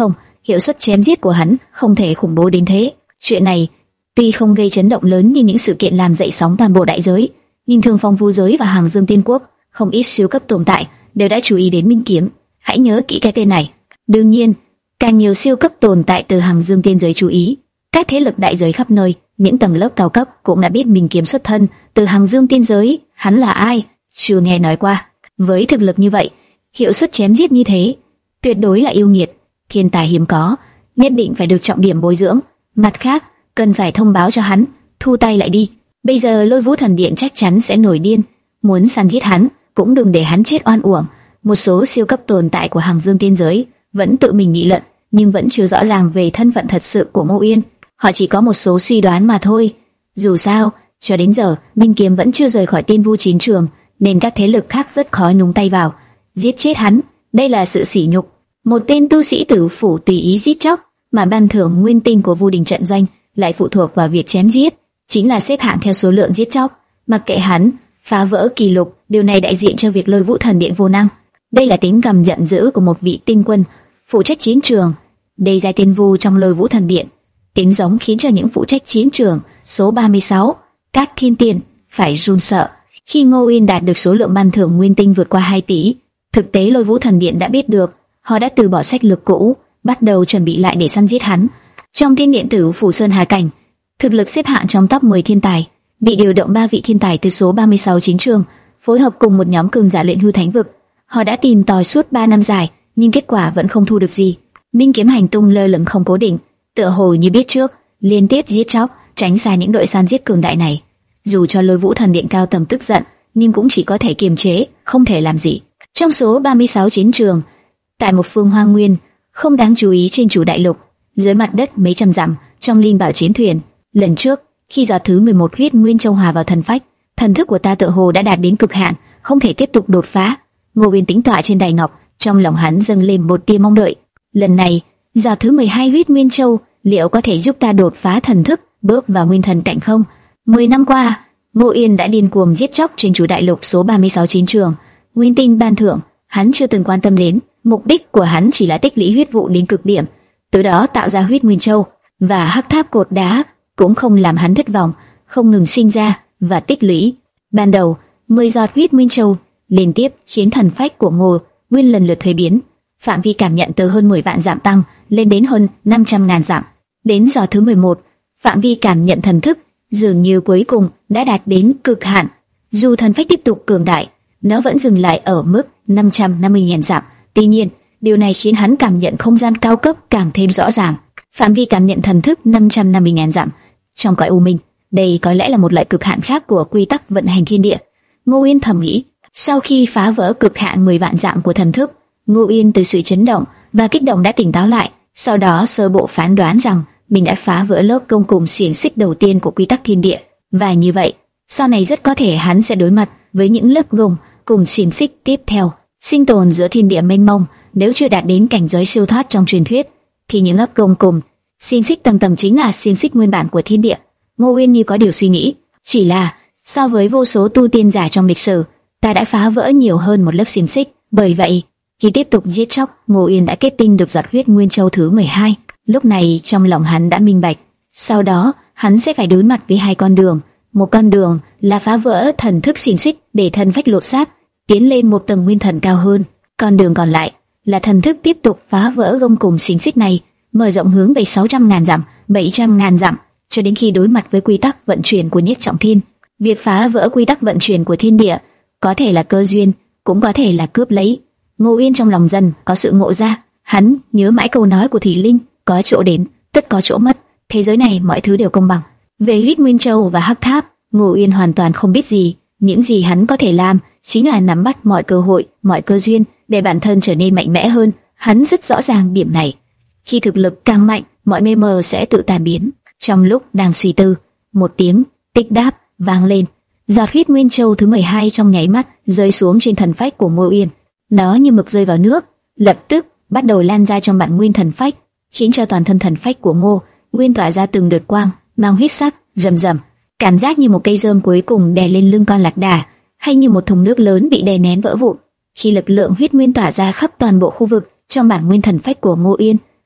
hiệu suất chém giết của hắn không thể khủng bố đến thế. Chuyện này tuy không gây chấn động lớn như những sự kiện làm dậy sóng toàn bộ đại giới, nhưng Thương Phong Vu giới và Hàng Dương Tiên Quốc không ít siêu cấp tồn tại đều đã chú ý đến Minh Kiếm. Hãy nhớ kỹ cái tên này. Đương nhiên, càng nhiều siêu cấp tồn tại từ Hàng Dương Tiên giới chú ý, các thế lực đại giới khắp nơi, những tầng lớp cao cấp cũng đã biết Minh Kiếm xuất thân từ Hàng Dương Tiên giới. Hắn là ai? Chưa nghe nói qua. Với thực lực như vậy, hiệu suất chém giết như thế, tuyệt đối là yêu nghiệt, thiên tài hiếm có, nhất định phải được trọng điểm bồi dưỡng. Mặt khác, cần phải thông báo cho hắn, thu tay lại đi. Bây giờ Lôi Vũ Thần Điện chắc chắn sẽ nổi điên, muốn săn giết hắn, cũng đừng để hắn chết oan uổng. Một số siêu cấp tồn tại của Hàng Dương Tiên giới vẫn tự mình nghị luận, nhưng vẫn chưa rõ ràng về thân phận thật sự của Ngô Uyên. Họ chỉ có một số suy đoán mà thôi. Dù sao, cho đến giờ, Minh Kiếm vẫn chưa rời khỏi Tiên Vu chiến trường, nên các thế lực khác rất khó nhúng tay vào. Giết chết hắn, đây là sự sỉ nhục. Một tên tu sĩ tử phủ tùy ý giết chóc, mà ban thưởng nguyên tinh của Vu Đình trận doanh lại phụ thuộc vào việc chém giết, chính là xếp hạng theo số lượng giết chóc. Mặc kệ hắn phá vỡ kỷ lục, điều này đại diện cho việc Lôi Vũ Thần Điện vô năng. Đây là tính gầm giận dữ của một vị tinh quân phụ trách chiến trường. Đây giai tiên vu trong Lôi Vũ Thần Điện, tiếng giống khiến cho những phụ trách chiến trường số ba mươi sáu, các thiên tiên phải run sợ. Khi Ngô Uyên đạt được số lượng ban thưởng nguyên tinh vượt qua hai tỷ, thực tế Lôi Vũ Thần Điện đã biết được, họ đã từ bỏ sách lược cũ, bắt đầu chuẩn bị lại để săn giết hắn. Trong Thiên Điện tử Phủ Sơn Hà Cảnh, thực lực xếp hạng trong top mười thiên tài, bị điều động ba vị thiên tài từ số ba mươi sáu chiến trường, phối hợp cùng một nhóm cường giả luyện hư thánh vực. Họ đã tìm tòi suốt ba năm dài, nhưng kết quả vẫn không thu được gì. Minh Kiếm hành tung lơ lửng không cố định, tựa hồ như biết trước, liên tiếp giết chóc, tránh xa những đội săn giết cường đại này. Dù cho Lôi Vũ Thần Điện cao tầng tức giận, nhưng cũng chỉ có thể kiềm chế, không thể làm gì. Trong số ba mươi sáu chiến trường, tại một phương hoang nguyên không đáng chú ý trên chủ đại lục, dưới mặt đất mấy trăm dặm, trong linh bảo chiến thuyền, lần trước khi giọt thứ mười một huyết nguyên châu hòa vào thần phách, thần thức của ta tựa hồ đã đạt đến cực hạn, không thể tiếp tục đột phá. Ngô Uyên tĩnh tọa trên đài ngọc, trong lòng hắn dâng lên một tia mong đợi. Lần này, giọt thứ mười hai huyết nguyên châu liệu có thể giúp ta đột phá thần thức, bước vào nguyên thần cảnh không? Mười năm qua, Ngô Uyên đã điên cuồng giết chóc trên chủ đại lục số ba mươi sáu chiến trường. Nguyên tinh ban thưởng, hắn chưa từng quan tâm đến, mục đích của hắn chỉ là tích lũy huyết vụ đến cực điểm, từ đó tạo ra huyết nguyên châu, và hắc tháp cột đá cũng không làm hắn thất vọng, không ngừng sinh ra và tích lũy. Ban đầu, mười giọt huyết nguyên châu liên tiếp khiến thần phách của Ngô Uyên lần lượt thuế biến, phạm vi cảm nhận từ hơn mười vạn dặm tăng lên đến hơn năm trăm ngàn dặm. Đến giọt thứ mười một, phạm vi cảm nhận thần thức dường như cuối cùng đã đạt đến cực hạn. Dù thần phách tiếp tục cường đại, nó vẫn dừng lại ở mức năm trăm năm mươi nghìn dặm. Tuy nhiên, điều này khiến hắn cảm nhận không gian cao cấp càng thêm rõ ràng. Phạm vi cảm nhận thần thức năm trăm năm mươi nghìn dặm trong cõi u minh, đây có lẽ là một loại cực hạn khác của quy tắc vận hành thiên địa. Ngô Uyên thầm nghĩ. Sau khi phá vỡ cực hạn mười vạn dặm của thần thức, Ngô Uyên từ sự chấn động và kích động đã tỉnh táo lại, sau đó sơ bộ phán đoán rằng mình đã phá vỡ lớp gông cùm xiềng xích đầu tiên của quy tắc thiên địa, và như vậy, sau này rất có thể hắn sẽ đối mặt với những lớp gông cùm xiềng xích tiếp theo. Sinh tồn giữa thiên địa mênh mông, nếu chưa đạt đến cảnh giới siêu thoát trong truyền thuyết, thì những lớp gông cùm xiềng xích tầng tầng chính là xiềng xích nguyên bản của thiên địa. Ngô Uyên như có điều suy nghĩ, chỉ là so với vô số tu tiên giả trong lịch sử, ta đã phá vỡ nhiều hơn một lớp xiềng xích. Bởi vậy, khi tiếp tục giết chóc, Ngô Uyên đã kết tinh được giọt huyết nguyên châu thứ mười hai. Lúc này trong lòng hắn đã minh bạch, sau đó hắn sẽ phải đối mặt với hai con đường. Một con đường là phá vỡ thần thức xiềng xích để thần phách lột xác, tiến lên một tầng nguyên thần cao hơn. Con đường còn lại là thần thức tiếp tục phá vỡ gông cùm xiềng xích này, mở rộng hướng về sáu trăm ngàn dặm, bảy trăm ngàn dặm, cho đến khi đối mặt với quy tắc vận chuyển của Nhất Trọng Thiên. Việc phá vỡ quy tắc vận chuyển của thiên địa có thể là cơ duyên, cũng có thể là cướp lấy. Ngô Uyên trong lòng dần có sự ngộ ra, hắn nhớ mãi câu nói của Thủy Linh, có chỗ đến, tất có chỗ mất. Thế giới này mọi thứ đều công bằng. Về huyết nguyên châu và hắc tháp, Ngô Uyên hoàn toàn không biết gì. Những gì hắn có thể làm chính là nắm bắt mọi cơ hội, mọi cơ duyên để bản thân trở nên mạnh mẽ hơn. Hắn rất rõ ràng điểm này. Khi thực lực càng mạnh, mọi mê mờ sẽ tự tan biến. Trong lúc đang suy tư, một tiếng tích đáp vang lên. Giọt huyết nguyên châu thứ mười hai trong nháy mắt rơi xuống trên thần phách của Ngô Uyên. Nó như mực rơi vào nước, lập tức bắt đầu lan ra trong bản nguyên thần phách, khiến cho toàn thân thần phách của Ngô Uyên tỏa ra từng đợt quang mang huyết sắc, rầm rầm. Cảm giác như một cây rơm cuối cùng đè lên lưng con lạc đà, hay như một thùng nước lớn bị đè nén vỡ vụn. Khi lực lượng huyết nguyên tỏa ra khắp toàn bộ khu vực trong bản nguyên thần phách của Ngô Uyên,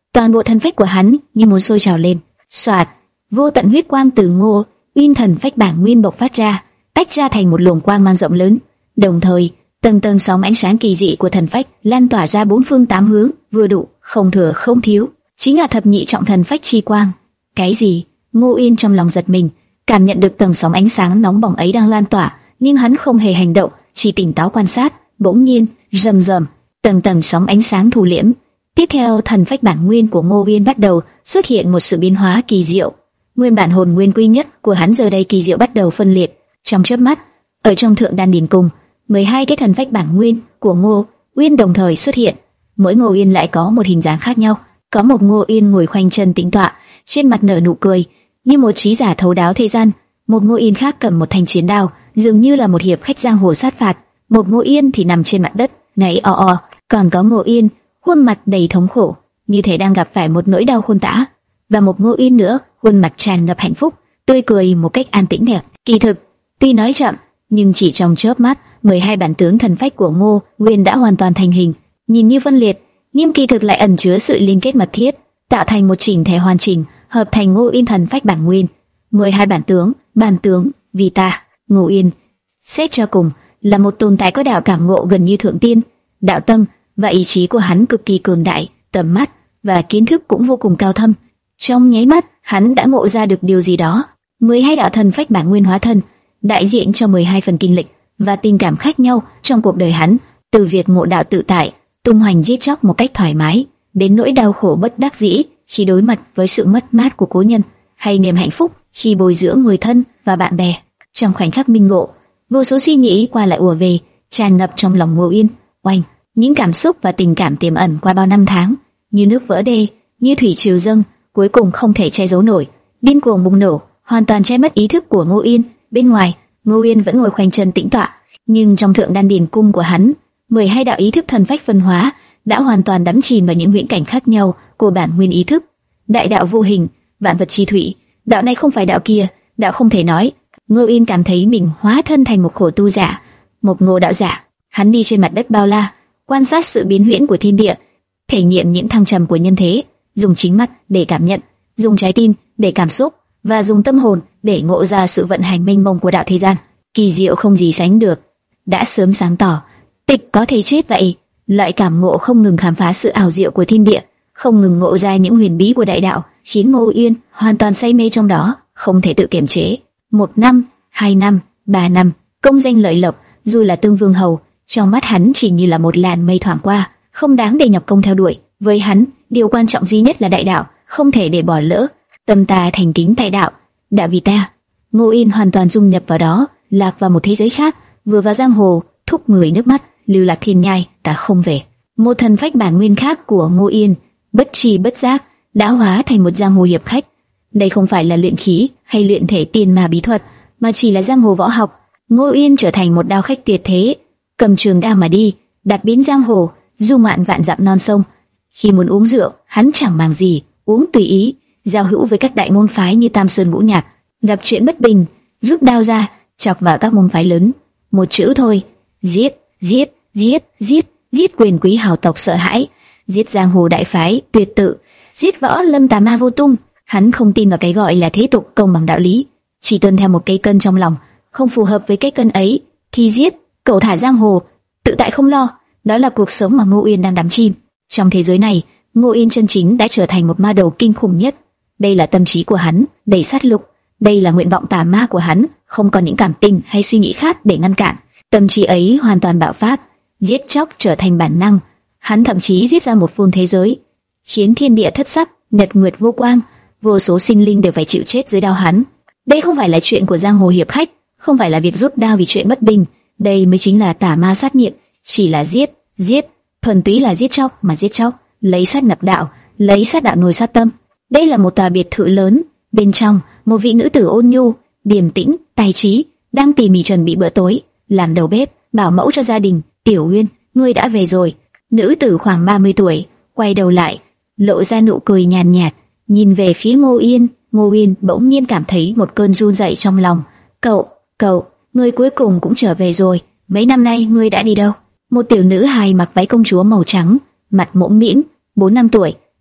toàn bộ thân phách của hắn như muốn sôi trào lên. Soạt, vô tận huyết quang từ Ngô Uyên thần phách bản nguyên bộc phát ra, tách ra thành một luồng quang mang rộng lớn. Đồng thời, tầng tầng sóng ánh sáng kỳ dị của thần phách lan tỏa ra bốn phương tám hướng, vừa đủ, không thừa không thiếu, chính là thập nhị trọng thần phách chi quang. Cái gì? Ngô Uyên trong lòng giật mình, cảm nhận được tầng sóng ánh sáng nóng bỏng ấy đang lan tỏa, nhưng hắn không hề hành động, chỉ tỉnh táo quan sát. Bỗng nhiên, rầm rầm, tầng tầng sóng ánh sáng thu liễm. Tiếp theo, thần phách bản nguyên của Ngô Uyên bắt đầu xuất hiện một sự biến hóa kỳ diệu. Nguyên bản hồn nguyên quy nhất của hắn giờ đây kỳ diệu bắt đầu phân liệt. Trong chớp mắt, ở trong thượng đan điền cung, mười hai cái thần phách bản nguyên của Ngô Uyên đồng thời xuất hiện. Mỗi Ngô Uyên lại có một hình dáng khác nhau. Có một Ngô Uyên ngồi khoanh chân tĩnh tọa, trên mặt nở nụ cười, như một trí giả thấu đáo thế gian. Một Ngô Uyên khác cầm một thanh chiến đao, dường như là một hiệp khách giang hồ sát phạt. Một Ngô Uyên thì nằm trên mặt đất, ngáy o o. Còn có Ngô Uyên, khuôn mặt đầy thống khổ, như thể đang gặp phải một nỗi đau khôn tả. Và một Ngô Uyên nữa, khuôn mặt tràn ngập hạnh phúc, tươi cười một cách an tĩnh đẹp. Kỳ thực, tuy nói chậm, nhưng chỉ trong chớp mắt, mười hai bản tướng thần phách của Ngô Uyên đã hoàn toàn thành hình. Nhìn như phân liệt, nhưng kỳ thực lại ẩn chứa sự liên kết mật thiết, tạo thành một chỉnh thể hoàn chỉnh, hợp thành Ngô Uyên thần phách bản nguyên. mười hai bản tướng, bản tướng, vì ta, Ngô Uyên, xét cho cùng là một tồn tại có đạo cảm ngộ gần như thượng tiên, đạo tâm và ý chí của hắn cực kỳ cường đại, tầm mắt và kiến thức cũng vô cùng cao thâm. Trong nháy mắt, hắn đã ngộ ra được điều gì đó. mười hai đạo thần phách bản nguyên hóa thân, đại diện cho mười hai phần kinh lịch và tình cảm khác nhau trong cuộc đời hắn, từ việc ngộ đạo tự tại, tung hoành giết chóc một cách thoải mái, đến nỗi đau khổ bất đắc dĩ khi đối mặt với sự mất mát của cố nhân, hay niềm hạnh phúc khi bồi dưỡng người thân và bạn bè. Trong khoảnh khắc minh ngộ, vô số suy nghĩ qua lại ùa về, tràn ngập trong lòng Ngô Uyên. Oanh, những cảm xúc và tình cảm tiềm ẩn qua bao năm tháng, như nước vỡ đê, như thủy triều dâng, cuối cùng không thể che giấu nổi, điên cuồng bùng nổ, hoàn toàn che mất ý thức của Ngô Uyên. Bên ngoài, Ngô Uyên vẫn ngồi khoanh chân tĩnh tọa, nhưng trong thượng đan điền cung của hắn, mười hai đạo ý thức thần phách phân hóa đã hoàn toàn đắm chìm vào những huyễn cảnh khác nhau của bản nguyên ý thức. Đại đạo vô hình, vạn vật chi thủy, đạo này không phải đạo kia, đạo không thể nói. Ngô Uyên cảm thấy mình hóa thân thành một khổ tu giả, một Ngô đạo giả. Hắn đi trên mặt đất bao la, quan sát sự biến huyễn của thiên địa, thể nghiệm những thăng trầm của nhân thế, dùng chính mắt để cảm nhận, dùng trái tim để cảm xúc, và dùng tâm hồn để ngộ ra sự vận hành mênh mông của đạo thế gian. Kỳ diệu không gì sánh được, đã sớm sáng tỏ. Tịch có thể chết vậy, loại cảm ngộ không ngừng khám phá sự ảo diệu của thiên địa, không ngừng ngộ ra những huyền bí của đại đạo, khiến Ngô Uyên hoàn toàn say mê trong đó, không thể tự kiềm chế. Một năm, hai năm, ba năm, công danh lợi lộc, dù là Tương Vương hầu, trong mắt hắn chỉ như là một làn mây thoảng qua, không đáng để nhập công theo đuổi. Với hắn, điều quan trọng duy nhất là đại đạo, không thể để bỏ lỡ. Tâm ta thành kính tại đạo, đạo vì ta. Ngô Uyên hoàn toàn dung nhập vào đó, lạc vào một thế giới khác, vừa vào giang hồ, thúc người nước mắt, lưu lạc thiên nhai, ta không về. Một thần phách bản nguyên khác của Ngô Uyên, bất tri bất giác đã hóa thành một giang hồ hiệp khách. Đây không phải là luyện khí hay luyện thể tiên ma bí thuật, mà chỉ là giang hồ võ học. Ngô Uyên trở thành một đao khách tuyệt thế, cầm trường đao mà đi, đạp biến giang hồ, du ngoạn vạn dặm non sông. Khi muốn uống rượu, hắn chẳng màng gì, uống tùy ý, giao hữu với các đại môn phái như Tam Sơn Ngũ Nhạc. Gặp chuyện bất bình, rút đao ra, chọc vào các môn phái lớn. Một chữ thôi, giết, giết, giết, giết, giết quyền quý hào tộc sợ hãi, giết giang hồ đại phái tuyệt tự, giết võ lâm tà ma vô tung. Hắn không tin vào cái gọi là thế tục công bằng đạo lý, chỉ tuân theo một cây cân trong lòng, không phù hợp với cái cân ấy thì giết, cẩu thả giang hồ, tự tại không lo. Đó là cuộc sống mà Ngô Uyên đang đắm chìm. Trong thế giới này, Ngô Uyên chân chính đã trở thành một ma đầu kinh khủng nhất. Đây là tâm trí của hắn, đầy sát lục. Đây là nguyện vọng tà ma của hắn, không còn những cảm tình hay suy nghĩ khác để ngăn cản. Tâm trí ấy hoàn toàn bạo phát, giết chóc trở thành bản năng. Hắn thậm chí giết ra một phương thế giới, khiến thiên địa thất sắc, nhật nguyệt vô quang, vô số sinh linh đều phải chịu chết dưới đao hắn. Đây không phải là chuyện của giang hồ hiệp khách, không phải là việc rút đao vì chuyện bất bình. Đây mới chính là tà ma sát nghiệm, chỉ là giết, giết, thuần túy là giết chóc mà giết chóc, lấy sát nhập đạo, lấy sát đạo nuôi sát tâm. Đây là một tòa biệt thự lớn, bên trong một vị nữ tử ôn nhu, điềm tĩnh, tài trí, đang tỉ mỉ chuẩn bị bữa tối, làm đầu bếp, bảo mẫu cho gia đình. Tiểu Uyên, ngươi đã về rồi. Nữ tử khoảng ba mươi tuổi, quay đầu lại, lộ ra nụ cười nhàn nhạt, nhìn về phía Ngô Uyên. Ngô Uyên bỗng nhiên cảm thấy một cơn run rẩy trong lòng. Cậu, cậu, ngươi cuối cùng cũng trở về rồi. Mấy năm nay ngươi đã đi đâu? Một tiểu nữ hài mặc váy công chúa màu trắng, mặt mũm mĩm, bốn năm tuổi,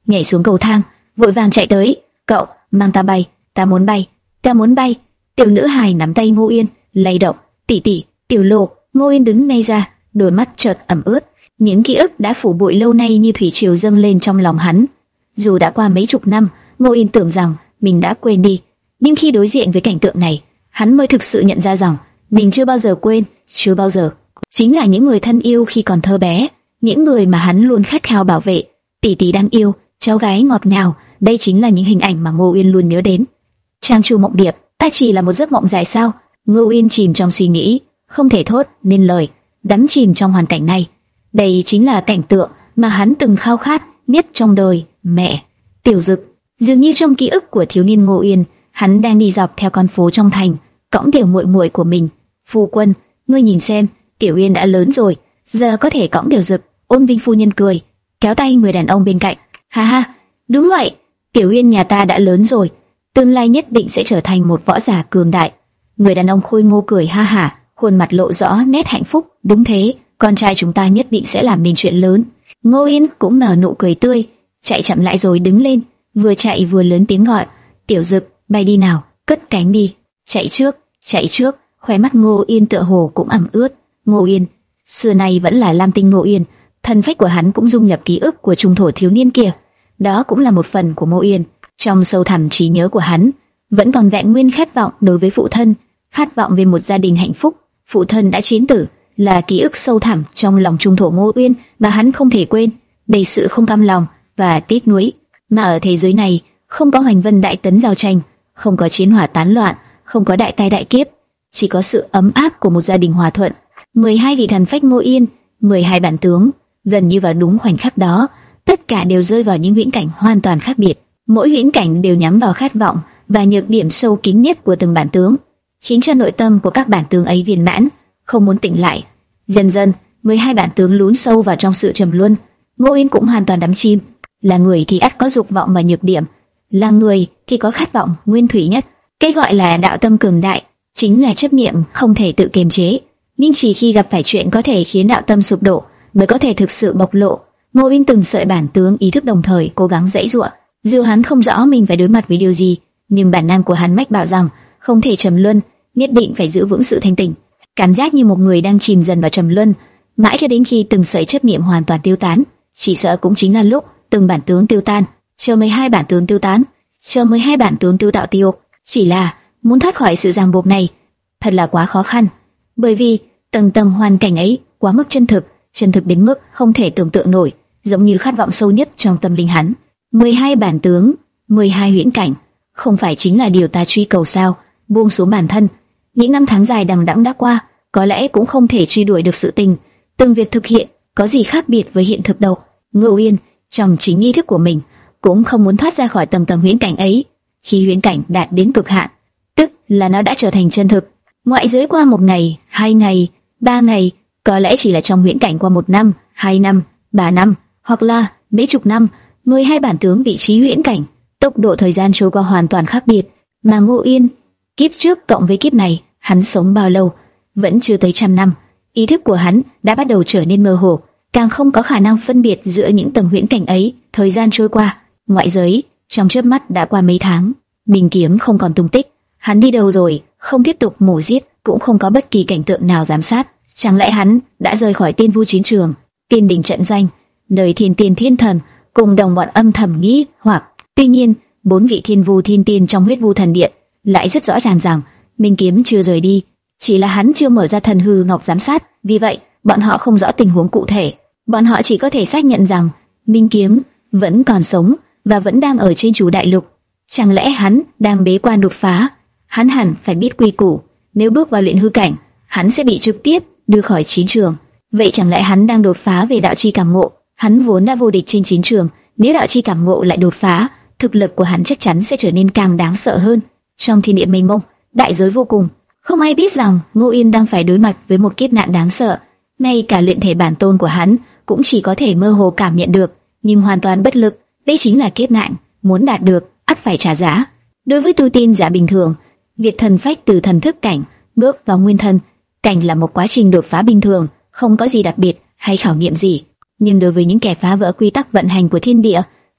nhảy xuống cầu thang, vội vàng chạy tới. Cậu, mang ta bay, ta muốn bay, ta muốn bay. Tiểu nữ hài nắm tay Ngô Uyên, lay động. Tỷ tỷ, Tiểu Lộ. Ngô Uyên đứng ngay ra, đôi mắt chợt ẩm ướt. Những ký ức đã phủ bụi lâu nay như thủy triều dâng lên trong lòng hắn. Dù đã qua mấy chục năm, Ngô Uyên tưởng rằng mình đã quên đi, nhưng khi đối diện với cảnh tượng này, hắn mới thực sự nhận ra rằng mình chưa bao giờ quên, chưa bao giờ. Chính là những người thân yêu khi còn thơ bé, những người mà hắn luôn khát khao bảo vệ. Tỷ tỷ đáng yêu, cháu gái ngọt ngào, đây chính là những hình ảnh mà Ngô Uyên luôn nhớ đến. Trang Chu Mộng Điệp, ta chỉ là một giấc mộng dài sao? Ngô Uyên chìm trong suy nghĩ, không thể thốt nên lời, đắm chìm trong hoàn cảnh này. Đây chính là cảnh tượng mà hắn từng khao khát nhất trong đời. Mẹ, Tiểu Dực. Dường như trong ký ức của thiếu niên Ngô Uyên, hắn đang đi dọc theo con phố trong thành, cõng tiểu muội muội của mình. Phu quân, ngươi nhìn xem, Tiểu Uyên đã lớn rồi, giờ có thể cõng Tiểu Dực. Ôn Vinh phu nhân cười, kéo tay người đàn ông bên cạnh. Ha ha, đúng vậy, Tiểu Uyên nhà ta đã lớn rồi, tương lai nhất định sẽ trở thành một võ giả cường đại. Người đàn ông khôi ngô cười ha hả, khuôn mặt lộ rõ nét hạnh phúc. Đúng thế, con trai chúng ta nhất định sẽ làm nên chuyện lớn. Ngô Uyên cũng nở nụ cười tươi, chạy chậm lại rồi đứng lên, vừa chạy vừa lớn tiếng gọi, Tiểu Dực, bay đi nào, cất cánh đi, chạy trước, chạy trước. Khóe mắt Ngô Uyên tựa hồ cũng ẩm ướt. Ngô Uyên, xưa nay vẫn là Lam Tinh Ngô Uyên, thân phách của hắn cũng dung nhập ký ức của trung thổ thiếu niên kia, đó cũng là một phần của Ngô Uyên. Trong sâu thẳm trí nhớ của hắn, vẫn còn vẹn nguyên khát vọng đối với phụ thân, khát vọng về một gia đình hạnh phúc. Phụ thân đã chiến tử, là ký ức sâu thẳm trong lòng trung thổ Ngô Uyên mà hắn không thể quên, đầy sự không cam lòng và tiếc nuối. Mà ở thế giới này, không có hoành vân đại tấn giao tranh, không có chiến hỏa tán loạn, không có đại tai đại kiếp, chỉ có sự ấm áp của một gia đình hòa thuận. mười hai vị thần phách Ngô Uyên, mười hai bản tướng, gần như vào đúng khoảnh khắc đó, tất cả đều rơi vào những viễn cảnh hoàn toàn khác biệt. Mỗi viễn cảnh đều nhắm vào khát vọng và nhược điểm sâu kín nhất của từng bản tướng, khiến cho nội tâm của các bản tướng ấy viên mãn, không muốn tỉnh lại. Dần dần, mười hai bản tướng lún sâu vào trong sự trầm luân. Ngô Uyên cũng hoàn toàn đắm chìm. Là người thì ắt có dục vọng và nhược điểm, là người thì có khát vọng nguyên thủy nhất. Cái gọi là đạo tâm cường đại chính là chấp niệm không thể tự kiềm chế, nhưng chỉ khi gặp phải chuyện có thể khiến đạo tâm sụp đổ mới có thể thực sự bộc lộ. Ngô Uyên từng sợi bản tướng ý thức đồng thời cố gắng giãy giụa. Dù hắn không rõ mình phải đối mặt với điều gì, nhưng bản năng của hắn mách bảo rằng không thể trầm luân, nhất định phải giữ vững sự thanh tỉnh. Cảm giác như một người đang chìm dần vào trầm luân, mãi cho đến khi từng sợi chấp niệm hoàn toàn tiêu tán. Chỉ sợ cũng chính là lúc từng bản tướng tiêu tan, chờ mười hai bản tướng tiêu tán, chờ mười hai bản tướng tiêu tạo tiêu. Chỉ là muốn thoát khỏi sự ràng buộc này, thật là quá khó khăn, bởi vì tầng tầng hoàn cảnh ấy quá mức chân thực, chân thực đến mức không thể tưởng tượng nổi, giống như khát vọng sâu nhất trong tâm linh hắn. mười hai bản tướng, mười hai huyễn cảnh, không phải chính là điều ta truy cầu sao? Buông xuống bản thân, những năm tháng dài đằng đẵng đã qua, có lẽ cũng không thể truy đuổi được sự tình. Từng việc thực hiện có gì khác biệt với hiện thực đâu. Ngô Uyên trong chính ý thức của mình cũng không muốn thoát ra khỏi tầng tầng huyễn cảnh ấy. Khi huyễn cảnh đạt đến cực hạn, tức là nó đã trở thành chân thực. Ngoại giới qua một ngày, hai ngày, ba ngày, có lẽ chỉ là trong huyễn cảnh qua một năm, hai năm, ba năm, hoặc là mấy chục năm. mười hai bản tướng vị trí huyễn cảnh, tốc độ thời gian trôi qua hoàn toàn khác biệt. Mà Ngô Uyên, kiếp trước cộng với kiếp này, hắn sống bao lâu? Vẫn chưa tới trăm năm. Ý thức của hắn đã bắt đầu trở nên mơ hồ, càng không có khả năng phân biệt giữa những tầng huyễn cảnh ấy. Thời gian trôi qua, ngoại giới trong chớp mắt đã qua mấy tháng. Bình kiếm không còn tung tích, hắn đi đâu rồi? Không tiếp tục mổ giết, cũng không có bất kỳ cảnh tượng nào giám sát. Chẳng lẽ hắn đã rời khỏi Tiên Vu chiến trường, Tiên Đình trận danh, nơi thiên tiên thiên thần cùng đồng bọn âm thầm nghĩ hoặc. Tuy nhiên, bốn vị thiên vu thiên tiên trong huyết vu thần điện lại rất rõ ràng rằng Minh Kiếm chưa rời đi, chỉ là hắn chưa mở ra thần hư ngọc giám sát. Vì vậy, bọn họ không rõ tình huống cụ thể, bọn họ chỉ có thể xác nhận rằng Minh Kiếm vẫn còn sống và vẫn đang ở trên chủ đại lục. Chẳng lẽ hắn đang bế quan đột phá? Hắn hẳn phải biết quy củ, nếu bước vào luyện hư cảnh, hắn sẽ bị trực tiếp đưa khỏi chiến trường. Vậy chẳng lẽ hắn đang đột phá về đạo chi cảm ngộ? Hắn vốn đã vô địch trên chiến trường, nếu đạo chi cảm ngộ lại đột phá, thực lực của hắn chắc chắn sẽ trở nên càng đáng sợ hơn. Trong thiên địa mênh mông, đại giới vô cùng, không ai biết rằng Ngô Uyên đang phải đối mặt với một kiếp nạn đáng sợ. Ngay cả luyện thể bản tôn của hắn cũng chỉ có thể mơ hồ cảm nhận được, nhưng hoàn toàn bất lực. Đây chính là kiếp nạn, muốn đạt được, ắt phải trả giá. Đối với tu tiên giả bình thường, việc thần phách từ thần thức cảnh bước vào nguyên thần cảnh là một quá trình đột phá bình thường, không có gì đặc biệt hay khảo nghiệm gì. Nhưng đối với những kẻ phá vỡ quy tắc vận hành của thiên địa,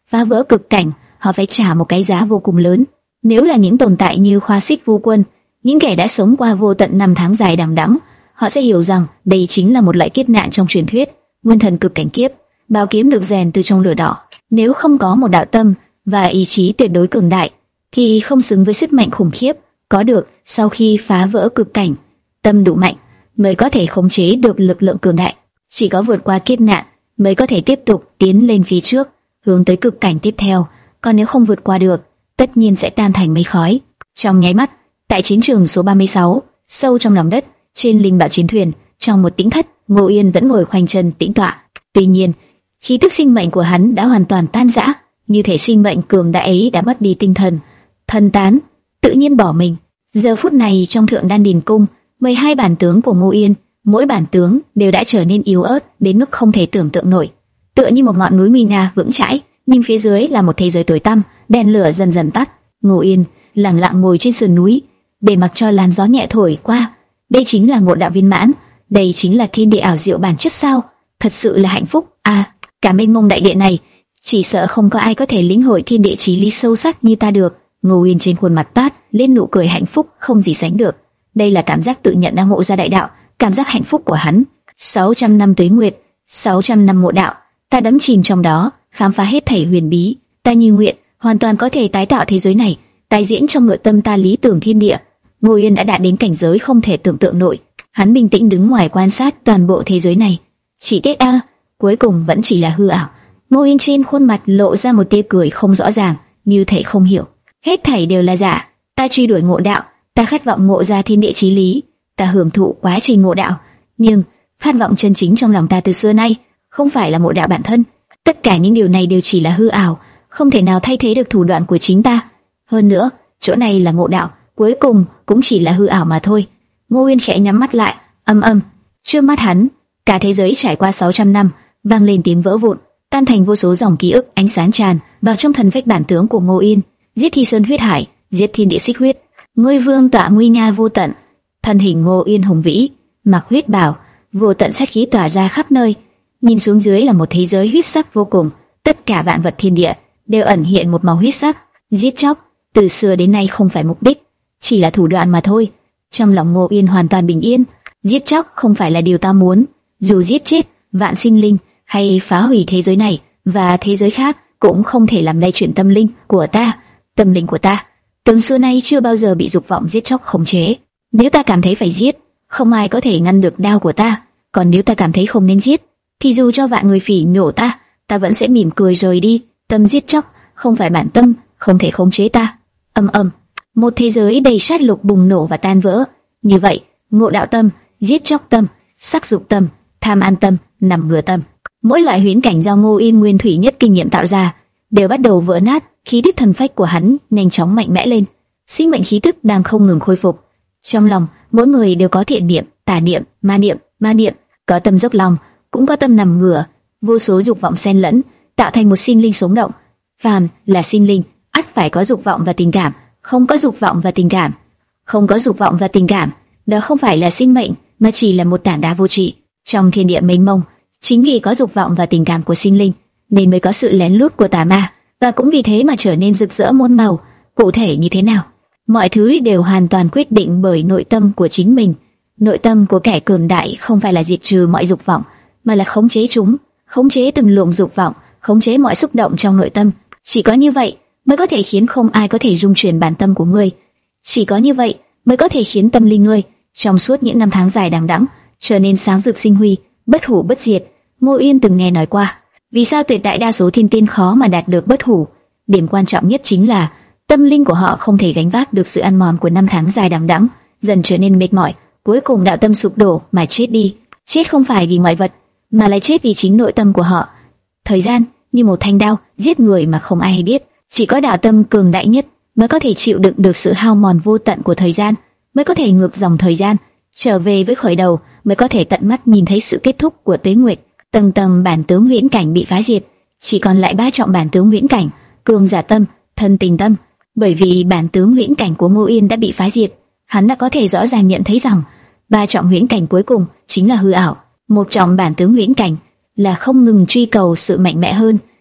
phá vỡ cực cảnh, họ phải trả một cái giá vô cùng lớn. Nếu là những tồn tại như Khoa Xích Vu Quân, những kẻ đã sống qua vô tận năm tháng dài đằng đẵng, họ sẽ hiểu rằng đây chính là một loại kiếp nạn trong truyền thuyết, nguyên thần cực cảnh kiếp, bảo kiếm được rèn từ trong lửa đỏ. Nếu không có một đạo tâm và ý chí tuyệt đối cường đại, thì không xứng với sức mạnh khủng khiếp có được sau khi phá vỡ cực cảnh. Tâm đủ mạnh mới có thể khống chế được lực lượng cường đại. Chỉ có vượt qua kiếp nạn mới có thể tiếp tục tiến lên phía trước, hướng tới cực cảnh tiếp theo. Còn nếu không vượt qua được, tất nhiên sẽ tan thành mây khói. Trong nháy mắt, tại chiến trường số ba mươi sáu, sâu trong lòng đất, trên linh bảo chiến thuyền, trong một tĩnh thất, Ngô Yên vẫn ngồi khoanh chân tĩnh tọa. Tuy nhiên, khí tức sinh mệnh của hắn đã hoàn toàn tan rã, như thể sinh mệnh cường đại ấy đã mất đi tinh thần, thân tán, tự nhiên bỏ mình. Giờ phút này trong Thượng Đan Điền Cung, mười hai bản tướng của Ngô Yên, mỗi bản tướng đều đã trở nên yếu ớt đến mức không thể tưởng tượng nổi, tựa như một ngọn núi nguy nga vững chãi, nhưng phía dưới là một thế giới tối tăm, đèn lửa dần dần tắt. Ngô Yên lặng lặng ngồi trên sườn núi, để mặc cho làn gió nhẹ thổi qua. Đây chính là ngộ đạo viên mãn, đây chính là thiên địa ảo diệu bản chất sao? Thật sự là hạnh phúc à! Cả mênh mông đại địa này, chỉ sợ không có ai có thể lĩnh hội thiên địa chí lý sâu sắc như ta được. Ngô Yên trên khuôn mặt tát lên nụ cười hạnh phúc không gì sánh được. Đây là cảm giác tự nhận đang ngộ ra đại đạo, cảm giác hạnh phúc của hắn. sáu trăm năm tuế nguyệt, sáu trăm năm ngộ đạo, ta đắm chìm trong đó, khám phá hết thảy huyền bí. Ta như nguyện hoàn toàn có thể tái tạo thế giới này, tái diễn trong nội tâm ta lý tưởng thiên địa. Ngô Yên đã đạt đến cảnh giới không thể tưởng tượng nổi. Hắn bình tĩnh đứng ngoài quan sát toàn bộ thế giới này. Chỉ tiếc a, cuối cùng vẫn chỉ là hư ảo. Ngô Yên trên khuôn mặt lộ ra một tia cười không rõ ràng, như thể không hiểu. Hết thảy đều là giả. Ta truy đuổi ngộ đạo, ta khát vọng ngộ ra thiên địa chí lý, ta hưởng thụ quá trình ngộ đạo. Nhưng khát vọng chân chính trong lòng ta từ xưa nay không phải là ngộ đạo bản thân. Tất cả những điều này đều chỉ là hư ảo, không thể nào thay thế được thủ đoạn của chính ta. Hơn nữa, chỗ này là ngộ đạo, cuối cùng cũng chỉ là hư ảo mà thôi. Ngô Uyên khẽ nhắm mắt lại, âm âm. Trước mắt hắn, cả thế giới trải qua sáu trăm năm, vang lên tiếng vỡ vụn, tan thành vô số dòng ký ức, ánh sáng tràn vào trong thần phách bản tướng của Ngô Uyên. Giết Thi Sơn huyết hải, giết thiên địa xích huyết, ngôi vương tọa nguy nga vô tận. Thân hình Ngô Uyên hùng vĩ, mặc huyết bào, vô tận sát khí tỏa ra khắp nơi. Nhìn xuống dưới là một thế giới huyết sắc vô cùng, tất cả vạn vật thiên địa đều ẩn hiện một màu huyết sắc. Giết chóc từ xưa đến nay không phải mục đích, chỉ là thủ đoạn mà thôi. Trong lòng Ngô Uyên hoàn toàn bình yên. Giết chóc không phải là điều ta muốn, dù giết chết vạn sinh linh hay phá hủy thế giới này và thế giới khác cũng không thể làm lay chuyển tâm linh của ta. Tâm linh của ta từ xưa nay chưa bao giờ bị dục vọng giết chóc khống chế. Nếu ta cảm thấy phải giết, không ai có thể ngăn được đao của ta. Còn nếu ta cảm thấy không nên giết, thì dù cho vạn người phỉ nhổ ta, ta vẫn sẽ mỉm cười rời đi. Tâm giết chóc không phải bản tâm, không thể khống chế ta. Âm âm, một thế giới đầy sát lục bùng nổ và tan vỡ. Như vậy, ngộ đạo tâm, giết chóc tâm, sắc dục tâm, tham ăn tâm, nằm ngửa tâm, mỗi loại huyễn cảnh do Ngô Yên nguyên thủy nhất kinh nghiệm tạo ra đều bắt đầu vỡ nát. Khí tức thần phách của hắn nhanh chóng mạnh mẽ lên, sinh mệnh khí tức đang không ngừng khôi phục. Trong lòng mỗi người đều có thiện niệm, tà niệm, ma niệm, ma niệm, có tâm dốc lòng, cũng có tâm nằm ngửa. Vô số dục vọng xen lẫn, tạo thành một sinh linh sống động. Phàm là sinh linh, ắt phải có dục vọng và tình cảm. Không có dục vọng và tình cảm, không có dục vọng và tình cảm, đó không phải là sinh mệnh, mà chỉ là một tảng đá vô trị. Trong thiên địa mênh mông, chính vì có dục vọng và tình cảm của sinh linh, nên mới có sự lén lút của tà ma, và cũng vì thế mà trở nên rực rỡ muôn màu. Cụ thể như thế nào, mọi thứ đều hoàn toàn quyết định bởi nội tâm của chính mình. Nội tâm của kẻ cường đại không phải là diệt trừ mọi dục vọng, mà là khống chế chúng, khống chế từng luồng dục vọng, khống chế mọi xúc động trong nội tâm. Chỉ có như vậy mới có thể khiến không ai có thể dung chuyển bản tâm của ngươi. Chỉ có như vậy mới có thể khiến tâm linh ngươi trong suốt những năm tháng dài đằng đẵng trở nên sáng rực sinh huy, bất hủ bất diệt. Ngô Yên từng nghe nói qua, vì sao tuyệt đại đa số thiên tiên khó mà đạt được bất hủ. Điểm quan trọng nhất chính là tâm linh của họ không thể gánh vác được sự ăn mòn của năm tháng dài đằng đẵng, dần trở nên mệt mỏi, cuối cùng đạo tâm sụp đổ mà chết đi. Chết không phải vì ngoại vật, mà là chết vì chính nội tâm của họ. Thời gian như một thanh đao giết người mà không ai hay biết. Chỉ có đạo tâm cường đại nhất mới có thể chịu đựng được sự hao mòn vô tận của thời gian, mới có thể ngược dòng thời gian, trở về với khởi đầu, mới có thể tận mắt nhìn thấy sự kết thúc của tuế nguyệt. Tầng tầng bản tướng huyễn cảnh bị phá diệt, chỉ còn lại ba trọng bản tướng huyễn cảnh: cường giả tâm, thân tình tâm. Bởi vì bản tướng huyễn cảnh của Ngô Yên đã bị phá diệt, hắn đã có thể rõ ràng nhận thấy rằng ba trọng huyễn cảnh cuối cùng chính là hư ảo. Một trọng bản tướng huyễn cảnh là không ngừng truy cầu sự mạnh mẽ hơn,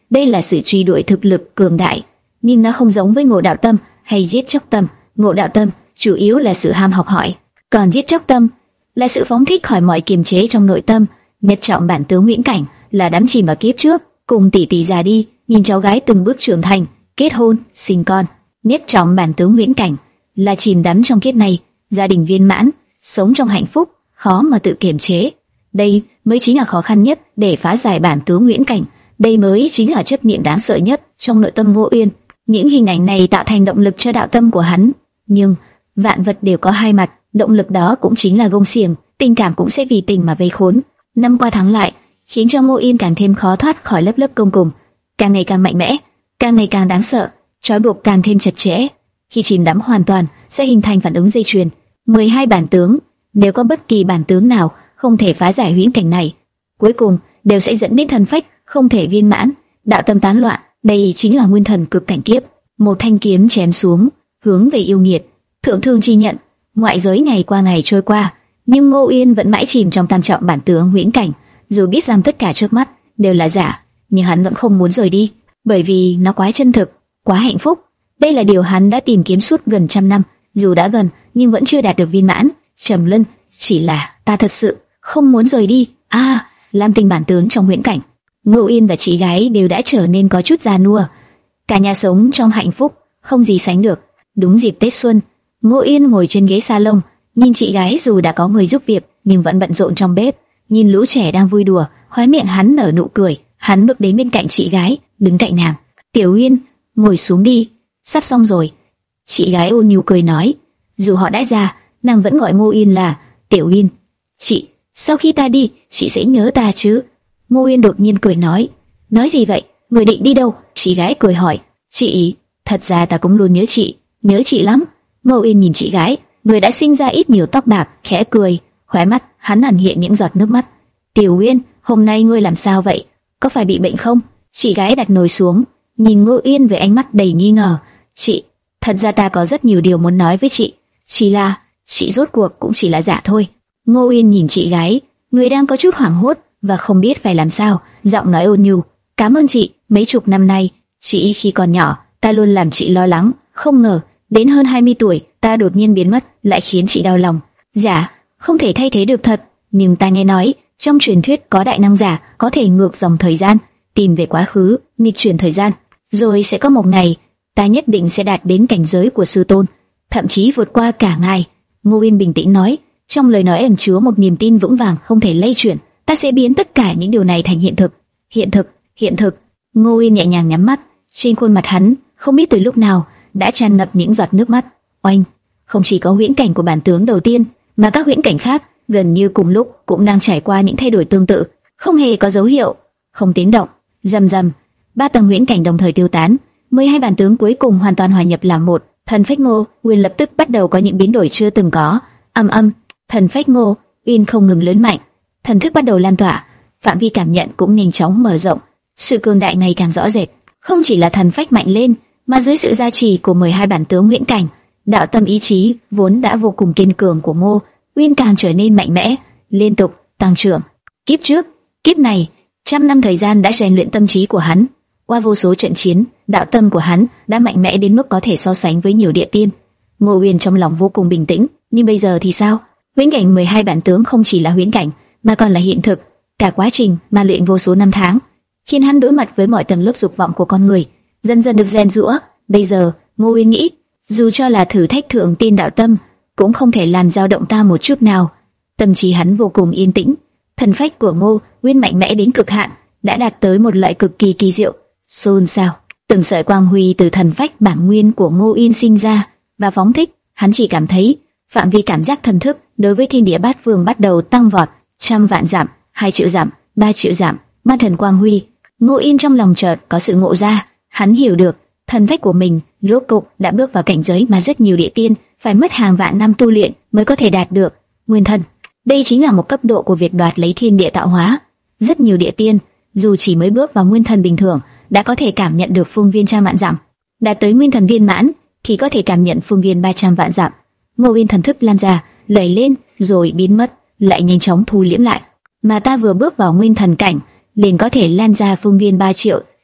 Đây là sự truy đuổi thực lực cường đại, nhưng nó không giống với Ngộ Đạo Tâm hay Giết Chóc Tâm. Ngộ Đạo Tâm chủ yếu là sự ham học hỏi, còn Giết Chóc Tâm là sự phóng thích khỏi mọi kiềm chế trong nội tâm. Nhất Trọng bản tướng Nguyễn Cảnh là đắm chìm vào kiếp trước, cùng tỷ tỷ già đi, nhìn cháu gái từng bước trưởng thành, kết hôn, sinh con. Nhất Trọng bản tướng Nguyễn Cảnh là chìm đắm trong kiếp này, gia đình viên mãn, sống trong hạnh phúc, khó mà tự kiềm chế. Đây mới chính là khó khăn nhất để phá giải bản tướng Nguyễn Cảnh. Đây mới chính là chấp niệm đáng sợ nhất trong nội tâm Ngô Uyên. Những hình ảnh này tạo thành động lực cho đạo tâm của hắn. Nhưng vạn vật đều có hai mặt, động lực đó cũng chính là gông xiềng, tình cảm cũng sẽ vì tình mà vây khốn. Năm qua tháng lại, khiến cho Ngô Uyên càng thêm khó thoát khỏi lớp lớp công cùng, càng ngày càng mạnh mẽ, càng ngày càng đáng sợ, trói buộc càng thêm chặt chẽ. Khi chìm đắm hoàn toàn, sẽ hình thành phản ứng dây chuyền. mười hai bản tướng, nếu có bất kỳ bản tướng nào không thể phá giải huyễn cảnh này, cuối cùng đều sẽ dẫn đến thần phách không thể viên mãn, đạo tâm tán loạn. Đây chính là nguyên thần cực cảnh kiếp. Một thanh kiếm chém xuống, hướng về yêu nghiệt. Thượng thương chi nhận. Ngoại giới ngày qua ngày trôi qua, nhưng Ngô Uyên vẫn mãi chìm trong tam trọng bản tướng huyễn cảnh. Dù biết rằng tất cả trước mắt đều là giả, nhưng hắn vẫn không muốn rời đi, bởi vì nó quá chân thực, quá hạnh phúc. Đây là điều hắn đã tìm kiếm suốt gần trăm năm, dù đã gần nhưng vẫn chưa đạt được viên mãn. Trầm Luân, chỉ là ta thật sự không muốn rời đi. A, à, Lam Tinh bản tướng trong huyễn cảnh. Ngô Uyên và chị gái đều đã trở nên có chút già nua, cả nhà sống trong hạnh phúc không gì sánh được. Đúng dịp Tết Xuân, Ngô Uyên ngồi trên ghế salon, nhìn chị gái dù đã có người giúp việc nhưng vẫn bận rộn trong bếp. Nhìn lũ trẻ đang vui đùa, khóe miệng hắn nở nụ cười. Hắn bước đến bên cạnh chị gái, đứng cạnh nàng. Tiểu Uyên, ngồi xuống đi, sắp xong rồi. Chị gái ôn nhu cười nói. Dù họ đã già, nàng vẫn gọi Ngô Uyên là Tiểu Uyên. Chị, sau khi ta đi, chị sẽ nhớ ta chứ? Ngô Uyên đột nhiên cười nói. Nói gì vậy? Người định đi đâu? Chị gái cười hỏi. Chị, thật ra ta cũng luôn nhớ chị, nhớ chị lắm. Ngô Uyên nhìn chị gái, người đã sinh ra ít nhiều tóc bạc, khẽ cười, khóe mắt hắn ẩn hiện những giọt nước mắt. Tiểu Uyên, hôm nay ngươi làm sao vậy? Có phải bị bệnh không? Chị gái đặt nồi xuống, nhìn Ngô Uyên với ánh mắt đầy nghi ngờ. Chị, thật ra ta có rất nhiều điều muốn nói với chị, chỉ là chị rốt cuộc cũng chỉ là giả thôi. Ngô Uyên nhìn chị gái, người đang có chút hoảng hốt và không biết phải làm sao, giọng nói ôn nhu. Cảm ơn chị, mấy chục năm nay, chị khi còn nhỏ, ta luôn làm chị lo lắng, không ngờ đến hơn hai mươi tuổi, ta đột nhiên biến mất, lại khiến chị đau lòng. Giả, không thể thay thế được thật, nhưng ta nghe nói, trong truyền thuyết có đại năng giả có thể ngược dòng thời gian, tìm về quá khứ, nghịch chuyển thời gian, rồi sẽ có một ngày, ta nhất định sẽ đạt đến cảnh giới của sư tôn, thậm chí vượt qua cả ngài. Ngô Uyên bình tĩnh nói, trong lời nói ẩn chứa một niềm tin vững vàng không thể lay chuyển. Ta sẽ biến tất cả những điều này thành hiện thực. Hiện thực, hiện thực. Ngô Uyên nhẹ nhàng nhắm mắt, trên khuôn mặt hắn không biết từ lúc nào đã tràn ngập những giọt nước mắt. Oanh, không chỉ có huyễn cảnh của bản tướng đầu tiên, mà các huyễn cảnh khác gần như cùng lúc cũng đang trải qua những thay đổi tương tự, không hề có dấu hiệu, không tiếng động. Rầm rầm, ba tầng huyễn cảnh đồng thời tiêu tán, mười hai bản tướng cuối cùng hoàn toàn hòa nhập làm một. Thần phách Ngô Uyên lập tức bắt đầu có những biến đổi chưa từng có. Âm âm, thần phách Ngô Uyên không ngừng lớn mạnh, thần thức bắt đầu lan tỏa, phạm vi cảm nhận cũng nhanh chóng mở rộng, sự cường đại ngày càng rõ rệt. Không chỉ là thần phách mạnh lên, mà dưới sự gia trì của mười hai bản tướng huyễn cảnh, đạo tâm ý chí vốn đã vô cùng kiên cường của Ngô Uyên càng trở nên mạnh mẽ, liên tục tăng trưởng. Kiếp trước, kiếp này, trăm năm thời gian đã rèn luyện tâm trí của hắn. Qua vô số trận chiến, đạo tâm của hắn đã mạnh mẽ đến mức có thể so sánh với nhiều địa tiên. Ngô Uyên trong lòng vô cùng bình tĩnh, nhưng bây giờ thì sao? Huyễn cảnh mười hai bản tướng không chỉ là huyễn cảnh, mà còn là hiện thực. Cả quá trình mà luyện vô số năm tháng, khiến hắn đối mặt với mọi tầng lớp dục vọng của con người, dần dần được rèn giũa. Bây giờ, Ngô Uyên nghĩ, dù cho là thử thách thượng tiên đạo tâm, cũng không thể làm dao động ta một chút nào. Tâm trí hắn vô cùng yên tĩnh. Thần phách của Ngô Uyên mạnh mẽ đến cực hạn, đã đạt tới một loại cực kỳ kỳ diệu. Xôn xao, từng sợi quang huy từ thần phách bản nguyên của Ngô Uyên sinh ra và phóng thích. Hắn chỉ cảm thấy phạm vi cảm giác thần thức đối với thiên địa bát phương bắt đầu tăng vọt, trăm vạn giảm, hai triệu giảm, ba triệu giảm, ma thần quang huy. Ngô Uyên trong lòng chợt có sự ngộ ra, hắn hiểu được thần phách của mình rốt cục đã bước vào cảnh giới mà rất nhiều địa tiên phải mất hàng vạn năm tu luyện mới có thể đạt được. Nguyên thần, đây chính là một cấp độ của việc đoạt lấy thiên địa tạo hóa. Rất nhiều địa tiên dù chỉ mới bước vào nguyên thần bình thường đã có thể cảm nhận được phương viên trăm vạn dặm, đạt tới nguyên thần viên mãn thì có thể cảm nhận phương viên ba trăm vạn dặm. Ngô Uyên thần thức lan ra, lầy lên rồi biến mất, lại nhanh chóng thu liễm lại. Mà ta vừa bước vào nguyên thần cảnh, liền có thể lan ra phương viên ba triệu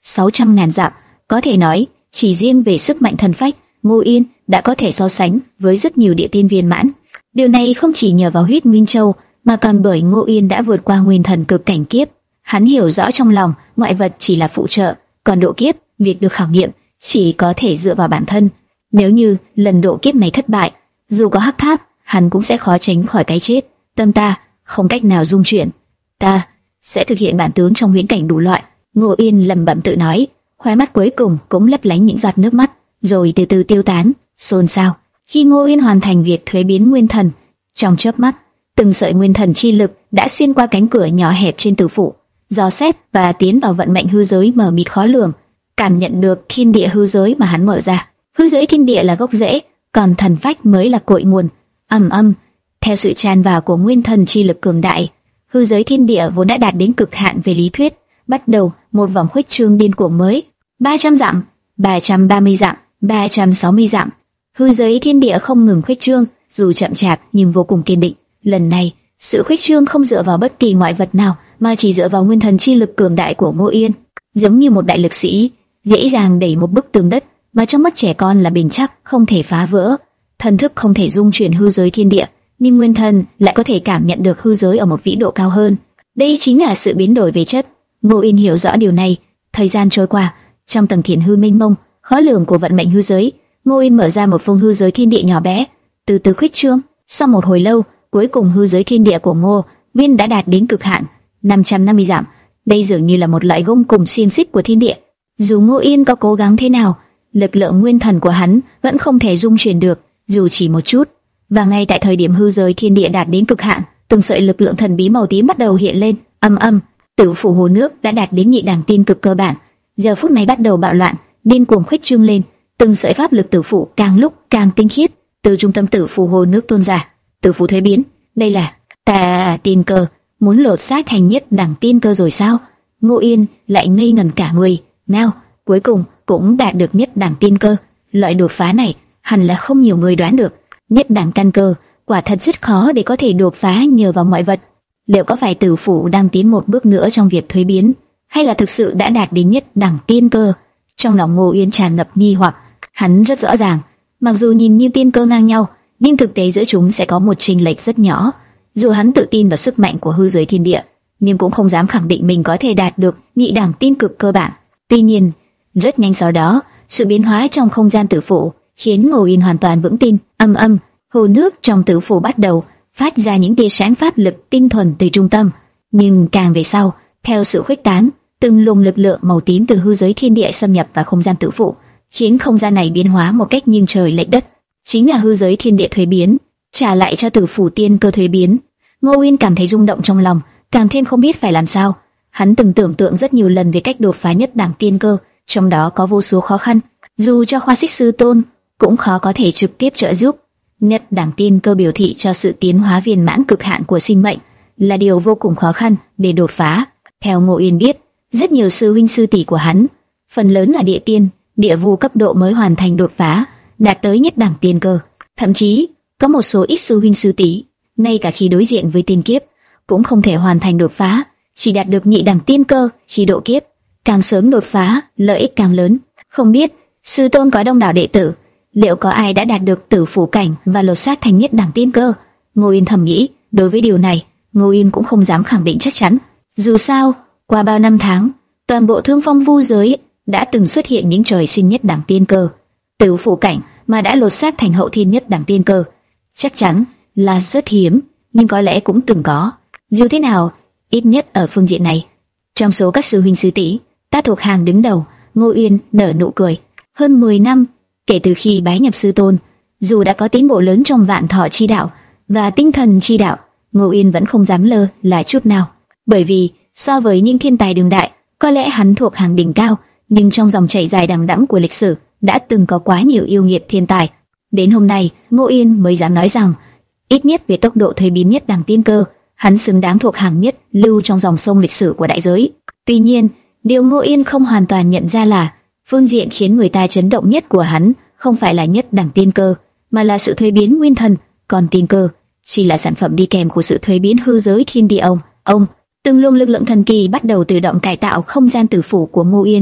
sáu trăm ngàn dặm. Có thể nói, chỉ riêng về sức mạnh thần phách, Ngô Yên đã có thể so sánh với rất nhiều địa tiên viên mãn. Điều này không chỉ nhờ vào huyết Nguyên Châu, mà còn bởi Ngô Yên đã vượt qua nguyên thần cực cảnh kiếp. Hắn hiểu rõ trong lòng, ngoại vật chỉ là phụ trợ, còn độ kiếp, việc được khảo nghiệm chỉ có thể dựa vào bản thân. Nếu như lần độ kiếp này thất bại, dù có hắc tháp, hắn cũng sẽ khó tránh khỏi cái chết. Tâm ta không cách nào dung chuyển, ta sẽ thực hiện bản tướng trong huyễn cảnh đủ loại. Ngô Yên lẩm bẩm tự nói, khóe mắt cuối cùng cũng lấp lánh những giọt nước mắt, rồi từ từ tiêu tán. Xôn xao. Khi Ngô Yên hoàn thành việc thuế biến nguyên thần, trong chớp mắt, từng sợi nguyên thần chi lực đã xuyên qua cánh cửa nhỏ hẹp trên tử phủ, dò xét và tiến vào vận mệnh hư giới mờ mịt khó lường, cảm nhận được thiên địa hư giới mà hắn mở ra. Hư giới thiên địa là gốc rễ, còn thần phách mới là cội nguồn. Ầm ầm, theo sự tràn vào của nguyên thần chi lực cường đại, hư giới thiên địa vốn đã đạt đến cực hạn về lý thuyết, bắt đầu một vòng khuếch trương điên cuồng mới. ba trăm dặm, ba trăm ba mươi dặm, ba trăm sáu mươi dặm. Hư giới thiên địa không ngừng khuếch trương, dù chậm chạp nhưng vô cùng kiên định. Lần này, sự khuếch trương không dựa vào bất kỳ ngoại vật nào, mà chỉ dựa vào nguyên thần chi lực cường đại của Ngô Yên, giống như một đại lực sĩ dễ dàng đẩy một bức tường đất mà trong mắt trẻ con là bền chắc, không thể phá vỡ. Thần thức không thể dung chuyển hư giới thiên địa, nhưng nguyên thần lại có thể cảm nhận được hư giới ở một vĩ độ cao hơn. Đây chính là sự biến đổi về chất. Ngô Yên hiểu rõ điều này. Thời gian trôi qua, trong tầng thiền hư mênh mông, khó lường của vận mệnh hư giới, Ngô Yên mở ra một phương hư giới thiên địa nhỏ bé, từ từ khuếch trương. Sau một hồi lâu, cuối cùng hư giới thiên địa của Ngô Nguyên đã đạt đến cực hạn, năm trăm năm mươi dặm. Đây dường như là một loại gông cùng xiềng xích của thiên địa. Dù Ngô Yên có cố gắng thế nào, lực lượng nguyên thần của hắn vẫn không thể dung chuyển được, dù chỉ một chút. Và ngay tại thời điểm hư giới thiên địa đạt đến cực hạn, từng sợi lực lượng thần bí màu tím bắt đầu hiện lên. Âm âm, tử phủ hồ nước đã đạt đến nhị đẳng tiên cực cơ bản, giờ phút này bắt đầu bạo loạn, điên cuồng khuếch trương lên. Từng sợi pháp lực tử phủ càng lúc càng tinh khiết, từ trung tâm tử phủ hồ nước tuôn ra. Tử phủ thuế biến, đây là tà tiên cơ, muốn lột xác thành nhất đẳng tiên cơ rồi sao? Ngô Yên lại ngây ngẩn cả người. Nào, cuối cùng cũng đạt được nhất đẳng tiên cơ. Loại đột phá này hẳn là không nhiều người đoán được. Nhất đẳng căn cơ quả thật rất khó để có thể đột phá nhờ vào ngoại vật. Liệu có phải tử phủ đang tiến một bước nữa trong việc thuế biến, hay là thực sự đã đạt đến nhất đẳng tiên cơ? Trong lòng Ngô Yên tràn ngập nghi hoặc. Hắn rất rõ ràng, mặc dù nhìn như tiên cơ ngang nhau, nhưng thực tế giữa chúng sẽ có một chênh lệch rất nhỏ. Dù hắn tự tin vào sức mạnh của hư giới thiên địa, nhưng cũng không dám khẳng định mình có thể đạt được nhị đẳng tiên cực cơ bản. Tuy nhiên, rất nhanh sau đó, sự biến hóa trong không gian tử phủ khiến Ngô Yên hoàn toàn vững tin. Âm âm, hồ nước trong tử phủ bắt đầu phát ra những tia sáng pháp lực tinh thuần từ trung tâm, nhưng càng về sau, theo sự khuếch tán, từng luồng lực lượng màu tím từ hư giới thiên địa xâm nhập vào không gian tử phủ, khiến không gian này biến hóa một cách nghiêng trời lệch đất. Chính là hư giới thiên địa thuế biến, trả lại cho tử phủ tiên cơ thuế biến. Ngô Yên cảm thấy rung động trong lòng, càng thêm không biết phải làm sao. Hắn từng tưởng tượng rất nhiều lần về cách đột phá nhất đẳng tiên cơ, trong đó có vô số khó khăn, dù cho Khoa Xích Sư Tôn cũng khó có thể trực tiếp trợ giúp. Nhất đẳng tiên cơ biểu thị cho sự tiến hóa viên mãn cực hạn của sinh mệnh, là điều vô cùng khó khăn để đột phá. Theo Ngô Yên biết, rất nhiều sư huynh sư tỷ của hắn, phần lớn là địa tiên, địa vu cấp độ mới hoàn thành đột phá, đạt tới nhất đẳng tiên cơ. Thậm chí có một số ít sư huynh sư tỷ, ngay cả khi đối diện với tiên kiếp, cũng không thể hoàn thành đột phá, chỉ đạt được nhị đẳng tiên cơ khi độ kiếp. Càng sớm đột phá, lợi ích càng lớn. Không biết sư tôn có đông đảo đệ tử, liệu có ai đã đạt được tử phủ cảnh và lột xác thành nhất đẳng tiên cơ? Ngô Yên thầm nghĩ. Đối với điều này, Ngô Yên cũng không dám khẳng định chắc chắn. Dù sao, qua bao năm tháng, toàn bộ thương phong vu giới đã từng xuất hiện những trời sinh nhất đẳng tiên cơ, tử phủ cảnh mà đã lột xác thành hậu thiên nhất đẳng tiên cơ, chắc chắn là rất hiếm, nhưng có lẽ cũng từng có. Dù thế nào, ít nhất ở phương diện này, trong số các sư huynh sư tỷ, ta thuộc hàng đứng đầu. Ngô Yên nở nụ cười. Hơn mười năm kể từ khi bái nhập sư tôn, dù đã có tiến bộ lớn trong vạn thọ chi đạo và tinh thần chi đạo, Ngô Yên vẫn không dám lơ là chút nào. Bởi vì so với những thiên tài đường đại, có lẽ hắn thuộc hàng đỉnh cao, nhưng trong dòng chảy dài đằng đẵng của lịch sử đã từng có quá nhiều yêu nghiệt thiên tài. Đến hôm nay, Ngô Yên mới dám nói rằng, ít nhất về tốc độ thuế biến nhất đẳng tiên cơ, hắn xứng đáng thuộc hàng nhất lưu trong dòng sông lịch sử của đại giới. Tuy nhiên, điều Ngô Yên không hoàn toàn nhận ra là phương diện khiến người ta chấn động nhất của hắn không phải là nhất đẳng tiên cơ, mà là sự thuế biến nguyên thần. Còn tiên cơ chỉ là sản phẩm đi kèm của sự thuế biến hư giới thiên địa. Ông, ông, từng luồng lực lượng thần kỳ bắt đầu tự động cải tạo không gian tử phủ của Ngô Yên,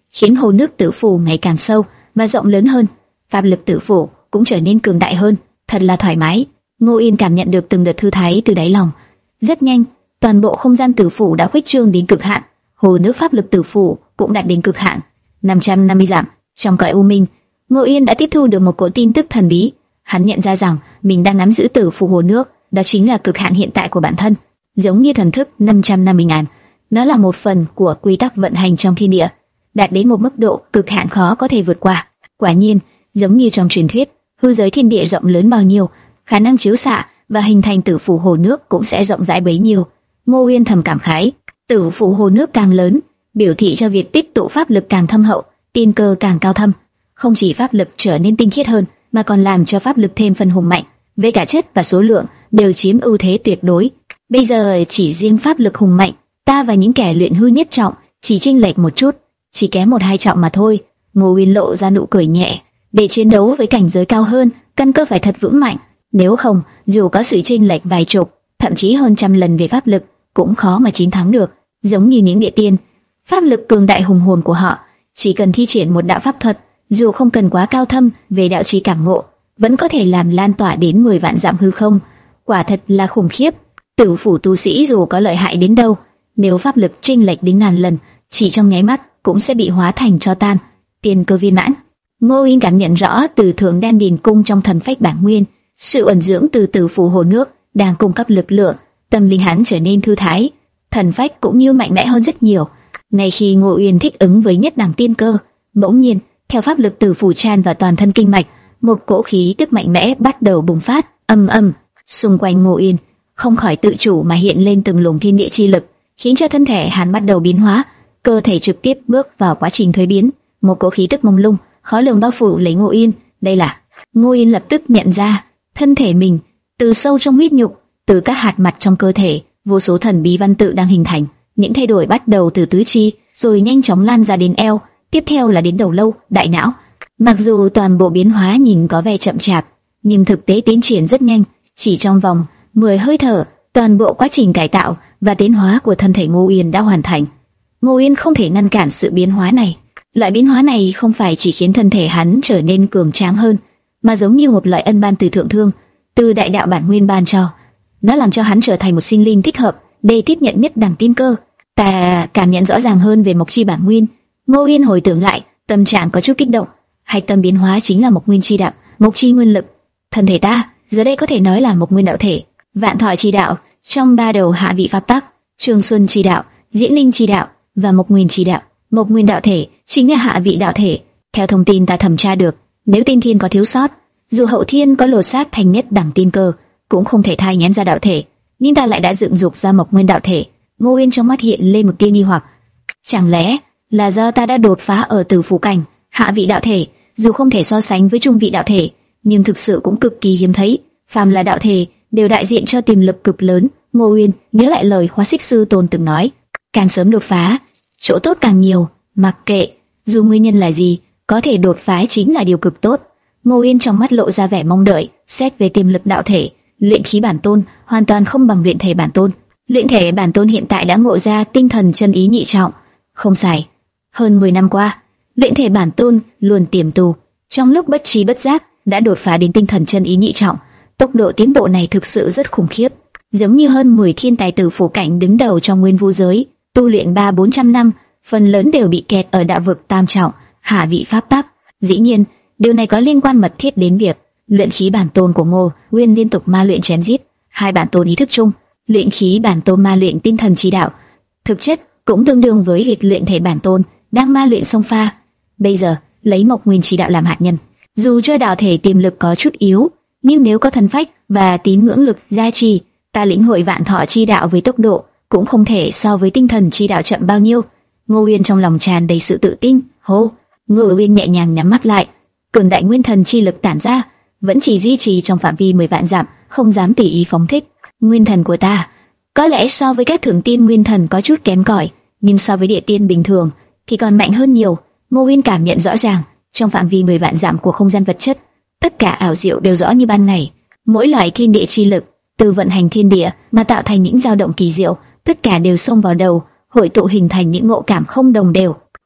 khiến hồ nước tử phủ ngày càng sâu và rộng lớn hơn. Pháp lực tử phủ cũng trở nên cường đại hơn, thật là thoải mái. Ngô Yên cảm nhận được từng đợt thư thái từ đáy lòng. Rất nhanh, toàn bộ không gian tử phủ đã khuếch trương đến cực hạn, hồ nước pháp lực tử phủ cũng đạt đến cực hạn, năm trăm năm mươi dặm. Trong cõi u minh, Ngô Yên đã tiếp thu được một cỗ tin tức thần bí. Hắn nhận ra rằng mình đang nắm giữ tử phủ hồ nước, đó chính là cực hạn hiện tại của bản thân, giống như thần thức năm trăm năm mươi ngàn. Nó là một phần của quy tắc vận hành trong thiên địa, đạt đến một mức độ cực hạn khó có thể vượt qua. Quả nhiên, giống như trong truyền thuyết, hư giới thiên địa rộng lớn bao nhiêu, khả năng chiếu xạ và hình thành tử phủ hồ nước cũng sẽ rộng rãi bấy nhiêu. Ngô Uyên thầm cảm khái, tử phủ hồ nước càng lớn, biểu thị cho việc tích tụ pháp lực càng thâm hậu, tiên cơ càng cao thâm. Không chỉ pháp lực trở nên tinh khiết hơn, mà còn làm cho pháp lực thêm phần hùng mạnh, về cả chất và số lượng đều chiếm ưu thế tuyệt đối. Bây giờ chỉ riêng pháp lực hùng mạnh, ta và những kẻ luyện hư nhất trọng chỉ chênh lệch một chút, chỉ kém một hai trọng mà thôi. Ngô Uyên lộ ra nụ cười nhẹ. Để chiến đấu với cảnh giới cao hơn, căn cơ phải thật vững mạnh. Nếu không, dù có sự chênh lệch vài chục, thậm chí hơn trăm lần về pháp lực, cũng khó mà chiến thắng được. Giống như những địa tiên, pháp lực cường đại hùng hồn của họ, chỉ cần thi triển một đạo pháp thuật, dù không cần quá cao thâm về đạo trí cảm ngộ, vẫn có thể làm lan tỏa đến mười vạn dặm hư không. Quả thật là khủng khiếp. Tử phủ tu sĩ dù có lợi hại đến đâu, nếu pháp lực chênh lệch đến ngàn lần, chỉ trong nháy mắt cũng sẽ bị hóa thành tro tan. Tiên cơ viên mãn. Ngô Uyên cảm nhận rõ từ thượng đan điền cung trong thần phách bản nguyên, sự ẩn dưỡng từ tử phủ hồ nước đang cung cấp lực lượng, tâm linh hắn trở nên thư thái, thần phách cũng như mạnh mẽ hơn rất nhiều. Ngay khi Ngô Uyên thích ứng với nhất đẳng tiên cơ, bỗng nhiên, theo pháp lực tử phủ tràn vào toàn thân kinh mạch, một cỗ khí tức mạnh mẽ bắt đầu bùng phát, âm âm, xung quanh Ngô Uyên không khỏi tự chủ mà hiện lên từng luồng thiên địa chi lực, khiến cho thân thể hắn bắt đầu biến hóa, cơ thể trực tiếp bước vào quá trình thuế biến. Một cỗ khí tức mông lung, khó lường bao phủ lấy Ngô Uyên. Đây là Ngô Uyên lập tức nhận ra, thân thể mình từ sâu trong huyết nhục, từ các hạt mạch trong cơ thể, vô số thần bí văn tự đang hình thành. Những thay đổi bắt đầu từ tứ chi, rồi nhanh chóng lan ra đến eo, tiếp theo là đến đầu lâu, đại não. Mặc dù toàn bộ biến hóa nhìn có vẻ chậm chạp, nhưng thực tế tiến triển rất nhanh. Chỉ trong vòng mười hơi thở, toàn bộ quá trình cải tạo và tiến hóa của thân thể Ngô Uyên đã hoàn thành. Ngô Uyên không thể ngăn cản sự biến hóa này. Loại biến hóa này không phải chỉ khiến thân thể hắn trở nên cường tráng hơn, mà giống như một loại ân ban từ thượng thương, từ đại đạo bản nguyên ban cho. Nó làm cho hắn trở thành một sinh linh thích hợp để tiếp nhận nhất đẳng tiên cơ. Ta cảm nhận rõ ràng hơn về mộc chi bản nguyên. Ngô Uyên hồi tưởng lại, tâm trạng có chút kích động. Hạch tâm biến hóa chính là mộc nguyên chi đạo, mộc chi nguyên lực. Thân thể ta giờ đây có thể nói là mộc nguyên đạo thể, vạn thọ chi đạo trong ba đầu hạ vị pháp tắc, trường xuân chi đạo, diễn linh chi đạo và mộc nguyên chi đạo. Mộc nguyên đạo thể chính là hạ vị đạo thể. Theo thông tin ta thẩm tra được, nếu tiên thiên có thiếu sót, dù hậu thiên có lột xác thành nhất đẳng tiên cơ, cũng không thể thai nghén ra đạo thể. Nhưng ta lại đã dựng dục ra mộc nguyên đạo thể. Ngô Uyên trong mắt hiện lên một tia nghi hoặc. Chẳng lẽ là do ta đã đột phá ở tử phủ cảnh, hạ vị đạo thể, dù không thể so sánh với trung vị đạo thể, nhưng thực sự cũng cực kỳ hiếm thấy. Phàm là đạo thể đều đại diện cho tiềm lực cực lớn. Ngô Uyên nhớ lại lời Khóa Xích Sư Tôn từng nói, càng sớm đột phá, chỗ tốt càng nhiều. Mặc kệ dù nguyên nhân là gì, có thể đột phá chính là điều cực tốt. Ngô Uyên trong mắt lộ ra vẻ mong đợi. Xét về tiềm lực đạo thể, luyện khí bản tôn hoàn toàn không bằng luyện thể bản tôn. Luyện thể bản tôn hiện tại đã ngộ ra tinh thần chân ý nhị trọng, không sai. Hơn mười năm qua, luyện thể bản tôn luôn tiềm tu, trong lúc bất trí bất giác đã đột phá đến tinh thần chân ý nhị trọng. Tốc độ tiến bộ này thực sự rất khủng khiếp, giống như hơn mười thiên tài tử phủ cảnh đứng đầu trong nguyên vũ giới, tu luyện ba bốn trăm năm, phần lớn đều bị kẹt ở đạo vực tam trọng, hạ vị pháp tắc. Dĩ nhiên, điều này có liên quan mật thiết đến việc luyện khí bản tôn của Ngô Uyên liên tục ma luyện chém giết hai bản tôn ý thức chung. Luyện khí bản tôn ma luyện tinh thần chi đạo, thực chất cũng tương đương với việc luyện thể bản tôn đang ma luyện song pha. Bây giờ lấy mộc nguyên chi đạo làm hạt nhân, dù cho đạo thể tiềm lực có chút yếu, nhưng nếu có thần phách và tín ngưỡng lực gia trì, ta lĩnh hội vạn thọ chi đạo với tốc độ cũng không thể so với tinh thần chi đạo chậm bao nhiêu. Ngô Uyên trong lòng tràn đầy sự tự tin. Hô, Ngô Uyên nhẹ nhàng nhắm mắt lại, cường đại nguyên thần chi lực tản ra, vẫn chỉ duy trì trong phạm vi mười vạn dặm, không dám tùy ý phóng thích. Nguyên thần của ta có lẽ so với các thượng tiên nguyên thần có chút kém cỏi, nhưng so với địa tiên bình thường thì còn mạnh hơn nhiều. Ngô Uyên cảm nhận rõ ràng, trong phạm vi mười vạn dặm của không gian vật chất, tất cả ảo diệu đều rõ như ban ngày. Mỗi loại thiên địa chi lực từ vận hành thiên địa mà tạo thành những dao động kỳ diệu, tất cả đều xông vào đầu, hội tụ hình thành những ngộ cảm không đồng đều.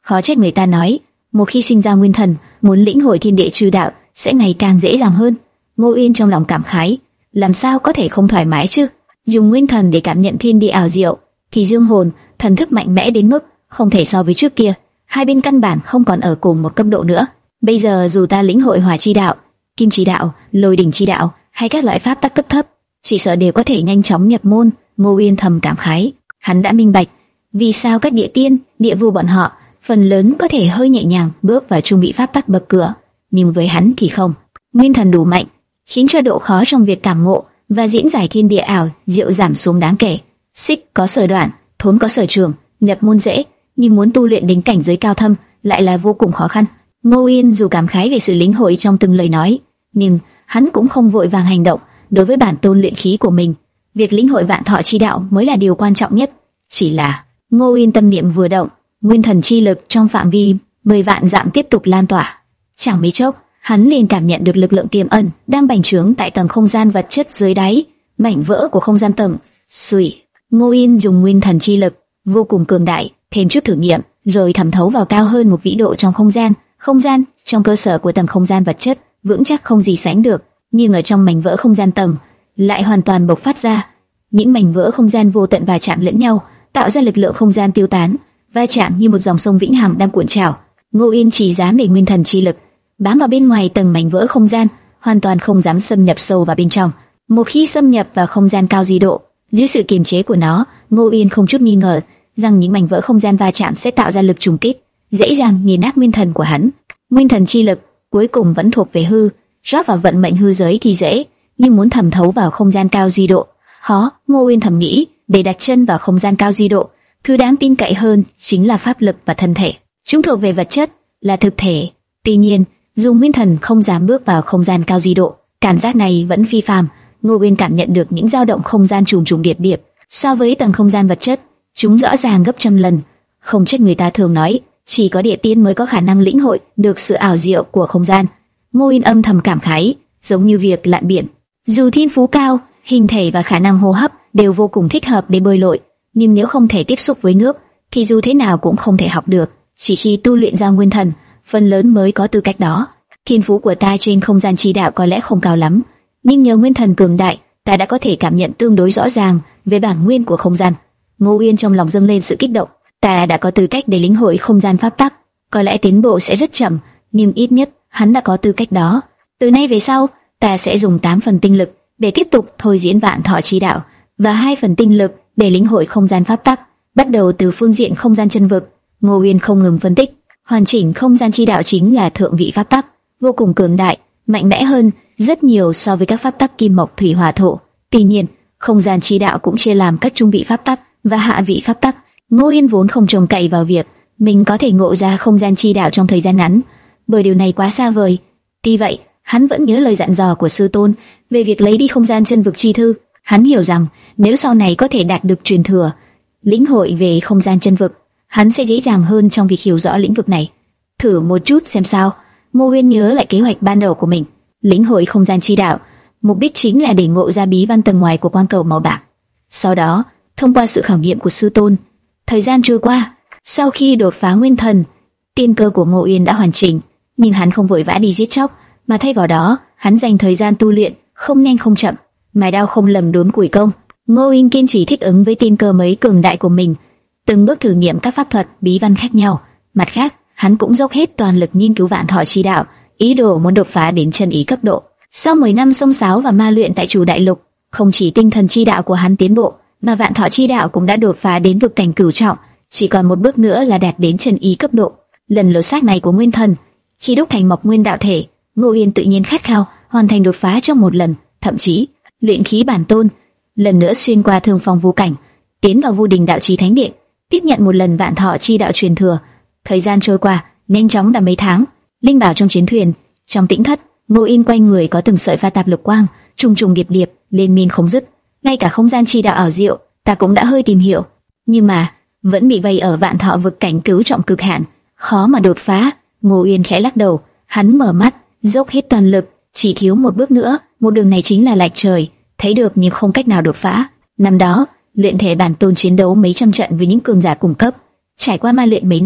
Khó trách người ta nói, một khi sinh ra nguyên thần, muốn lĩnh hội thiên địa chư đạo sẽ ngày càng dễ dàng hơn. Ngô Uyên trong lòng cảm khái, làm sao có thể không thoải mái chứ? Dùng nguyên thần để cảm nhận thiên địa ảo diệu, thì dương hồn, thần thức mạnh mẽ đến mức không thể so với trước kia. Hai bên căn bản không còn ở cùng một cấp độ nữa. Bây giờ dù ta lĩnh hội hỏa chi đạo, kim chi đạo, lôi đỉnh chi đạo hay các loại pháp tắc cấp thấp, chỉ sợ đều có thể nhanh chóng nhập môn. Ngô Uyên thầm cảm khái, hắn đã minh bạch vì sao các địa tiên, địa vu bọn họ phần lớn có thể hơi nhẹ nhàng bước vào trung vị pháp tắc bậc cửa, nhưng với hắn thì không. Nguyên thần đủ mạnh, khiến cho độ khó trong việc cảm ngộ và diễn giải thiên địa ảo diệu giảm xuống đáng kể. Xích có sở đoạn, thốn có sở trường, nhập môn dễ, nhưng muốn tu luyện đến cảnh giới cao thâm lại là vô cùng khó khăn. Ngô Uyên dù cảm khái về sự lĩnh hội trong từng lời nói, nhưng hắn cũng không vội vàng hành động. Đối với bản tôn luyện khí của mình, việc lĩnh hội vạn thọ chi đạo mới là điều quan trọng nhất. Chỉ là Ngô Uyên tâm niệm vừa động, nguyên thần chi lực trong phạm vi mười vạn dặm tiếp tục lan tỏa. Chẳng mấy chốc, hắn liền cảm nhận được lực lượng tiềm ẩn đang bành trướng tại tầng không gian vật chất dưới đáy, mảnh vỡ của không gian tầng. Suy, Ngô Uyên dùng nguyên thần chi lực vô cùng cường đại, thêm chút thử nghiệm, rồi thẩm thấu vào cao hơn một vĩ độ trong không gian. Không gian trong cơ sở của tầng không gian vật chất vững chắc không gì sánh được, nhưng ở trong mảnh vỡ không gian tầng lại hoàn toàn bộc phát ra. Những mảnh vỡ không gian vô tận va chạm lẫn nhau, tạo ra lực lượng không gian tiêu tán, va chạm như một dòng sông vĩnh hằng đang cuộn trào. Ngô Uyên chỉ dám để nguyên thần chi lực bám vào bên ngoài tầng mảnh vỡ không gian, hoàn toàn không dám xâm nhập sâu vào bên trong. Một khi xâm nhập vào không gian cao di độ, dưới sự kiềm chế của nó, Ngô Uyên không chút nghi ngờ rằng những mảnh vỡ không gian va chạm sẽ tạo ra lực trùng kích, dễ dàng nghiền nát nguyên thần của hắn. Nguyên thần chi lực cuối cùng vẫn thuộc về hư, rót vào vận mệnh hư giới thì dễ, nhưng muốn thẩm thấu vào không gian cao di độ khó. Ngô Uyên thầm nghĩ, để đặt chân vào không gian cao di độ, thứ đáng tin cậy hơn chính là pháp lực và thân thể. Chúng thuộc về vật chất, là thực thể. Tuy nhiên, dùng nguyên thần không dám bước vào không gian cao di độ, cảm giác này vẫn phi phàm. Ngô Uyên cảm nhận được những dao động không gian trùng trùng điệp điệp, so với tầng không gian vật chất, chúng rõ ràng gấp trăm lần. Không trách người ta thường nói, chỉ có địa tiên mới có khả năng lĩnh hội được sự ảo diệu của không gian. Ngô Uyên âm thầm cảm khái, giống như việc lặn biển. Dù thiên phú cao, hình thể và khả năng hô hấp đều vô cùng thích hợp để bơi lội, nhưng nếu không thể tiếp xúc với nước, thì dù thế nào cũng không thể học được. Chỉ khi tu luyện ra nguyên thần, phần lớn mới có tư cách đó. Thiên phú của ta trên không gian chi đạo có lẽ không cao lắm, nhưng nhờ nguyên thần cường đại, ta đã có thể cảm nhận tương đối rõ ràng về bản nguyên của không gian. Ngô Uyên trong lòng dâng lên sự kích động. Ta đã có tư cách để lĩnh hội không gian pháp tắc, có lẽ tiến bộ sẽ rất chậm, nhưng ít nhất hắn đã có tư cách đó. Từ nay về sau, ta sẽ dùng tám phần tinh lực để tiếp tục thôi diễn vạn thọ chi đạo, và hai phần tinh lực để lĩnh hội không gian pháp tắc. Bắt đầu từ phương diện không gian chân vực, Ngô Uyên không ngừng phân tích, hoàn chỉnh không gian chi đạo chính là thượng vị pháp tắc, vô cùng cường đại, mạnh mẽ hơn rất nhiều so với các pháp tắc kim mộc thủy hỏa thổ. Tuy nhiên, không gian chi đạo cũng chia làm các trung vị pháp tắc và hạ vị pháp tắc. Ngô Uyên vốn không trông cậy vào việc mình có thể ngộ ra không gian chi đạo trong thời gian ngắn, bởi điều này quá xa vời. Tuy vậy, hắn vẫn nhớ lời dặn dò của sư tôn về việc lấy đi không gian chân vực chi thư. Hắn hiểu rằng nếu sau này có thể đạt được truyền thừa, lĩnh hội về không gian chân vực, hắn sẽ dễ dàng hơn trong việc hiểu rõ lĩnh vực này. Thử một chút xem sao. Ngô Uyên nhớ lại kế hoạch ban đầu của mình, lĩnh hội không gian chi đạo, mục đích chính là để ngộ ra bí văn tầng ngoài của quang cầu màu bạc. Sau đó, thông qua sự khảo nghiệm của sư tôn, thời gian trôi qua, sau khi đột phá nguyên thần, tiên cơ của Ngô Uyên đã hoàn chỉnh, nhưng hắn không vội vã đi giết chóc, mà thay vào đó, hắn dành thời gian tu luyện, không nhanh không chậm, mài đao không lầm đốn củi công. Ngô Uyên kiên trì thích ứng với tiên cơ mới cường đại của mình, từng bước thử nghiệm các pháp thuật, bí văn khác nhau. Mặt khác, hắn cũng dốc hết toàn lực nghiên cứu vạn thọ chi đạo, ý đồ muốn đột phá đến chân ý cấp độ. Sau mười năm xông xáo và ma luyện tại Chủ Đại Lục, không chỉ tinh thần chi đạo của hắn tiến bộ, mà vạn thọ chi đạo cũng đã đột phá đến vực cảnh cửu trọng, chỉ còn một bước nữa là đạt đến chân ý cấp độ. Lần lột xác này của nguyên thần, khi đúc thành mộc nguyên đạo thể, Ngô Uyên tự nhiên khát khao hoàn thành đột phá trong một lần, thậm chí luyện khí bản tôn, lần nữa xuyên qua thương phong vu cảnh, tiến vào vu đình đạo chí thánh điện, tiếp nhận một lần vạn thọ chi đạo truyền thừa. Thời gian trôi qua nhanh chóng đã mấy tháng. Linh bảo trong chiến thuyền, trong tĩnh thất, Ngô Uyên quanh người có từng sợi pha tạp lực quang, trùng trùng điệp điệp, liên miên không dứt. Ngay cả không gian chi đạo ảo diệu, ta cũng đã hơi tìm hiểu, nhưng mà vẫn bị vây ở vạn thọ vực cảnh cứu trọng cực hạn, khó mà đột phá. Ngô Uyên khẽ lắc đầu, hắn mở mắt, dốc hết toàn lực, chỉ thiếu một bước nữa, một đường này chính là lệch trời, thấy được nhưng không cách nào đột phá. Năm đó, luyện thể bản tôn chiến đấu mấy trăm trận với những cường giả cùng cấp, trải qua ma luyện mấy năm,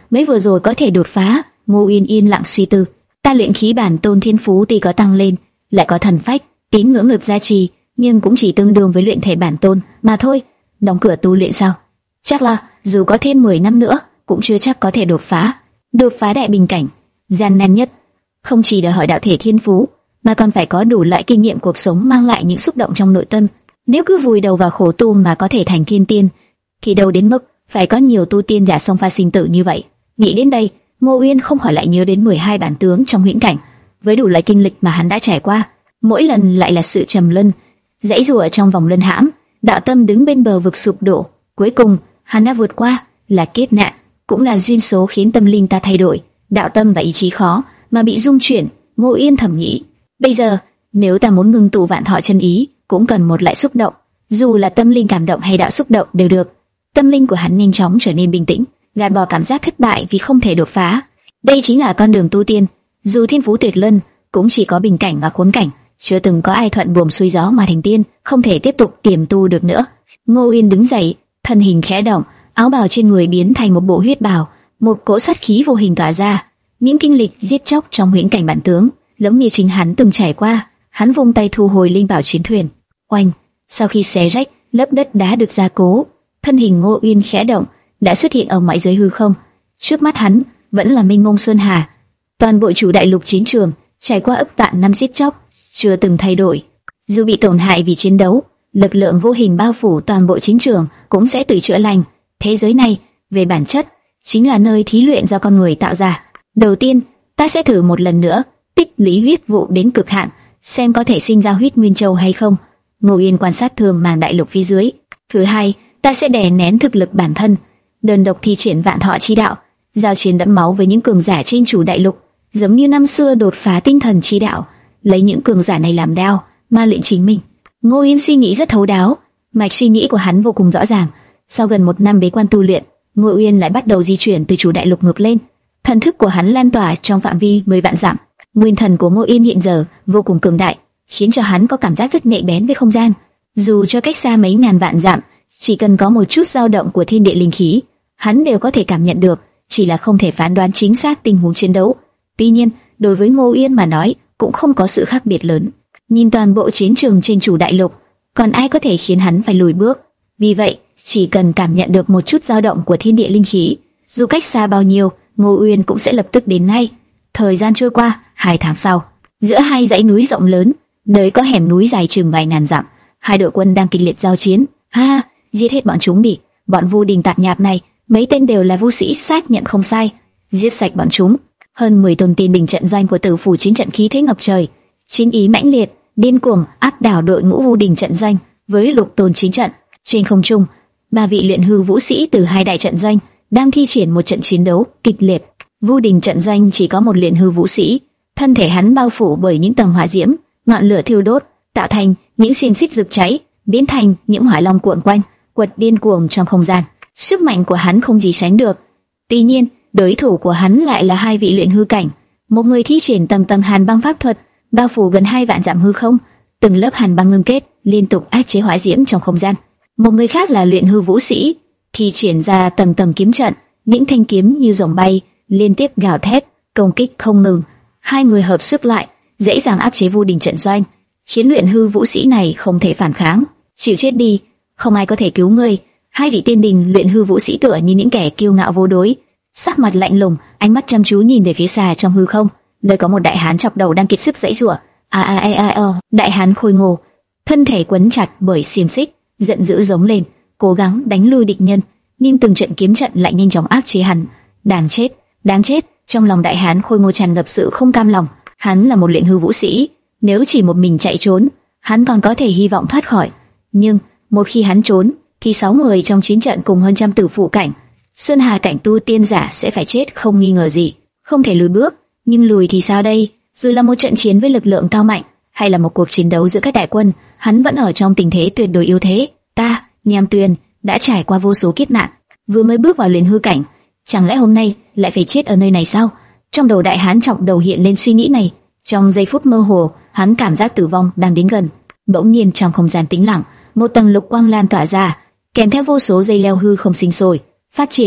mới vừa rồi có thể đột phá. Ngô Uyên yên lặng suy tư. Ta luyện khí bản tôn thiên phú tuy có tăng lên, lại có thần phách, tín ngưỡng lực gia trì, nhưng cũng chỉ tương đương với luyện thể bản tôn mà thôi. Đóng cửa tu luyện sao? Chắc là dù có thêm mười năm nữa, cũng chưa chắc có thể đột phá. Đột phá đại bình cảnh, gian nan nhất, không chỉ đòi hỏi đạo thể thiên phú, mà còn phải có đủ loại kinh nghiệm cuộc sống mang lại những xúc động trong nội tâm. Nếu cứ vùi đầu vào khổ tu mà có thể thành thiên tiên, thì đâu đến mức phải có nhiều tu tiên giả xông pha sinh tử như vậy. Nghĩ đến đây, Ngô Uyên không khỏi lại nhớ đến mười hai bản tướng trong huyễn cảnh, với đủ loại kinh lịch mà hắn đã trải qua, mỗi lần lại là sự trầm luân, dãy rủa trong vòng luân hãm. Đạo tâm đứng bên bờ vực sụp đổ, cuối cùng hắn đã vượt qua, là kiếp nạn, cũng là duyên số khiến tâm linh ta thay đổi. Đạo tâm và ý chí khó mà bị dung chuyển. Ngô Uyên thầm nghĩ, bây giờ nếu ta muốn ngưng tụ vạn thọ chân ý, cũng cần một loại xúc động, dù là tâm linh cảm động hay đạo xúc động đều được. Tâm linh của hắn nhanh chóng trở nên bình tĩnh, gạt bỏ cảm giác thất bại vì không thể đột phá. Đây chính là con đường tu tiên. Dù thiên phú tuyệt luân, cũng chỉ có bình cảnh và khốn cảnh, chưa từng có ai thuận buồm xuôi gió mà thành tiên, không thể tiếp tục tiềm tu được nữa. Ngô Uyên đứng dậy, thân hình khẽ động, áo bào trên người biến thành một bộ huyết bào, một cỗ sát khí vô hình tỏa ra. Những kinh lịch giết chóc trong huyễn cảnh bản tướng, giống như chính hắn từng trải qua. Hắn vung tay thu hồi linh bảo chiến thuyền. Oanh! Sau khi xé rách, lớp đất đá được gia cố, thân hình Ngô Uyên khẽ động, đã xuất hiện ở ngoại giới hư không. Trước mắt hắn vẫn là mênh mông sơn hà, toàn bộ chủ đại lục chiến trường, trải qua ức vạn năm giết chóc, chưa từng thay đổi. Dù bị tổn hại vì chiến đấu, lực lượng vô hình bao phủ toàn bộ chiến trường cũng sẽ tự chữa lành. Thế giới này, về bản chất, chính là nơi thí luyện do con người tạo ra. Đầu tiên, ta sẽ thử một lần nữa, tích lũy huyết vụ đến cực hạn, xem có thể sinh ra huyết nguyên châu hay không. Ngô Uyên quan sát thường màng đại lục phía dưới. Thứ hai, ta sẽ đè nén thực lực bản thân, đơn độc thi triển vạn thọ chi đạo, giao chiến đẫm máu với những cường giả trên chủ đại lục, giống như năm xưa đột phá tinh thần chi đạo, lấy những cường giả này làm đao, ma luyện chính mình. Ngô Uyên suy nghĩ rất thấu đáo, mạch suy nghĩ của hắn vô cùng rõ ràng. Sau gần một năm bế quan tu luyện, Ngô Uyên lại bắt đầu di chuyển từ chủ đại lục ngược lên. Thần thức của hắn lan tỏa trong phạm vi mười vạn dặm. Nguyên thần của Ngô Uyên hiện giờ vô cùng cường đại, khiến cho hắn có cảm giác rất nhạy bén với không gian. Dù cho cách xa mấy ngàn vạn dặm, chỉ cần có một chút dao động của thiên địa linh khí, hắn đều có thể cảm nhận được, chỉ là không thể phán đoán chính xác tình huống chiến đấu. Tuy nhiên, đối với Ngô Uyên mà nói, cũng không có sự khác biệt lớn. Nhìn toàn bộ chiến trường trên chủ đại lục, còn ai có thể khiến hắn phải lùi bước? Vì vậy, chỉ cần cảm nhận được một chút dao động của thiên địa linh khí, dù cách xa bao nhiêu, Ngô Uyên cũng sẽ lập tức đến ngay. Thời gian trôi qua, hai tháng sau, giữa hai dãy núi rộng lớn, nơi có hẻm núi dài chừng vài ngàn dặm, hai đội quân đang kịch liệt giao chiến. Ha, giết hết bọn chúng đi! Bọn Vu Đình tạp nhạp này, mấy tên đều là vu sĩ, xác nhận không sai. Giết sạch bọn chúng. Hơn mười tôn tiên đình trận doanh của Tử phủ chiến trận khí thế ngập trời, chiến ý mãnh liệt, điên cuồng áp đảo đội ngũ Vu Đình trận doanh với lục tôn chiến trận. Trên không trung, ba vị luyện hư vũ sĩ từ hai đại trận doanh đang thi triển một trận chiến đấu kịch liệt. Vu Đình trận doanh chỉ có một luyện hư vũ sĩ, thân thể hắn bao phủ bởi những tầng hỏa diễm, ngọn lửa thiêu đốt, tạo thành những xiềng xích rực cháy, biến thành những hỏa long cuộn quanh, quật điên cuồng trong không gian. Sức mạnh của hắn không gì sánh được. Tuy nhiên, đối thủ của hắn lại là hai vị luyện hư cảnh, một người thi triển tầng tầng hàn băng pháp thuật, bao phủ gần hai vạn dặm hư không, từng lớp hàn băng ngưng kết, liên tục áp chế hỏa diễm trong không gian. Một người khác là luyện hư vũ sĩ, thi triển ra tầng tầng kiếm trận, những thanh kiếm như rồng bay, liên tiếp gào thét, công kích không ngừng. Hai người hợp sức lại, dễ dàng áp chế Vu Đình trận doanh, khiến luyện hư vũ sĩ này không thể phản kháng. Chịu chết đi, không ai có thể cứu ngươi. Hai vị tiên đình luyện hư vũ sĩ tựa như những kẻ kiêu ngạo vô đối, sắc mặt lạnh lùng, ánh mắt chăm chú nhìn về phía xa trong hư không, nơi có một đại hán chọc đầu đang kiệt sức giãy giụa. A a a a, đại hán khôi ngô, thân thể quấn chặt bởi xiềng xích, giận dữ giống lên, cố gắng đánh lui địch nhân, nhưng từng trận kiếm trận lại nhanh chóng áp chế hắn. Đáng chết, đáng chết! Trong lòng đại hán khôi ngô tràn ngập sự không cam lòng. Hắn là một luyện hư vũ sĩ, nếu chỉ một mình chạy trốn, hắn còn có thể hy vọng thoát khỏi. Nhưng một khi hắn trốn, thì sáu người trong chiến trận cùng hơn trăm tử phụ cảnh, sơn hà cảnh tu tiên giả sẽ phải chết không nghi ngờ gì. Không thể lùi bước, nhưng lùi thì sao đây? Dù là một trận chiến với lực lượng cao mạnh, hay là một cuộc chiến đấu giữa các đại quân, hắn vẫn ở trong tình thế tuyệt đối yếu thế. Ta, Nham Tuyền, đã trải qua vô số kiếp nạn, vừa mới bước vào luyện hư cảnh, chẳng lẽ hôm nay lại phải chết ở nơi này sao? Trong đầu đại hán trọng đầu hiện lên suy nghĩ này. Trong giây phút mơ hồ, hắn cảm giác tử vong đang đến gần. Bỗng nhiên trong không gian tĩnh lặng, một tầng lục quang lan tỏa ra, kèm theo vô số dây leo hư không sinh sôi, phát triển,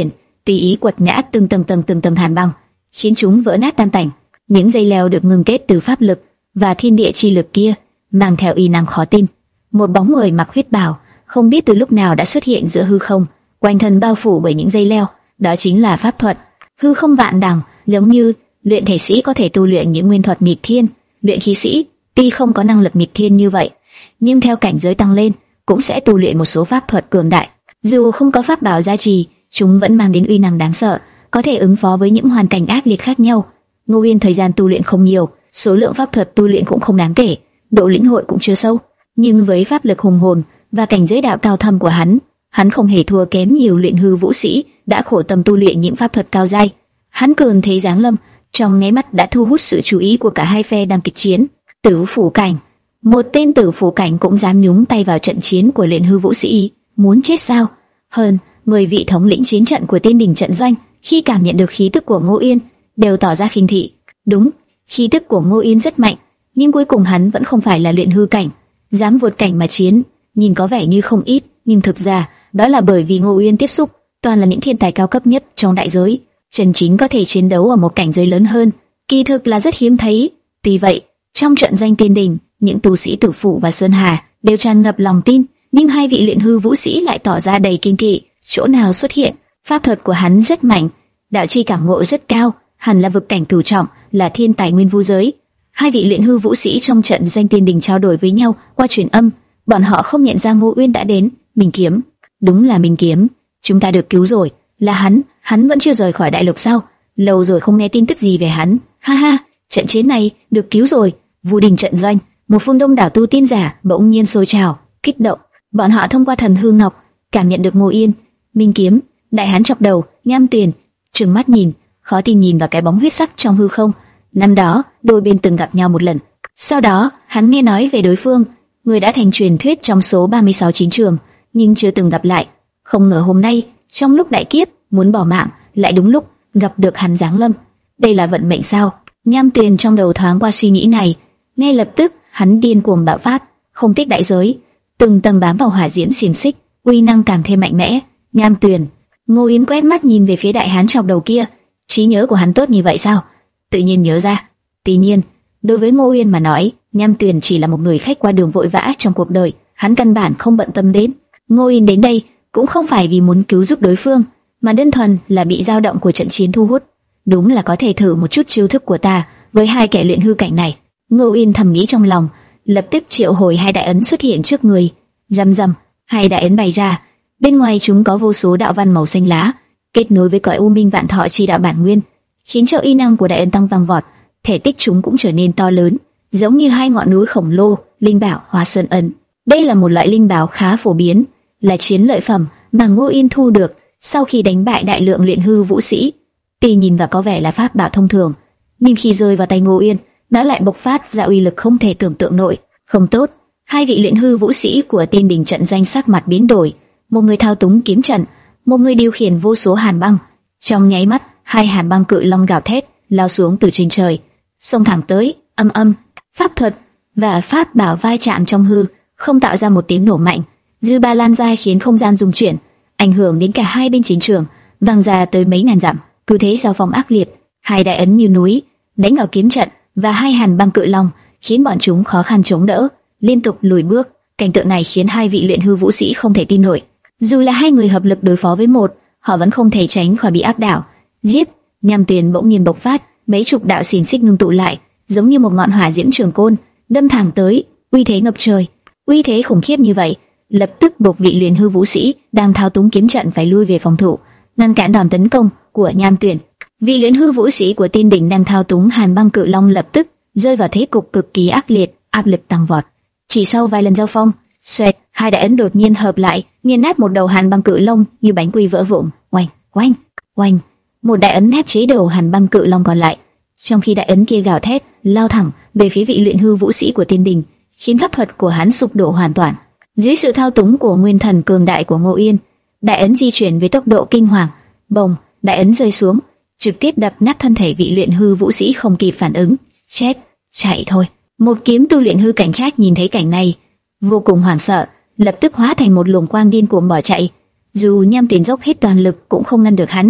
tùy ý quật ngã từng tầng tầng từng tầng hàn băng, khiến chúng vỡ nát tan tành. Những dây leo được ngưng kết từ pháp lực và thiên địa chi lực kia, mang theo uy năng khó tin. Một bóng người mặc huyết bào, không biết từ lúc nào đã xuất hiện giữa hư không, quanh thân bao phủ bởi những dây leo. Đó chính là pháp thuật hư không vạn đằng. Giống như luyện thể sĩ có thể tu luyện những nguyên thuật nghịch thiên, luyện khí sĩ tuy không có năng lực nghịch thiên như vậy, nhưng theo cảnh giới tăng lên cũng sẽ tu luyện một số pháp thuật cường đại. Dù không có pháp bảo gia trì, chúng vẫn mang đến uy năng đáng sợ, có thể ứng phó với những hoàn cảnh ác liệt khác nhau. Ngô Uyên thời gian tu luyện không nhiều, số lượng pháp thuật tu luyện cũng không đáng kể, độ lĩnh hội cũng chưa sâu, nhưng với pháp lực hùng hồn và cảnh giới đạo cao thâm của hắn, hắn không hề thua kém nhiều luyện hư vũ sĩ đã khổ tâm tu luyện những pháp thuật cao giai. Hắn cường thế giáng lâm, trong nháy mắt đã thu hút sự chú ý của cả hai phe đang kịch chiến. Tử phủ cảnh, một tên tử phủ cảnh cũng dám nhúng tay vào trận chiến của luyện hư vũ sĩ, muốn chết sao? Hơn mười vị thống lĩnh chiến trận của Tiên Đình trận doanh khi cảm nhận được khí tức của Ngô Uyên đều tỏ ra khinh thị. Đúng, khí tức của Ngô Uyên rất mạnh, nhưng cuối cùng hắn vẫn không phải là luyện hư cảnh, dám vượt cảnh mà chiến, nhìn có vẻ như không ít, nhưng thực ra đó là bởi vì Ngô Uyên tiếp xúc toàn là những thiên tài cao cấp nhất trong đại giới, chân chính có thể chiến đấu ở một cảnh giới lớn hơn, kỳ thực là rất hiếm thấy. Tuy vậy, trong trận danh Tiên Đình, những tu sĩ Tử Phủ và Sơn Hà đều tràn ngập lòng tin, nhưng hai vị luyện hư vũ sĩ lại tỏ ra đầy kiêng kỵ. Chỗ nào xuất hiện, pháp thuật của hắn rất mạnh, đạo chi cảm ngộ rất cao, hẳn là vực cảnh cửu trọng, là thiên tài nguyên vu giới. Hai vị luyện hư vũ sĩ trong trận danh Tiên Đình trao đổi với nhau qua truyền âm, bọn họ không nhận ra Ngô Uyên đã đến. Minh Kiếm, đúng là Minh Kiếm, chúng ta được cứu rồi. Là hắn, hắn vẫn chưa rời khỏi đại lục sao? Lâu rồi không nghe tin tức gì về hắn. Ha ha, trận chiến này được cứu rồi. Vu Đình trận doanh, một phương đông đảo tu tiên giả bỗng nhiên sôi trào, kích động. Bọn họ thông qua thần hư ngọc cảm nhận được Ngô Uyên. Minh Kiếm, đại hán chọc đầu, Nham Tuyền trừng mắt nhìn, khó tin nhìn vào cái bóng huyết sắc trong hư không. Năm đó, đôi bên từng gặp nhau một lần. Sau đó, hắn nghe nói về đối phương, người đã thành truyền thuyết trong số ba mươi sáu chiến trường, nhưng chưa từng gặp lại. Không ngờ hôm nay, trong lúc đại kiếp muốn bỏ mạng, lại đúng lúc gặp được hắn giáng lâm. Đây là vận mệnh sao? Nham Tuyền trong đầu thoáng qua suy nghĩ này, ngay lập tức hắn điên cuồng bạo phát, không tiếc đại giới, từng tầng bám vào hỏa diễm xiềng xích, uy năng càng thêm mạnh mẽ. Nham Tuyền, Ngô Yến quét mắt nhìn về phía đại hán chọc đầu kia, trí nhớ của hắn tốt như vậy sao? Tự nhiên nhớ ra. Tuy nhiên, đối với Ngô Uyên mà nói, Nham Tuyền chỉ là một người khách qua đường vội vã trong cuộc đời, hắn căn bản không bận tâm đến. Ngô Uyên đến đây cũng không phải vì muốn cứu giúp đối phương, mà đơn thuần là bị dao động của trận chiến thu hút. Đúng là có thể thử một chút chiêu thức của ta với hai kẻ luyện hư cảnh này. Ngô Uyên thầm nghĩ trong lòng, lập tức triệu hồi hai đại ấn xuất hiện trước người. Rầm rầm, hai đại ấn bày ra, bên ngoài chúng có vô số đạo văn màu xanh lá, kết nối với cõi u minh vạn thọ chi đạo bản nguyên, khiến cho uy năng của đại ấn tăng vang vọt, thể tích chúng cũng trở nên to lớn, giống như hai ngọn núi khổng lồ. Linh bảo Hoa Sơn ấn, đây là một loại linh bảo khá phổ biến, là chiến lợi phẩm mà Ngô Uyên thu được sau khi đánh bại đại lượng luyện hư vũ sĩ. Tuy nhìn vào có vẻ là pháp bảo thông thường, nhưng khi rơi vào tay Ngô Uyên, nó lại bộc phát ra uy lực không thể tưởng tượng nổi. Không tốt, hai vị luyện hư vũ sĩ của Tiên Đình trận danh sắc mặt biến đổi, một người thao túng kiếm trận, một người điều khiển vô số hàn băng. Trong nháy mắt, hai hàn băng cự long gào thét lao xuống từ trên trời, xông thẳng tới. Âm âm, pháp thuật và pháp bảo vai chạm trong hư không, tạo ra một tiếng nổ mạnh, dư ba lan ra khiến không gian rung chuyển, ảnh hưởng đến cả hai bên chiến trường, vang ra tới mấy ngàn dặm. Cứ thế giao phong ác liệt, hai đại ấn như núi đánh vào kiếm trận và hai hàn băng cự long, khiến bọn chúng khó khăn chống đỡ, liên tục lùi bước. Cảnh tượng này khiến hai vị luyện hư vũ sĩ không thể tin nổi. Dù là hai người hợp lực đối phó với một, họ vẫn không thể tránh khỏi bị áp đảo. Giết! Nham Tuyền bỗng nhiên bộc phát, mấy chục đạo xiềng xích ngưng tụ lại, giống như một ngọn hỏa diễm trường côn, đâm thẳng tới, uy thế ngập trời. Uy thế khủng khiếp như vậy, lập tức buộc vị luyện hư vũ sĩ đang thao túng kiếm trận phải lui về phòng thủ, ngăn cản đòn tấn công của Nham Tuyền. Vị luyện hư vũ sĩ của Tiên Đình đang thao túng hàn băng cự long lập tức rơi vào thế cục cực kỳ ác liệt, áp lực tăng vọt. Chỉ sau vài lần giao phong, xoẹt, hai đại ấn đột nhiên hợp lại, nghiền nát một đầu hàn băng cự long như bánh quy vỡ vụn. Oanh, oanh, oanh, một đại ấn ép chế đầu hàn băng cự long còn lại, trong khi đại ấn kia gào thét lao thẳng về phía vị luyện hư vũ sĩ của Tiên Đình, khiến pháp thuật của hắn sụp đổ hoàn toàn. Dưới sự thao túng của nguyên thần cường đại của Ngô Uyên, đại ấn di chuyển với tốc độ kinh hoàng. Bồng, đại ấn rơi xuống, trực tiếp đập nát thân thể vị luyện hư vũ sĩ không kịp phản ứng. Chết, chạy thôi. Một kiếm tu luyện hư cảnh khác nhìn thấy cảnh này, vô cùng hoảng sợ, lập tức hóa thành một luồng quang điên cuồng bỏ chạy. Dù Nham Tuyền dốc hết toàn lực cũng không ngăn được hắn.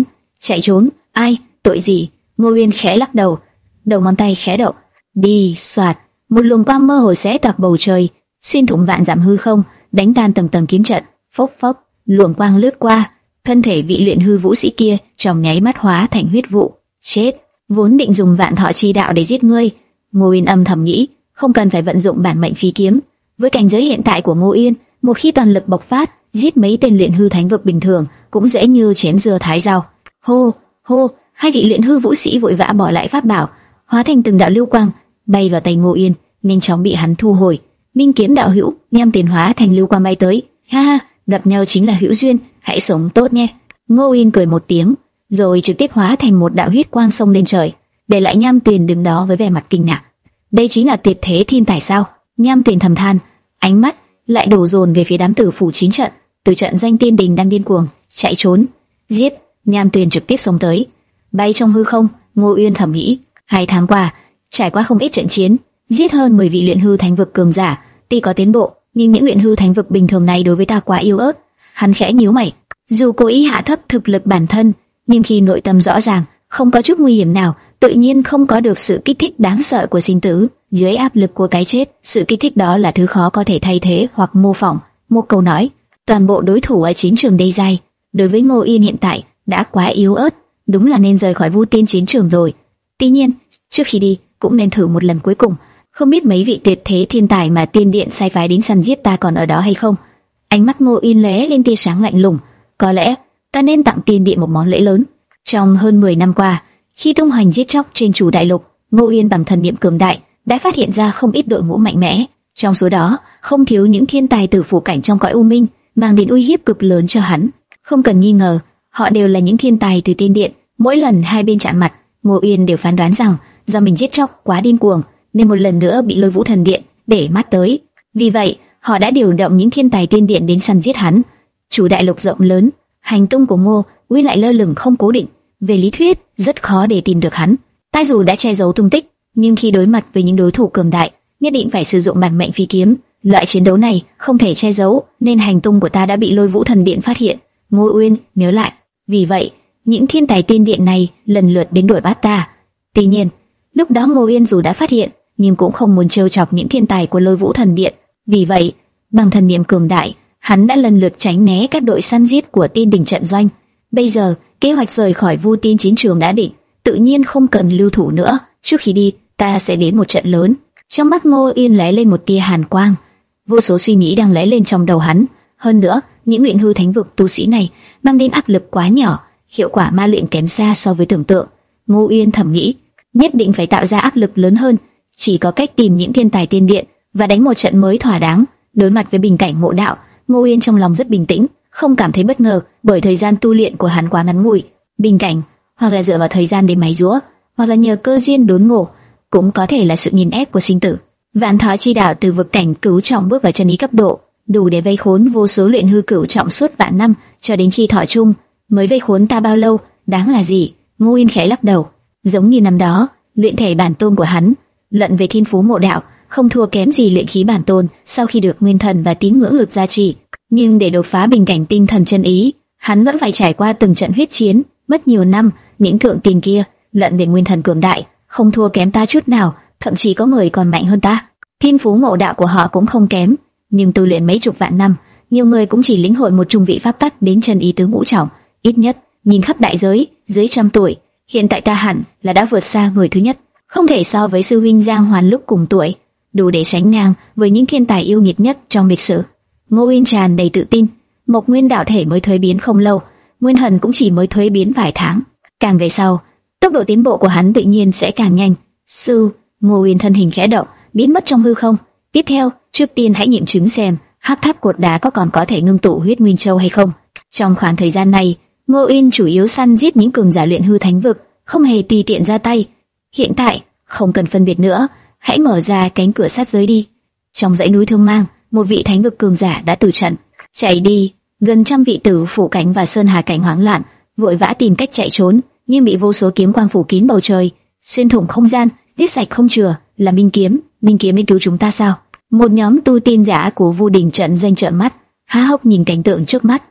Chạy trốn? Ai? Tội gì? Ngô Uyên khẽ lắc đầu, đầu ngón tay khẽ động. Đi, xoạt, một luồng quang mơ hồ xé toạc bầu trời, xuyên thủng vạn dặm hư không, đánh tan tầng tầng kiếm trận. Phốc phốc, luồng quang lướt qua, thân thể vị luyện hư vũ sĩ kia trong nháy mắt hóa thành huyết vụ. Chết, vốn định dùng vạn thọ chi đạo để giết ngươi. Ngô Uyên âm thầm nghĩ, không cần phải vận dụng bản mệnh phi kiếm. Với cảnh giới hiện tại của Ngô Uyên, một khi toàn lực bộc phát, giết mấy tên luyện hư thánh vực bình thường cũng dễ như chém dưa thái rau. Hô, hô, hai vị luyện hư vũ sĩ vội vã bỏ lại pháp bảo, hóa thành từng đạo lưu quang bay vào tay Ngô Uyên, nhanh chóng bị hắn thu hồi. Minh kiếm đạo hữu, nham tiền hóa thành lưu quang bay tới. Ha ha, gặp nhau chính là hữu duyên, hãy sống tốt nhé. Ngô Uyên cười một tiếng, rồi trực tiếp hóa thành một đạo huyết quang xông lên trời, để lại nham tiền đứng đó với vẻ mặt kinh ngạc. Đây chính là tuyệt thế thiên tài sao? Nham tiền thầm than, ánh mắt lại đổ dồn về phía đám tử phủ chín trận. Từ trận danh tiên đình đang điên cuồng chạy trốn, giết. Nham tiền trực tiếp xông tới, bay trong hư không. Ngô Uyên thầm nghĩ, hai tháng qua trải qua không ít trận chiến, giết hơn mười vị luyện hư thánh vực cường giả, tuy có tiến bộ, nhưng những luyện hư thánh vực bình thường này đối với ta quá yếu ớt. Hắn khẽ nhíu mày, dù cố ý hạ thấp thực lực bản thân, nhưng khi nội tâm rõ ràng, không có chút nguy hiểm nào, tự nhiên không có được sự kích thích đáng sợ của sinh tử. Dưới áp lực của cái chết, sự kích thích đó là thứ khó có thể thay thế hoặc mô phỏng. Một câu nói, toàn bộ đối thủ ở chiến trường đây dai, đối với Ngô Uyên hiện tại đã quá yếu ớt, đúng là nên rời khỏi Vu Tiên chiến trường rồi. Tuy nhiên, trước khi đi, cũng nên thử một lần cuối cùng. Không biết mấy vị tuyệt thế thiên tài mà tiên điện sai phái đến săn giết ta còn ở đó hay không? Ánh mắt Ngô Uyên lóe lên tia sáng lạnh lùng. Có lẽ ta nên tặng tiên điện một món lễ lớn. Trong hơn mười năm qua, khi tung hoành giết chóc trên chủ đại lục, Ngô Uyên bằng thần niệm cường đại đã phát hiện ra không ít đội ngũ mạnh mẽ. Trong số đó, không thiếu những thiên tài tử phủ cảnh trong cõi u minh, mang đến uy hiếp cực lớn cho hắn. Không cần nghi ngờ, họ đều là những thiên tài từ tiên điện. Mỗi lần hai bên chạm mặt, Ngô Uyên đều phán đoán rằng do mình giết chóc quá điên cuồng, nên một lần nữa bị Lôi Vũ Thần Điện để mắt tới. Vì vậy, họ đã điều động những thiên tài tiên điện đến săn giết hắn. Chủ đại lục rộng lớn, hành tung của Ngô Uyên lại lơ lửng không cố định. Về lý thuyết, rất khó để tìm được hắn. Ta dù đã che giấu tung tích, nhưng khi đối mặt với những đối thủ cường đại, nhất định phải sử dụng bản mệnh phi kiếm. Loại chiến đấu này không thể che giấu, nên hành tung của ta đã bị Lôi Vũ Thần Điện phát hiện. Ngô Uyên nhớ lại. Vì vậy, những thiên tài tiên điện này lần lượt đến đuổi bắt ta. Tuy nhiên, lúc đó Ngô Uyên dù đã phát hiện, nhưng cũng không muốn trêu chọc những thiên tài của Lôi Vũ Thần Điện. Vì vậy, bằng thần niệm cường đại, hắn đã lần lượt tránh né các đội săn giết của tiên đình trận doanh. Bây giờ, kế hoạch rời khỏi Vu Tiên chiến trường đã định, tự nhiên không cần lưu thủ nữa. Trước khi đi, ta sẽ đến một trận lớn. Trong mắt Ngô Uyên lóe lên một tia hàn quang. Vô số suy nghĩ đang lóe lên trong đầu hắn. Hơn nữa, những luyện hư thánh vực tu sĩ này mang đến áp lực quá nhỏ, hiệu quả ma luyện kém xa so với tưởng tượng. Ngô Uyên thầm nghĩ, nhất định phải tạo ra áp lực lớn hơn. Chỉ có cách tìm những thiên tài tiên điện và đánh một trận mới thỏa đáng. Đối mặt với bình cảnh ngộ đạo, Ngô Uyên trong lòng rất bình tĩnh, không cảm thấy bất ngờ, bởi thời gian tu luyện của hắn quá ngắn ngủi. Bình cảnh, hoặc là dựa vào thời gian để máy giũa, hoặc là nhờ cơ duyên đốn ngộ, cũng có thể là sự nghiền ép của sinh tử. Vạn thọ chi đạo từ vực cảnh cửu trọng bước vào chân ý cấp độ, đủ để vây khốn vô số luyện hư cửu trọng suốt vạn năm, cho đến khi thọ chung mới vây khốn ta bao lâu, đáng là gì? Ngô Uyên khẽ lắc đầu, giống như năm đó, luyện thể bản tôn của hắn, luận về thiên phú mộ đạo, không thua kém gì luyện khí bản tôn sau khi được nguyên thần và tín ngưỡng lực gia trì. Nhưng để đột phá bình cảnh tinh thần chân ý, hắn vẫn phải trải qua từng trận huyết chiến, mất nhiều năm. Những thượng tiền kia, luận về nguyên thần cường đại, không thua kém ta chút nào, thậm chí có người còn mạnh hơn ta. Thiên phú mộ đạo của họ cũng không kém, nhưng tu luyện mấy chục vạn năm, nhiều người cũng chỉ lĩnh hội một trung vị pháp tắc đến chân ý tứ ngũ trọng. Ít nhất, nhìn khắp đại giới, dưới trăm tuổi, hiện tại ta hẳn là đã vượt xa người thứ nhất, không thể so với sư huynh Giang Hoàn lúc cùng tuổi, đủ để sánh ngang với những thiên tài yêu nghiệt nhất trong lịch sử. Ngô Uyên tràn đầy tự tin. Mộc Nguyên đạo thể mới thuế biến không lâu, Nguyên thần cũng chỉ mới thuế biến vài tháng. Càng về sau, tốc độ tiến bộ của hắn tự nhiên sẽ càng nhanh. Sư, Ngô Uyên thân hình khẽ động, biến mất trong hư không. Tiếp theo, trước tiên hãy nghiệm chứng xem hắc tháp cột đá có còn có thể ngưng tụ huyết nguyên châu hay không. Trong khoảng thời gian này, Ngô Uyên chủ yếu săn giết những cường giả luyện hư thánh vực, không hề tùy tiện ra tay. Hiện tại, không cần phân biệt nữa, hãy mở ra cánh cửa sát giới đi. Trong dãy núi Thương Mang, một vị thánh vực cường giả đã tử trận, chạy đi. Gần trăm vị tử phủ cảnh và sơn hà cảnh hoảng loạn, vội vã tìm cách chạy trốn, nhưng bị vô số kiếm quang phủ kín bầu trời, xuyên thủng không gian, giết sạch không chừa. Là Minh Kiếm, Minh Kiếm đến cứu chúng ta sao? Một nhóm tu tiên giả của Vu Đình trận danh trợn mắt, há hốc nhìn cảnh tượng trước mắt.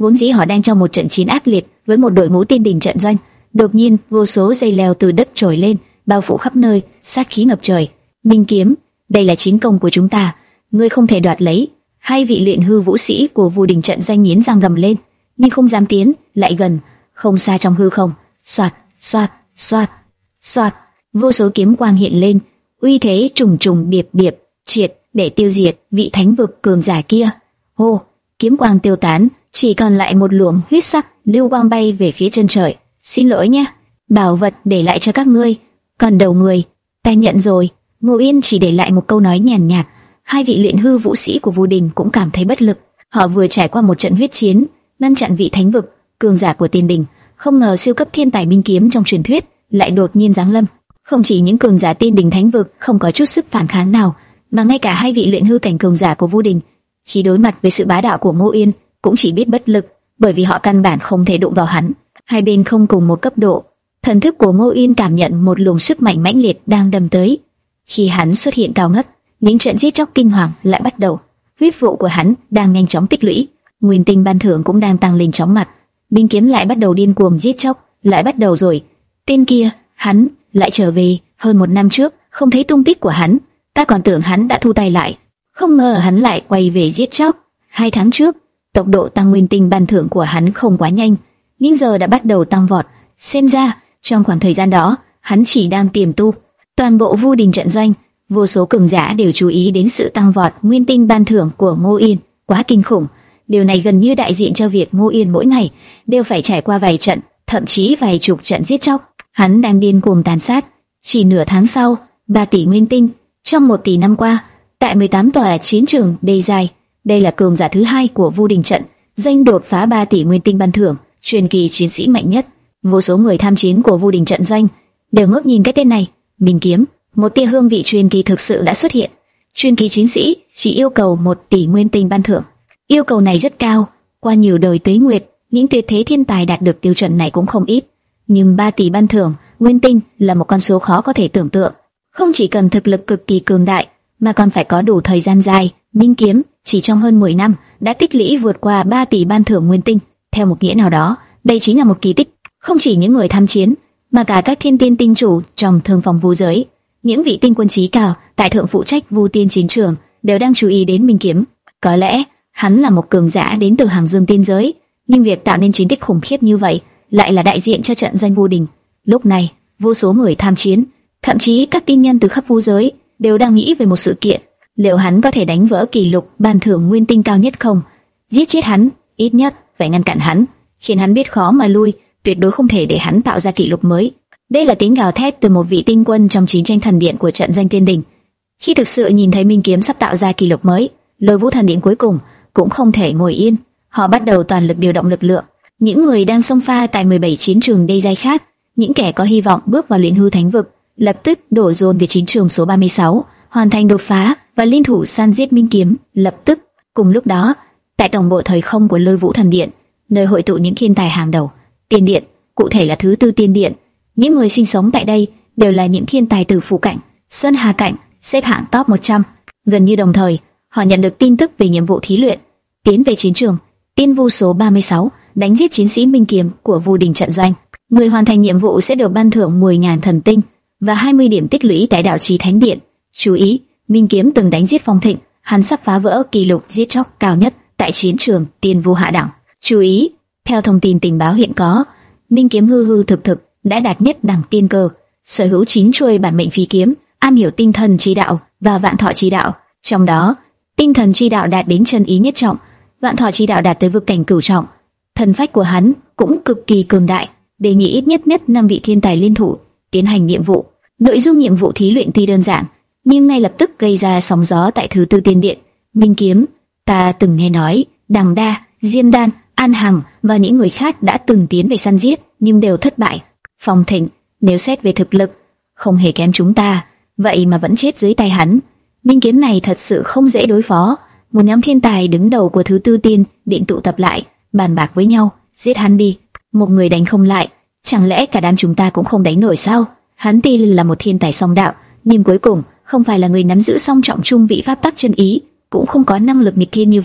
Vốn dĩ họ đang trong một trận chiến ác liệt với một đội ngũ tiên đình trận doanh, đột nhiên vô số dây leo từ đất trồi lên, bao phủ khắp nơi, sát khí ngập trời. Minh Kiếm, đây là chiến công của chúng ta, ngươi không thể đoạt lấy. Hai vị luyện hư vũ sĩ của Vu Đình trận doanh nghiến răng gầm lên, nhưng không dám tiến lại gần. Không xa trong hư không, xoạt, xoạt, xoạt, xoạt, vô số kiếm quang hiện lên, uy thế trùng trùng điệp điệp, triệt để tiêu diệt vị thánh vực cường giả kia. Hô, kiếm quang tiêu tán, chỉ còn lại một luồng huyết sắc lưu quang bay về phía chân trời. Xin lỗi nhé, bảo vật để lại cho các ngươi, còn đầu người, ta nhận rồi. Ngô Yên chỉ để lại một câu nói nhàn nhạt. Hai vị luyện hư vũ sĩ của Vu Đình cũng cảm thấy bất lực. Họ vừa trải qua một trận huyết chiến, ngăn chặn vị thánh vực cường giả của tiên đình, không ngờ siêu cấp thiên tài binh kiếm trong truyền thuyết lại đột nhiên giáng lâm. Không chỉ những cường giả tiên đình thánh vực không có chút sức phản kháng nào, mà ngay cả hai vị luyện hư cảnh cường giả của Vu Đình, khi đối mặt với sự bá đạo của Ngô Yên, cũng chỉ biết bất lực, bởi vì họ căn bản không thể đụng vào hắn. Hai bên không cùng một cấp độ. Thần thức của Ngô Yên cảm nhận một luồng sức mạnh mãnh liệt đang đâm tới. Khi hắn xuất hiện cao ngất, những trận giết chóc kinh hoàng lại bắt đầu. Huyết vụ của hắn đang nhanh chóng tích lũy, nguyên tinh ban thưởng cũng đang tăng lên chóng mặt. Binh kiếm lại bắt đầu điên cuồng giết chóc, lại bắt đầu rồi. Tên kia, hắn lại trở về. Hơn một năm trước, không thấy tung tích của hắn, ta còn tưởng hắn đã thu tay lại, không ngờ hắn lại quay về giết chóc. Hai tháng trước, tốc độ tăng nguyên tinh ban thưởng của hắn không quá nhanh, nhưng giờ đã bắt đầu tăng vọt. Xem ra, trong khoảng thời gian đó, hắn chỉ đang tiềm tu. Toàn bộ Vu Đình trận doanh, vô số cường giả đều chú ý đến sự tăng vọt nguyên tinh ban thưởng của Ngô Yên, quá kinh khủng. Điều này gần như đại diện cho việc Ngô Yên mỗi ngày đều phải trải qua vài trận, thậm chí vài chục trận giết chóc. Hắn đang điên cuồng tàn sát. Chỉ nửa tháng sau, ba tỷ nguyên tinh. Trong một tỷ năm qua, tại mười tám tòa chiến trường đầy dài, đây là cường giả thứ hai của Vu Đình trận, danh đột phá ba tỷ nguyên tinh ban thưởng, truyền kỳ chiến sĩ mạnh nhất. Vô số người tham chiến của Vu Đình trận danh đều ngước nhìn cái tên này. Minh Kiếm, một tia hương vị truyền kỳ thực sự đã xuất hiện. Truyền kỳ chiến sĩ chỉ yêu cầu một tỷ nguyên tinh ban thưởng. Yêu cầu này rất cao, qua nhiều đời tuế nguyệt, những tuyệt thế thiên tài đạt được tiêu chuẩn này cũng không ít. Nhưng ba tỷ ban thưởng nguyên tinh là một con số khó có thể tưởng tượng. Không chỉ cần thực lực cực kỳ cường đại, mà còn phải có đủ thời gian dài. Minh Kiếm chỉ trong hơn mười năm đã tích lũy vượt qua ba tỷ ban thưởng nguyên tinh. Theo một nghĩa nào đó, đây chính là một kỳ tích. Không chỉ những người tham chiến, mà cả các thiên tiên tinh chủ trong thương phòng Vu giới, những vị tinh quân trí cao tại thượng phụ trách Vu tiên chiến trường đều đang chú ý đến Minh Kiếm. Có lẽ hắn là một cường giả đến từ hàng dương tiên giới, nhưng việc tạo nên chiến tích khủng khiếp như vậy lại là đại diện cho trận danh Vu Đình. Lúc này, vô số người tham chiến, thậm chí các tiên nhân từ khắp Vu giới đều đang nghĩ về một sự kiện: liệu hắn có thể đánh vỡ kỷ lục ban thưởng nguyên tinh cao nhất không? Giết chết hắn, ít nhất phải ngăn cản hắn, khiến hắn biết khó mà lui, tuyệt đối không thể để hắn tạo ra kỷ lục mới. Đây là tiếng gào thét từ một vị tinh quân trong chiến tranh thần điện của trận danh tiên đình. Khi thực sự nhìn thấy Minh Kiếm sắp tạo ra kỷ lục mới, Lôi Vũ thần điện cuối cùng cũng không thể ngồi yên. Họ bắt đầu toàn lực điều động lực lượng. Những người đang xông pha tại mười bảy chiến trường đầy dây khác, những kẻ có hy vọng bước vào luyện hư thánh vực, lập tức đổ dồn về chiến trường số ba mươi sáu, hoàn thành đột phá và liên thủ san giết Minh Kiếm. Lập tức, cùng lúc đó, tại tổng bộ thời không của Lôi Vũ thần điện, nơi hội tụ những thiên tài hàng đầu, Tiên điện, cụ thể là thứ tư Tiên điện, những người sinh sống tại đây đều là những thiên tài từ Phù cảnh, Sơn Hà cảnh, xếp hạng top một trăm. Gần như đồng thời, họ nhận được tin tức về nhiệm vụ thí luyện, tiến về chiến trường Tiên Vu số ba mươi sáu, đánh giết chiến sĩ Minh Kiếm của Vu Đình trận doanh. Người hoàn thành nhiệm vụ sẽ được ban thưởng mười nghìn thần tinh và hai mươi điểm tích lũy tại đạo trì thánh điện. Chú ý, Minh Kiếm từng đánh giết Phong Thịnh, hắn sắp phá vỡ kỷ lục giết chóc cao nhất tại chiến trường Tiên Vu hạ đẳng. Chú ý, theo thông tin tình báo hiện có, Minh Kiếm hư hư thực thực đã đạt nhất đẳng tiên cơ, sở hữu chín chuôi bản mệnh phi kiếm, am hiểu tinh thần chi đạo và vạn thọ chi đạo. Trong đó, tinh thần chi đạo đạt đến chân ý nhất trọng, vạn thọ chi đạo đạt tới vực cảnh cửu trọng. Thần phách của hắn cũng cực kỳ cường đại. Đề nghị ít nhất nhất năm vị thiên tài liên thủ tiến hành nhiệm vụ. Nội dung nhiệm vụ thí luyện tuy đơn giản, nhưng ngay lập tức gây ra sóng gió tại thứ tư Tiên điện. Minh Kiếm, ta từng nghe nói Đằng Đa, Diêm Đan, An Hằng và những người khác đã từng tiến về săn giết, nhưng đều thất bại. Phong Thịnh, nếu xét về thực lực, không hề kém chúng ta, vậy mà vẫn chết dưới tay hắn. Minh Kiếm này thật sự không dễ đối phó. Một nhóm thiên tài đứng đầu của thứ tư Tiên điện tụ tập lại, bàn bạc với nhau, giết hắn đi. Một người đánh không lại, chẳng lẽ cả đám chúng ta cũng không đánh nổi sao? Hắn tuy là một thiên tài song đạo, nhưng cuối cùng không phải là người nắm giữ song trọng trung vị pháp tắc chân ý, cũng không có năng lực nghịch thiên như vậy.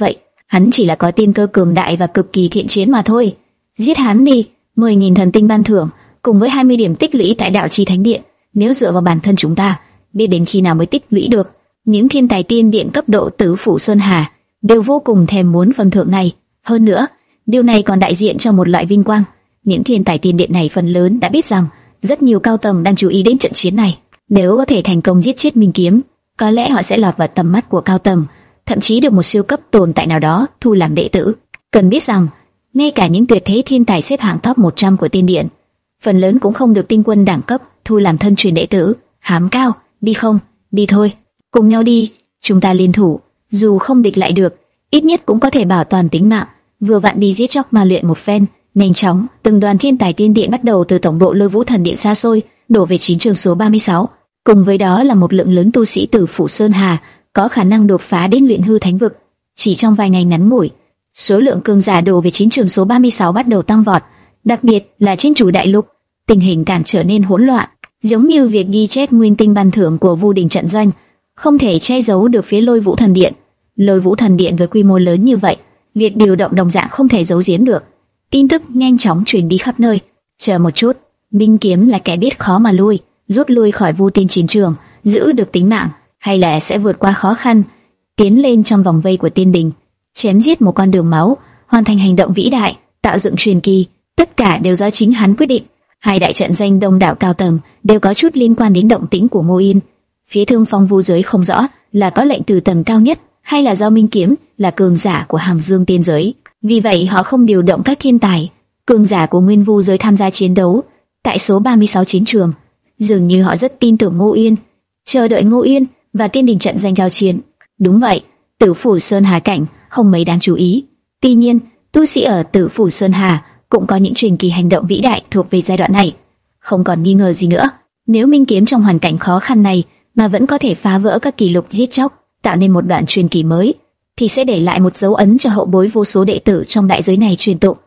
hắn chỉ là có tiên cơ cường đại và cực kỳ thiện chiến mà thôi. Giết hắn đi, mười nghìn thần tinh ban thưởng, cùng với hai mươi điểm tích lũy tại đạo trì thánh điện. Nếu dựa vào bản thân chúng ta, biết đến khi nào mới tích lũy được. Những thiên tài tiên điện cấp độ Tử Phủ Sơn Hà đều vô cùng thèm muốn phần thưởng này. Hơn nữa, điều này còn đại diện cho một loại vinh quang. Những thiên tài tiên điện này phần lớn đã biết rằng rất nhiều cao tầng đang chú ý đến trận chiến này. Nếu có thể thành công giết chết Minh Kiếm, có lẽ họ sẽ lọt vào tầm mắt của cao tầng, thậm chí được một siêu cấp tồn tại nào đó thu làm đệ tử. Cần biết rằng, ngay cả những tuyệt thế thiên tài xếp hạng top một trăm của tiên điện, phần lớn cũng không được tinh quân đẳng cấp thu làm thân truyền đệ tử. Hám cao, đi không? Đi thôi, cùng nhau đi. Chúng ta liên thủ, dù không địch lại được, ít nhất cũng có thể bảo toàn tính mạng. Vừa vặn đi giết chóc ma luyện một phen. Nhanh chóng, từng đoàn thiên tài tiên điện bắt đầu từ tổng bộ Lôi Vũ Thần Điện xa xôi đổ về chiến trường số ba mươi sáu. Cùng với đó là một lượng lớn tu sĩ Tử Phủ Sơn Hà có khả năng đột phá đến luyện hư thánh vực. Chỉ trong vài ngày ngắn ngủi, số lượng cường giả đổ về chiến trường số ba mươi sáu bắt đầu tăng vọt, đặc biệt là trên chủ đại lục, tình hình càng trở nên hỗn loạn, giống như việc ghi chép nguyên tinh ban thưởng của Vu Đình trận doanh, không thể che giấu được phía Lôi Vũ Thần Điện. Lôi Vũ Thần Điện với quy mô lớn như vậy, việc điều động đồng dạng không thể giấu giếm được. Tin tức nhanh chóng truyền đi khắp nơi. Chờ một chút, Minh Kiếm là kẻ biết khó mà lui, rút lui khỏi Vu Tiên chiến trường, giữ được tính mạng, hay là sẽ vượt qua khó khăn, tiến lên trong vòng vây của Tiên Đình, chém giết một con đường máu, hoàn thành hành động vĩ đại, tạo dựng truyền kỳ, tất cả đều do chính hắn quyết định. Hai đại trận danh đông đảo cao tầng đều có chút liên quan đến động tĩnh của Ngô Yên. Phía Thương Phong Vu giới không rõ là có lệnh từ tầng cao nhất, hay là do Minh Kiếm là cường giả của Hàm Dương tiên giới. Vì vậy họ không điều động các thiên tài, cường giả của Nguyên Vu giới tham gia chiến đấu tại số ba mươi sáu chiến trường. Dường như họ rất tin tưởng Ngô Yên, chờ đợi Ngô Yên và Tiên Đình trận danh giao chiến. Đúng vậy, Tử Phủ Sơn Hà cảnh không mấy đáng chú ý. Tuy nhiên, tu sĩ ở Tử Phủ Sơn Hà cũng có những truyền kỳ hành động vĩ đại thuộc về giai đoạn này. Không còn nghi ngờ gì nữa, nếu Minh Kiếm trong hoàn cảnh khó khăn này mà vẫn có thể phá vỡ các kỷ lục giết chóc, tạo nên một đoạn truyền kỳ mới, thì sẽ để lại một dấu ấn cho hậu bối vô số đệ tử trong đại giới này truyền tụng.